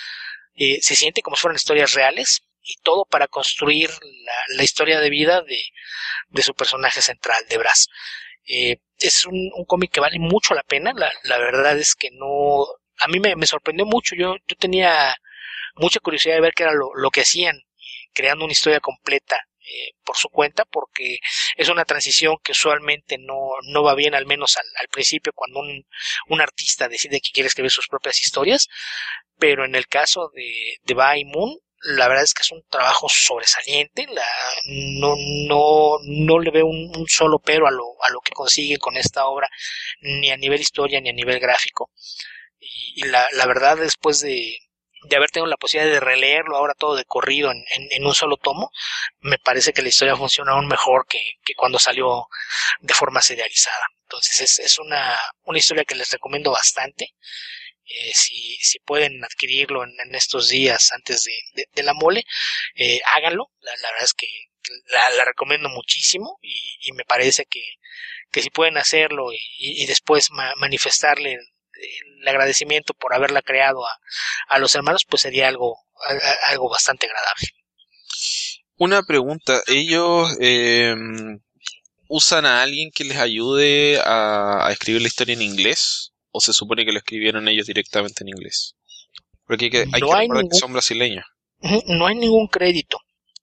eh, se siente como si fueran historias reales, y todo para construir la, la historia de vida de, de su personaje central, de Brass. Eh, es un, un cómic que vale mucho la pena. La, la verdad es que no, a mí me, me sorprendió mucho. Yo, yo tenía mucha curiosidad de ver qué era lo, lo que hacían, creando una historia completa eh, por su cuenta, porque es una transición que usualmente no, no va bien, al menos al, al principio, cuando un, un artista decide que quiere escribir sus propias historias. Pero en el caso de, de Ba y Moon, la verdad es que es un trabajo sobresaliente. La, no, no, no le veo un, un solo pero a lo, a lo que consigue con esta obra, ni a nivel historia ni a nivel gráfico. Y, y la, la verdad, después de, de haber tenido la posibilidad de releerlo ahora todo de corrido en, en, en un solo tomo, me parece que la historia funciona aún mejor que, que cuando salió de forma serializada. Entonces es, es una, una historia que les recomiendo bastante. Eh, si, si pueden adquirirlo en, en estos días antes de, de, de la mole, eh, háganlo. La, la verdad es que la, la recomiendo muchísimo, y, y me parece que, que si pueden hacerlo y, y después ma, manifestarle el, el agradecimiento por haberla creado a, a los hermanos, pues sería algo, a, algo bastante agradable.
Una pregunta, ellos eh, usan a alguien que les ayude a, a escribir la historia en inglés? ¿O se supone que lo escribieron ellos directamente en inglés? Porque hay que, hay
No
que
hay
recordar que
ningún,
son brasileños.
no hay ningún crédito.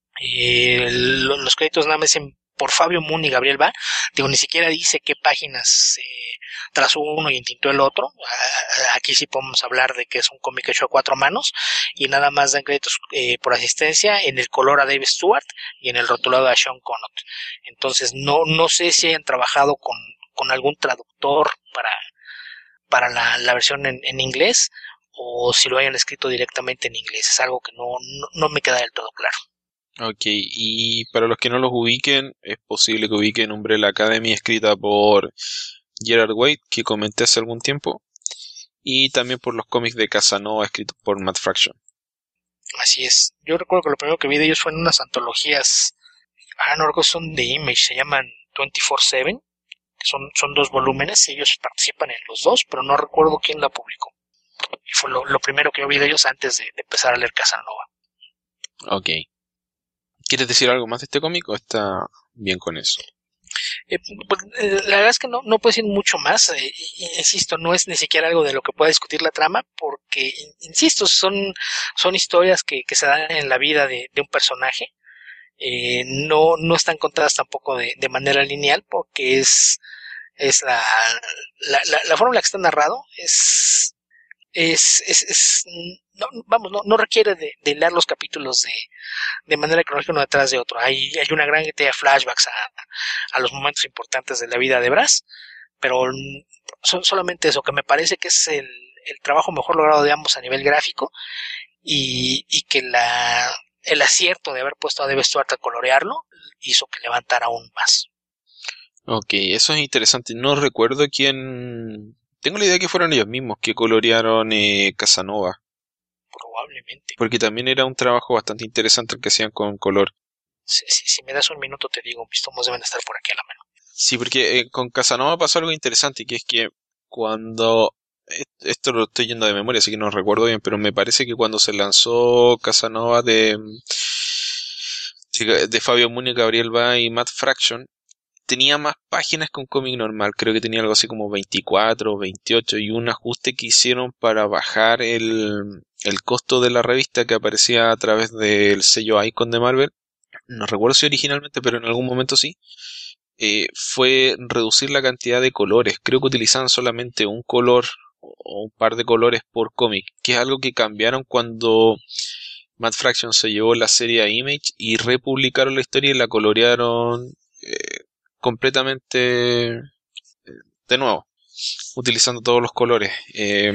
Eh, lo- los créditos nada más dicen por Fabio Moon y Gabriel Ba. Digo, ni siquiera dice qué páginas eh, trazó uno y entintó el otro. Ah, aquí sí podemos hablar de que es un cómic hecho a cuatro manos y nada más dan créditos eh, por asistencia en el color a Dave Stewart y en el rotulado a Sean Conant. Entonces no no sé si hayan trabajado con, con algún traductor para, para la, la versión en, en inglés o si lo hayan escrito directamente en inglés. Es algo que no, no, no me queda del todo claro.
Ok, y para los que no los ubiquen, es posible que ubiquen Umbrella Academy escrita por Gerard Way, que comenté hace algún tiempo, y también por los cómics de Casanova escritos por Matt Fraction.
Así es. Yo recuerdo que lo primero que vi de ellos fue en unas antologías, ah, no recuerdo, son de Image, se llaman veinticuatro siete, son, son dos volúmenes, ellos participan en los dos, pero no recuerdo quién la publicó. Y fue lo, lo primero que yo vi de ellos antes de, de empezar a leer Casanova.
Ok. ¿Quieres decir algo más de este cómic o está bien con eso?
Eh, pues, eh, la verdad es que no, no puedo decir mucho más, eh, insisto, no es ni siquiera algo de lo que pueda discutir la trama, porque, insisto, son, son historias que, que se dan en la vida de, de un personaje, eh, no, no están contadas tampoco de, de manera lineal, porque es, es la, la, la, la forma en la que está narrado, es, es, es, es no, vamos, no, no requiere de, de leer los capítulos de, de manera cronológica uno detrás de otro. Hay, hay una gran cantidad de flashbacks a, a los momentos importantes de la vida de Brass, pero son solamente eso, que me parece que es el, el trabajo mejor logrado de ambos a nivel gráfico y, y que la, el acierto de haber puesto a Dave Stewart a colorearlo hizo que levantara aún más.
Ok, eso es interesante. No recuerdo quién... Tengo la idea que fueron ellos mismos que colorearon eh, Casanova.
Probablemente.
Porque también era un trabajo bastante interesante el que hacían con color.
Si, si, si me das un minuto te digo, mis tomos deben estar por aquí a la mano.
Sí, porque eh, con Casanova pasó algo interesante, que es que cuando... Esto lo estoy yendo de memoria, así que no recuerdo bien, pero me parece que cuando se lanzó Casanova de, de Fabio Moon, Gabriel Ba y Matt Fraction, tenía más páginas que un cómic normal. Creo que tenía algo así como veinticuatro o veintiocho, y un ajuste que hicieron para bajar el, el costo de la revista que aparecía a través del sello Icon de Marvel. No recuerdo si originalmente, pero en algún momento sí. Eh, fue reducir la cantidad de colores. Creo que utilizaban solamente un color o un par de colores por cómic, que es algo que cambiaron cuando Matt Fraction se llevó la serie a Image y republicaron la historia y la colorearon eh, completamente de nuevo, utilizando todos los colores. Eh,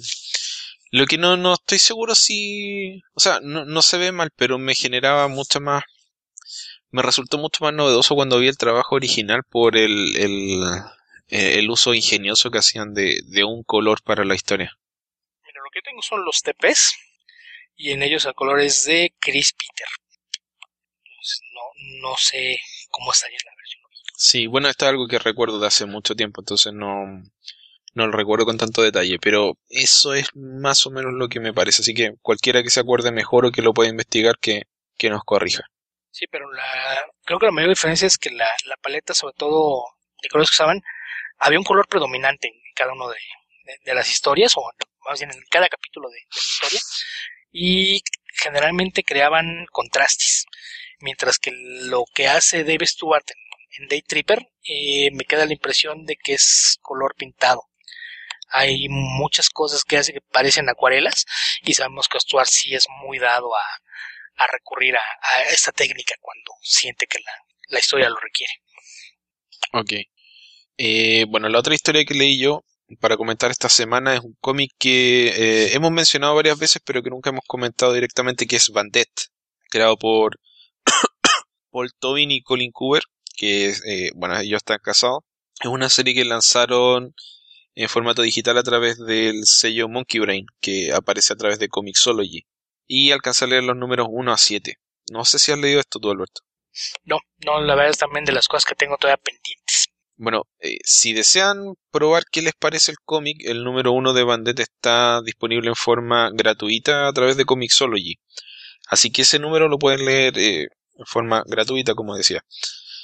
lo que no, no estoy seguro si... O sea, no, no se ve mal, pero me generaba mucha más... Me resultó mucho más novedoso cuando vi el trabajo original por el, el, el uso ingenioso que hacían de, de un color para la historia.
Mira, lo que tengo son los T Ps y en ellos el color es de Chris Peter. Entonces, no, no sé cómo estaría la versión.
Sí, bueno, esto es algo que recuerdo de hace mucho tiempo, entonces no, no lo recuerdo con tanto detalle, pero eso es más o menos lo que me parece, así que cualquiera que se acuerde mejor o que lo pueda investigar, que, que nos corrija.
Sí, pero la, creo que la mayor diferencia es que la, la paleta, sobre todo de colores que usaban, había un color predominante en cada uno de, de, de las historias, o más bien en cada capítulo de, de la historia, y generalmente creaban contrastes, mientras que lo que hace Dave Stewart en, en Day Tripper, eh, me queda la impresión de que es color pintado. Hay muchas cosas que hace que parecen acuarelas, y sabemos que Stewart sí es muy dado a a recurrir a, a esta técnica cuando siente que la, la historia lo requiere.
Ok. Eh, bueno, la otra historia que leí yo para comentar esta semana es un cómic que eh, hemos mencionado varias veces, pero que nunca hemos comentado directamente, que es Bandette, creado por Paul Tobin y Colin Coover, que eh, bueno, ellos están casados. Es una serie que lanzaron en formato digital a través del sello Monkey Brain, que aparece a través de Comixology. Y alcanza a leer los números uno a siete. No sé si has leído esto tú, Alberto.
No, no, la verdad es también de las cosas que tengo todavía pendientes.
Bueno, eh, si desean probar qué les parece el cómic, el número uno de Bandette está disponible en forma gratuita a través de Comixology. Así que ese número lo pueden leer eh, en forma gratuita, como decía.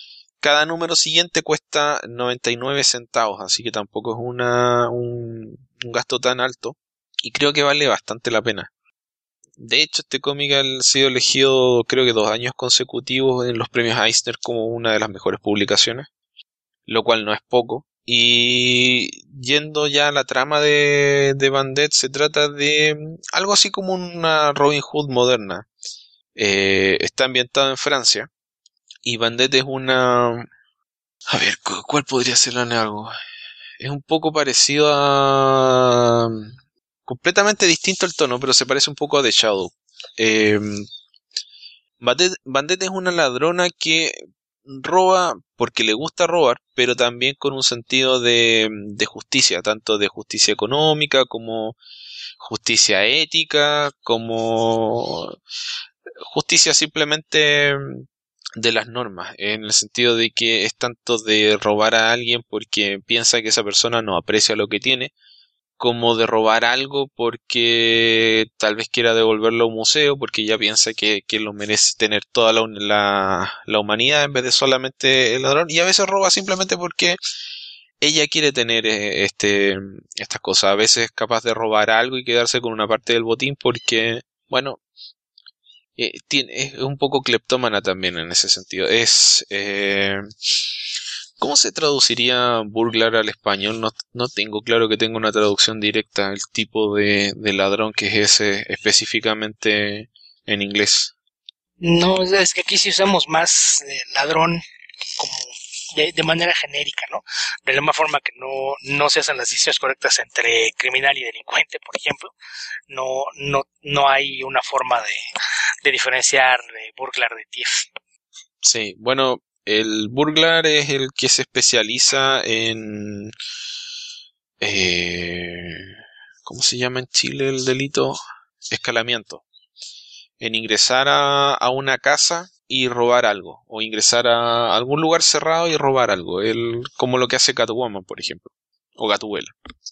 cada número siguiente cuesta noventa y nueve centavos, así que tampoco es una, un, un gasto tan alto. Y creo que vale bastante la pena. De hecho, este cómic ha sido elegido creo que dos años consecutivos en los premios Eisner como una de las mejores publicaciones, lo cual no es poco. Y yendo ya a la trama de, de Bandette, se trata de algo así como una Robin Hood moderna. Eh, está ambientado en Francia y Bandette es una... A ver, ¿cuál podría ser el algo? Es un poco parecido a... Completamente distinto el tono, pero se parece un poco a The Shadow. Eh, Bandette, Bandette es una ladrona que roba porque le gusta robar, pero también con un sentido de, de justicia, tanto de justicia económica como justicia ética, como justicia simplemente de las normas, en el sentido de que es tanto de robar a alguien porque piensa que esa persona no aprecia lo que tiene, como de robar algo porque tal vez quiera devolverlo a un museo porque ya piensa que, que lo merece tener toda la, la, la humanidad en vez de solamente el ladrón, y a veces roba simplemente porque ella quiere tener eh, este estas cosas. A veces es capaz de robar algo y quedarse con una parte del botín porque, bueno, eh, tiene, es un poco cleptómana también en ese sentido. Es... Eh, ¿Cómo se traduciría burglar al español? No, no tengo claro que tenga una traducción directa. El tipo de, de ladrón que es ese específicamente en inglés.
No, es que aquí sí usamos más eh, ladrón como de, de manera genérica, ¿no? De la misma forma que no, no se hacen las decisiones correctas entre criminal y delincuente, por ejemplo. No, no, no hay una forma de, de diferenciar de burglar de thief.
Sí, bueno, el burglar es el que se especializa en... Eh, ¿Cómo se llama en Chile el delito? Escalamiento. En ingresar a, a una casa y robar algo. O ingresar a algún lugar cerrado y robar algo. El, como lo que hace Catwoman, por ejemplo. O Gatúbela.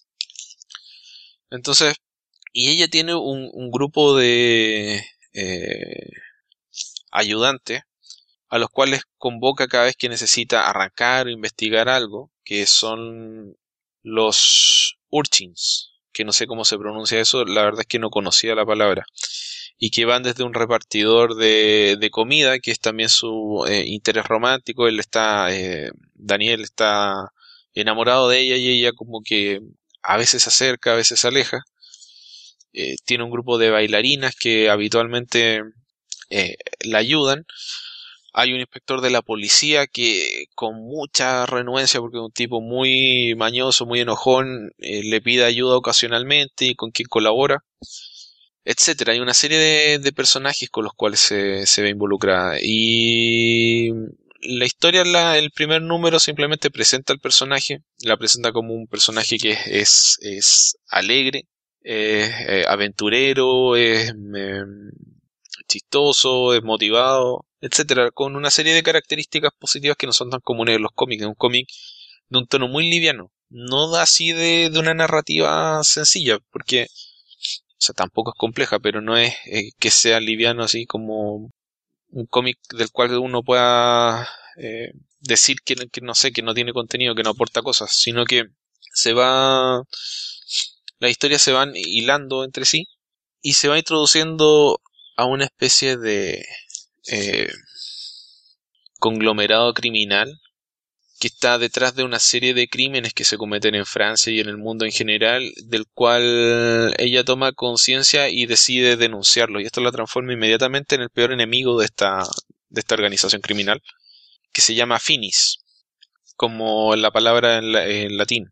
Entonces, y ella tiene un, un grupo de eh, ayudantes a los cuales convoca cada vez que necesita arrancar o investigar algo, que son los urchins, que no sé cómo se pronuncia eso, la verdad es que no conocía la palabra, y que van desde un repartidor de, de comida, que es también su eh, interés romántico. Él está, eh, Daniel está enamorado de ella y ella como que a veces se acerca, a veces se aleja. Eh, tiene un grupo de bailarinas que habitualmente eh, la ayudan. Hay un inspector de la policía que con mucha renuencia, porque es un tipo muy mañoso, muy enojón, eh, le pide ayuda ocasionalmente y con quien colabora, etcétera. Hay una serie de, de personajes con los cuales se, se ve involucrada. Y la historia, la, el primer número simplemente presenta al personaje, la presenta como un personaje que es, es, es alegre, es eh, aventurero, es eh, chistoso, es motivado, etcétera, con una serie de características positivas que no son tan comunes en los cómics. Es un cómic de un tono muy liviano, no da así de, de una narrativa sencilla, porque, o sea, tampoco es compleja, pero no es eh, que sea liviano así como un cómic del cual uno pueda eh, decir que, que no sé, que no tiene contenido, que no aporta cosas, sino que se va, las historias se van hilando entre sí y se va introduciendo a una especie de eh, conglomerado criminal que está detrás de una serie de crímenes que se cometen en Francia y en el mundo en general, del cual ella toma conciencia y decide denunciarlo, y esto la transforma inmediatamente en el peor enemigo de esta, de esta organización criminal, que se llama Finis, como la palabra en, la, en latín.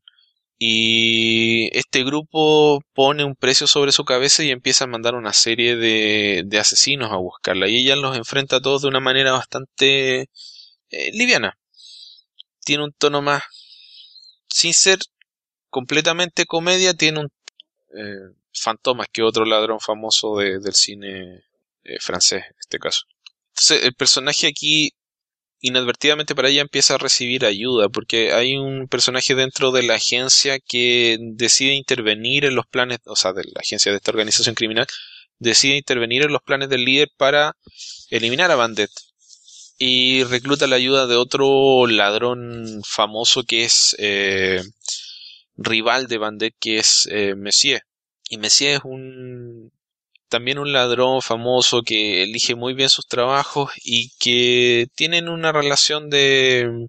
Y este grupo pone un precio sobre su cabeza y empieza a mandar una serie de, de asesinos a buscarla, y ella los enfrenta a todos de una manera bastante eh, liviana. Tiene un tono más, sin ser completamente comedia, tiene un eh, Fantomas, que otro ladrón famoso de, del cine eh, francés en este caso. Entonces el personaje aquí inadvertidamente para ella empieza a recibir ayuda, porque hay un personaje dentro de la agencia que decide intervenir en los planes, o sea, de la agencia de esta organización criminal, decide intervenir en los planes del líder para eliminar a Bandette. y recluta la ayuda de otro ladrón famoso que es eh, rival de Bandit, que es eh, Messier. Y Messier es un también un ladrón famoso que elige muy bien sus trabajos y que tienen una relación de,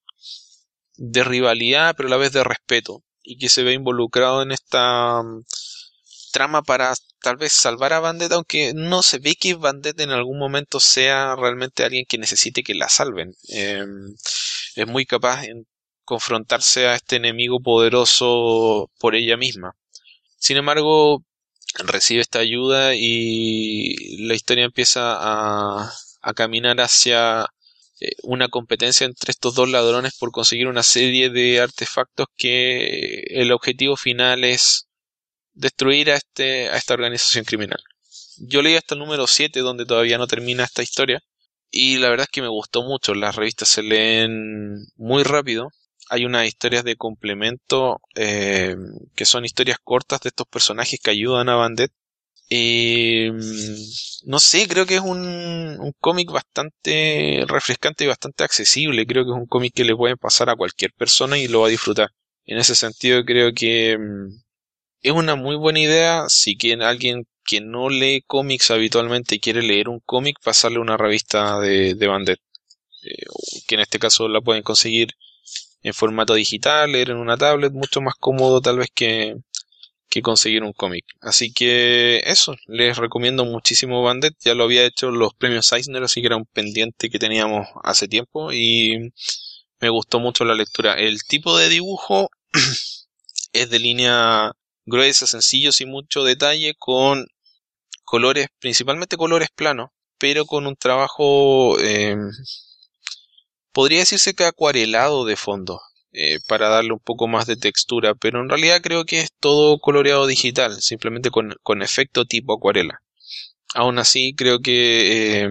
de rivalidad, pero a la vez de respeto, y que se ve involucrado en esta um, trama para tal vez salvar a Bandit, aunque no se ve que Bandit en algún momento sea realmente alguien que necesite que la salven. Eh, es muy capaz en confrontarse a este enemigo poderoso por ella misma. Sin embargo, recibe esta ayuda y la historia empieza a, a caminar hacia eh, una competencia entre estos dos ladrones por conseguir una serie de artefactos que el objetivo final es destruir a, este, a esta organización criminal. Yo leí hasta el número siete, donde todavía no termina esta historia, y la verdad es que me gustó mucho. Las revistas se leen muy rápido. Hay unas historias de complemento eh, que son historias cortas de estos personajes que ayudan a Bandit. Eh, no sé, creo que es un, un cómic bastante refrescante y bastante accesible. Creo que es un cómic que le puede pasar a cualquier persona y lo va a disfrutar. En ese sentido creo que mm, es una muy buena idea si quieren alguien que no lee cómics habitualmente y quiere leer un cómic, pasarle una revista de, de Bandit. Eh, que en este caso la pueden conseguir en formato digital, leer en una tablet, mucho más cómodo tal vez que, que conseguir un cómic. Así que eso, les recomiendo muchísimo Bandit. Ya lo había hecho los premios Eisner, así que era un pendiente que teníamos hace tiempo y me gustó mucho la lectura. El tipo de dibujo es de línea gruesa, sencillo, sin mucho detalle, con colores, principalmente colores planos, pero con un trabajo, eh, podría decirse que acuarelado de fondo, eh, para darle un poco más de textura, pero en realidad creo que es todo coloreado digital, simplemente con, con efecto tipo acuarela. Aún así, creo que eh,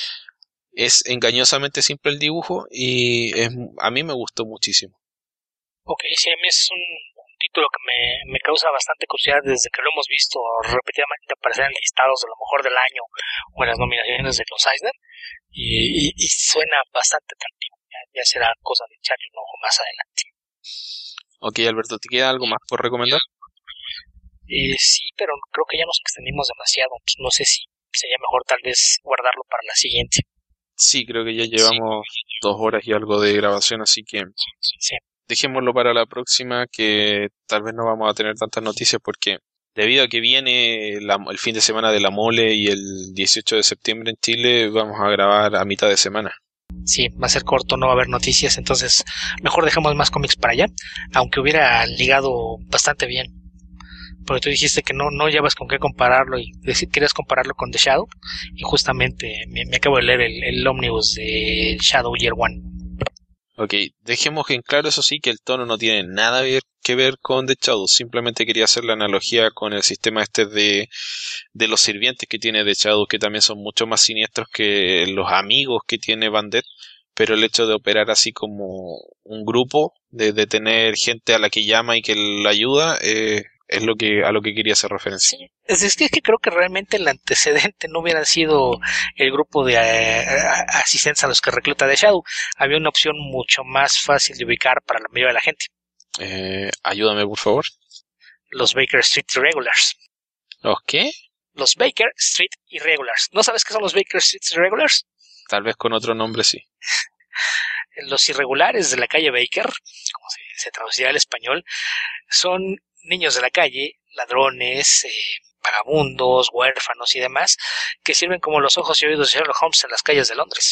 es engañosamente simple el dibujo y es, a mí me gustó muchísimo.
Ok, sí, a mí es un, un título que me, me causa bastante curiosidad desde que lo hemos visto repetidamente aparecer en listados de lo mejor del año o en las nominaciones de los Eisner y, y, y suena bastante atractivo. Ya, ya será cosa de echarle un ojo más adelante.
Ok, Alberto, ¿te queda algo más por recomendar?
Eh, sí, pero creo que ya nos extendimos demasiado. Pues no sé si sería mejor tal vez guardarlo para la siguiente.
Sí, creo que ya llevamos dos horas y algo de grabación, así que
Sí.
dejémoslo para la próxima, que tal vez no vamos a tener tantas noticias porque debido a que viene la- el fin de semana de la Mole y el dieciocho de septiembre en Chile, vamos a grabar a mitad de semana.
Sí, va a ser corto, no va a haber noticias, entonces mejor dejamos más cómics para allá, aunque hubiera ligado bastante bien. Porque tú dijiste que no, no llevas con qué compararlo y decir, querías compararlo con The Shadow, y justamente me, me acabo de leer el, el ómnibus de Shadow Year One.
Ok, dejemos en claro eso sí que el tono no tiene nada ver- que ver con The Shadow, simplemente quería hacer la analogía con el sistema este de, de los sirvientes que tiene The Shadow, que también son mucho más siniestros que los amigos que tiene Bandit, pero el hecho de operar así como un grupo, de, de tener gente a la que llama y que la ayuda, eh, es lo que a lo que quería hacer referencia.
Sí, es, es que, es que creo que realmente el antecedente no hubiera sido el grupo de eh, asistentes a los que recluta The Shadow. Había una opción mucho más fácil de ubicar para la mayoría de la gente.
Eh, ayúdame por favor.
Los Baker Street Irregulars.
¿Los qué?
Los Baker Street Irregulars. ¿No sabes qué son los Baker Street Irregulars?
Tal vez con otro nombre sí.
Los irregulares de la calle Baker, como se, se traduciría al español, son niños de la calle, ladrones, eh, vagabundos, huérfanos y demás, que sirven como los ojos y oídos de Sherlock Holmes en las calles de Londres.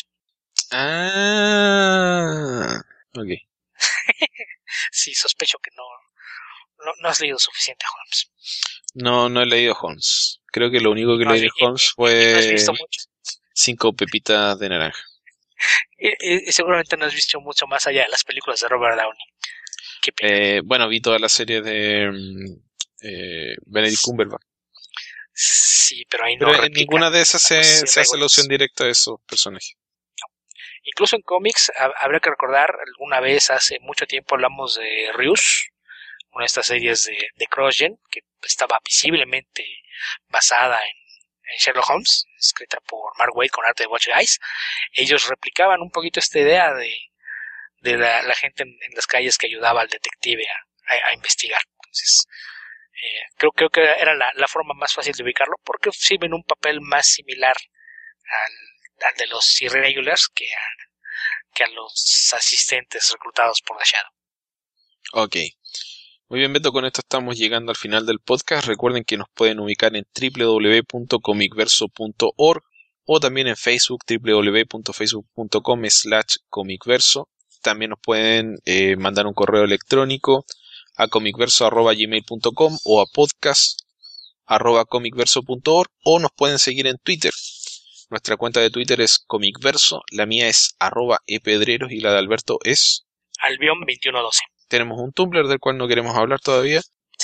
Ah, ok.
Sí, sospecho que no, no, no has leído suficiente a Holmes.
No, no he leído Holmes. Creo que lo único que
No has,
leí de
y,
Holmes
y, y no has
fue
visto mucho.
cinco pepitas de naranja.
Y, y, y seguramente no has visto mucho más allá de las películas de Robert Downey. Qué pena.
Eh, bueno, vi toda la serie de mm, eh, Benedict Cumberbatch.
Sí, pero ahí no
Pero en
replican
ninguna de esas
a
se,
los
se hace alusión
irregulares.
directa a esos personajes.
Incluso en cómics, ha- habría que recordar, alguna vez hace mucho tiempo hablamos de Ryus, una de estas series de, de CrossGen, que estaba visiblemente basada en, en Sherlock Holmes, escrita por Mark Waid con arte de Butch Guice. Ellos replicaban un poquito esta idea de, de la, la gente en, en las calles que ayudaba al detective a, a, a investigar. Entonces, eh, creo, creo que era la, la forma más fácil de ubicarlo, porque sirven un papel más similar al, al de los Irregulars que a, que a los asistentes reclutados por The Shadow.
Ok. Muy bien, Beto, con esto estamos llegando al final del podcast. Recuerden que nos pueden ubicar en doble u doble u doble u punto comicverso punto org o también en Facebook, doble u doble u doble u punto facebook punto com slash comicverso. También nos pueden eh, mandar un correo electrónico a comicverso arroba gmail punto com o a podcast arroba comicverso punto org, o nos pueden seguir en Twitter. Nuestra cuenta de Twitter es comicverso, la mía es arroba epedreros y la de Alberto es
Albion veintiuno doce.
Tenemos un Tumblr del cual no queremos hablar todavía.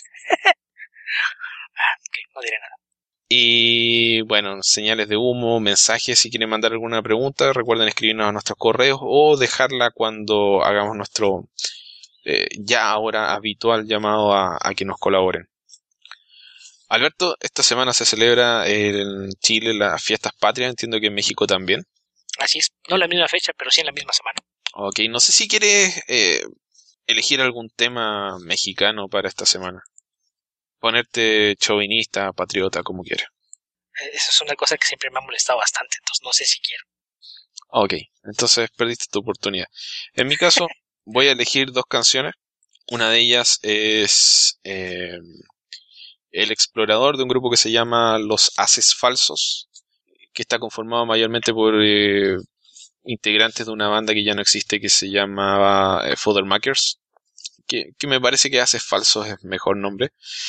ah, ok, no diré nada.
Y bueno, señales de humo, mensajes, si quieren mandar alguna pregunta, recuerden escribirnos a nuestros correos o dejarla cuando hagamos nuestro eh, ya ahora habitual llamado a, a que nos colaboren. Alberto, esta semana se celebra en Chile las fiestas patrias, entiendo que en México también.
Así es, no la misma fecha, pero sí en la misma semana.
Ok, no sé si quieres eh, elegir algún tema mexicano para esta semana. Ponerte chauvinista, patriota, como quieras.
Esa es una cosa que siempre me ha molestado bastante, entonces no sé si quiero.
Ok, entonces perdiste tu oportunidad. En mi caso, voy a elegir dos canciones. Una de ellas es eh, El Explorador, de un grupo que se llama Los Haces Falsos, que está conformado mayormente por eh, integrantes de una banda que ya no existe, que se llamaba eh, Fothermakers, que, que me parece que Haces Falsos es mejor nombre.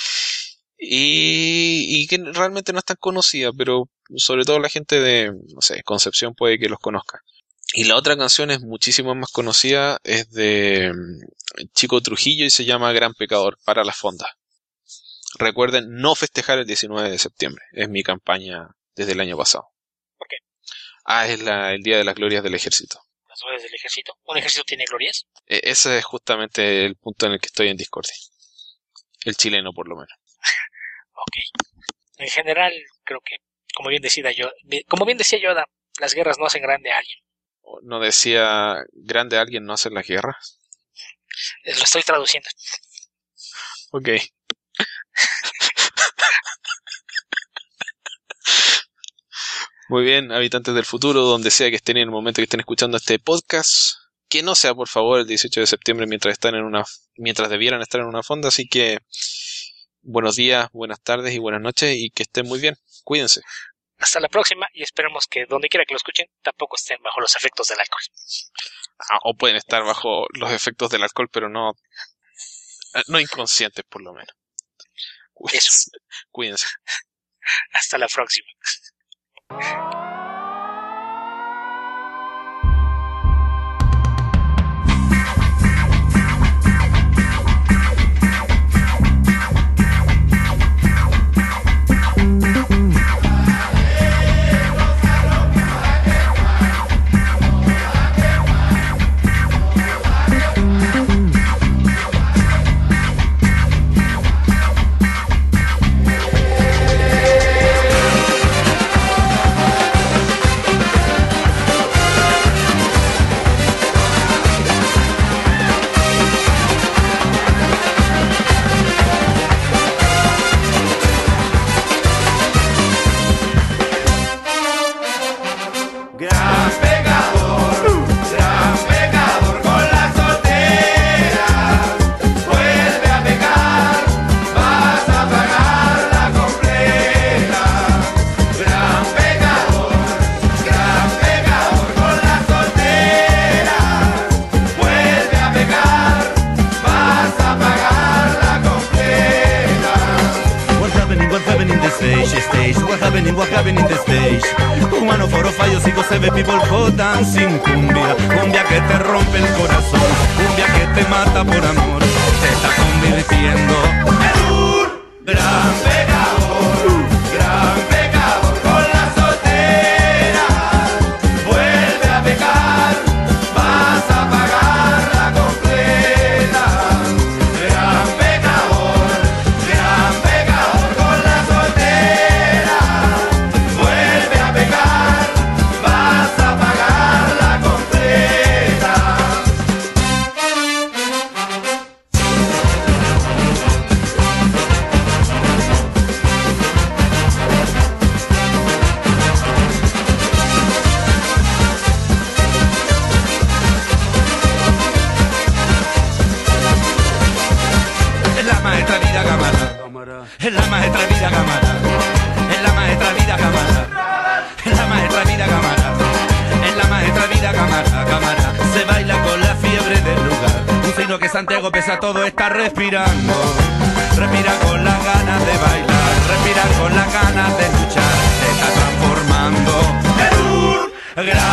Y, y que realmente no es tan conocida, pero sobre todo la gente de, no sé, Concepción puede que los conozca. Y la otra canción es muchísimo más conocida, es de Chico Trujillo y se llama Gran Pecador, para las fondas. Recuerden no festejar el diecinueve de septiembre, es mi campaña desde el año pasado.
¿Por qué?
Ah, es la, el Día de las Glorias del Ejército.
¿Las glorias del ejército? ¿Un ejército tiene glorias?
Eh, ese es justamente el punto en el que estoy en discordia. El chileno, por lo menos.
Ok. En general, creo que, como bien decía Yoda, como bien decía Yoda, las guerras no hacen grande a alguien.
¿No decía grande a alguien no hacer las guerras?
Lo estoy traduciendo.
Ok. Muy bien, habitantes del futuro, donde sea que estén en el momento que estén escuchando este podcast, que no sea por favor el dieciocho de septiembre mientras están en una, mientras debieran estar en una fonda, así que buenos días, buenas tardes y buenas noches y que estén muy bien. Cuídense.
Hasta la próxima y esperemos que donde quiera que lo escuchen tampoco estén bajo los efectos del alcohol.
Ah, o pueden estar bajo los efectos del alcohol, pero no, no inconscientes por lo menos. Cuídense.
Eso.
Cuídense.
Hasta la próxima.
What happened in the stage? Humano foro fallo, sigo se ve people go dancing cumbia, cumbia que te rompe el corazón, cumbia que te mata por amor, te está convirtiendo en un gran pecador, gran pecador con la soltera, vuelve a pecar, vas a pagarla completa, gran pecador, gran pecador con la soltera. Santiago, pese a todo, está respirando. Respira con las ganas de bailar, respira con las ganas de luchar. Se está transformando en un gran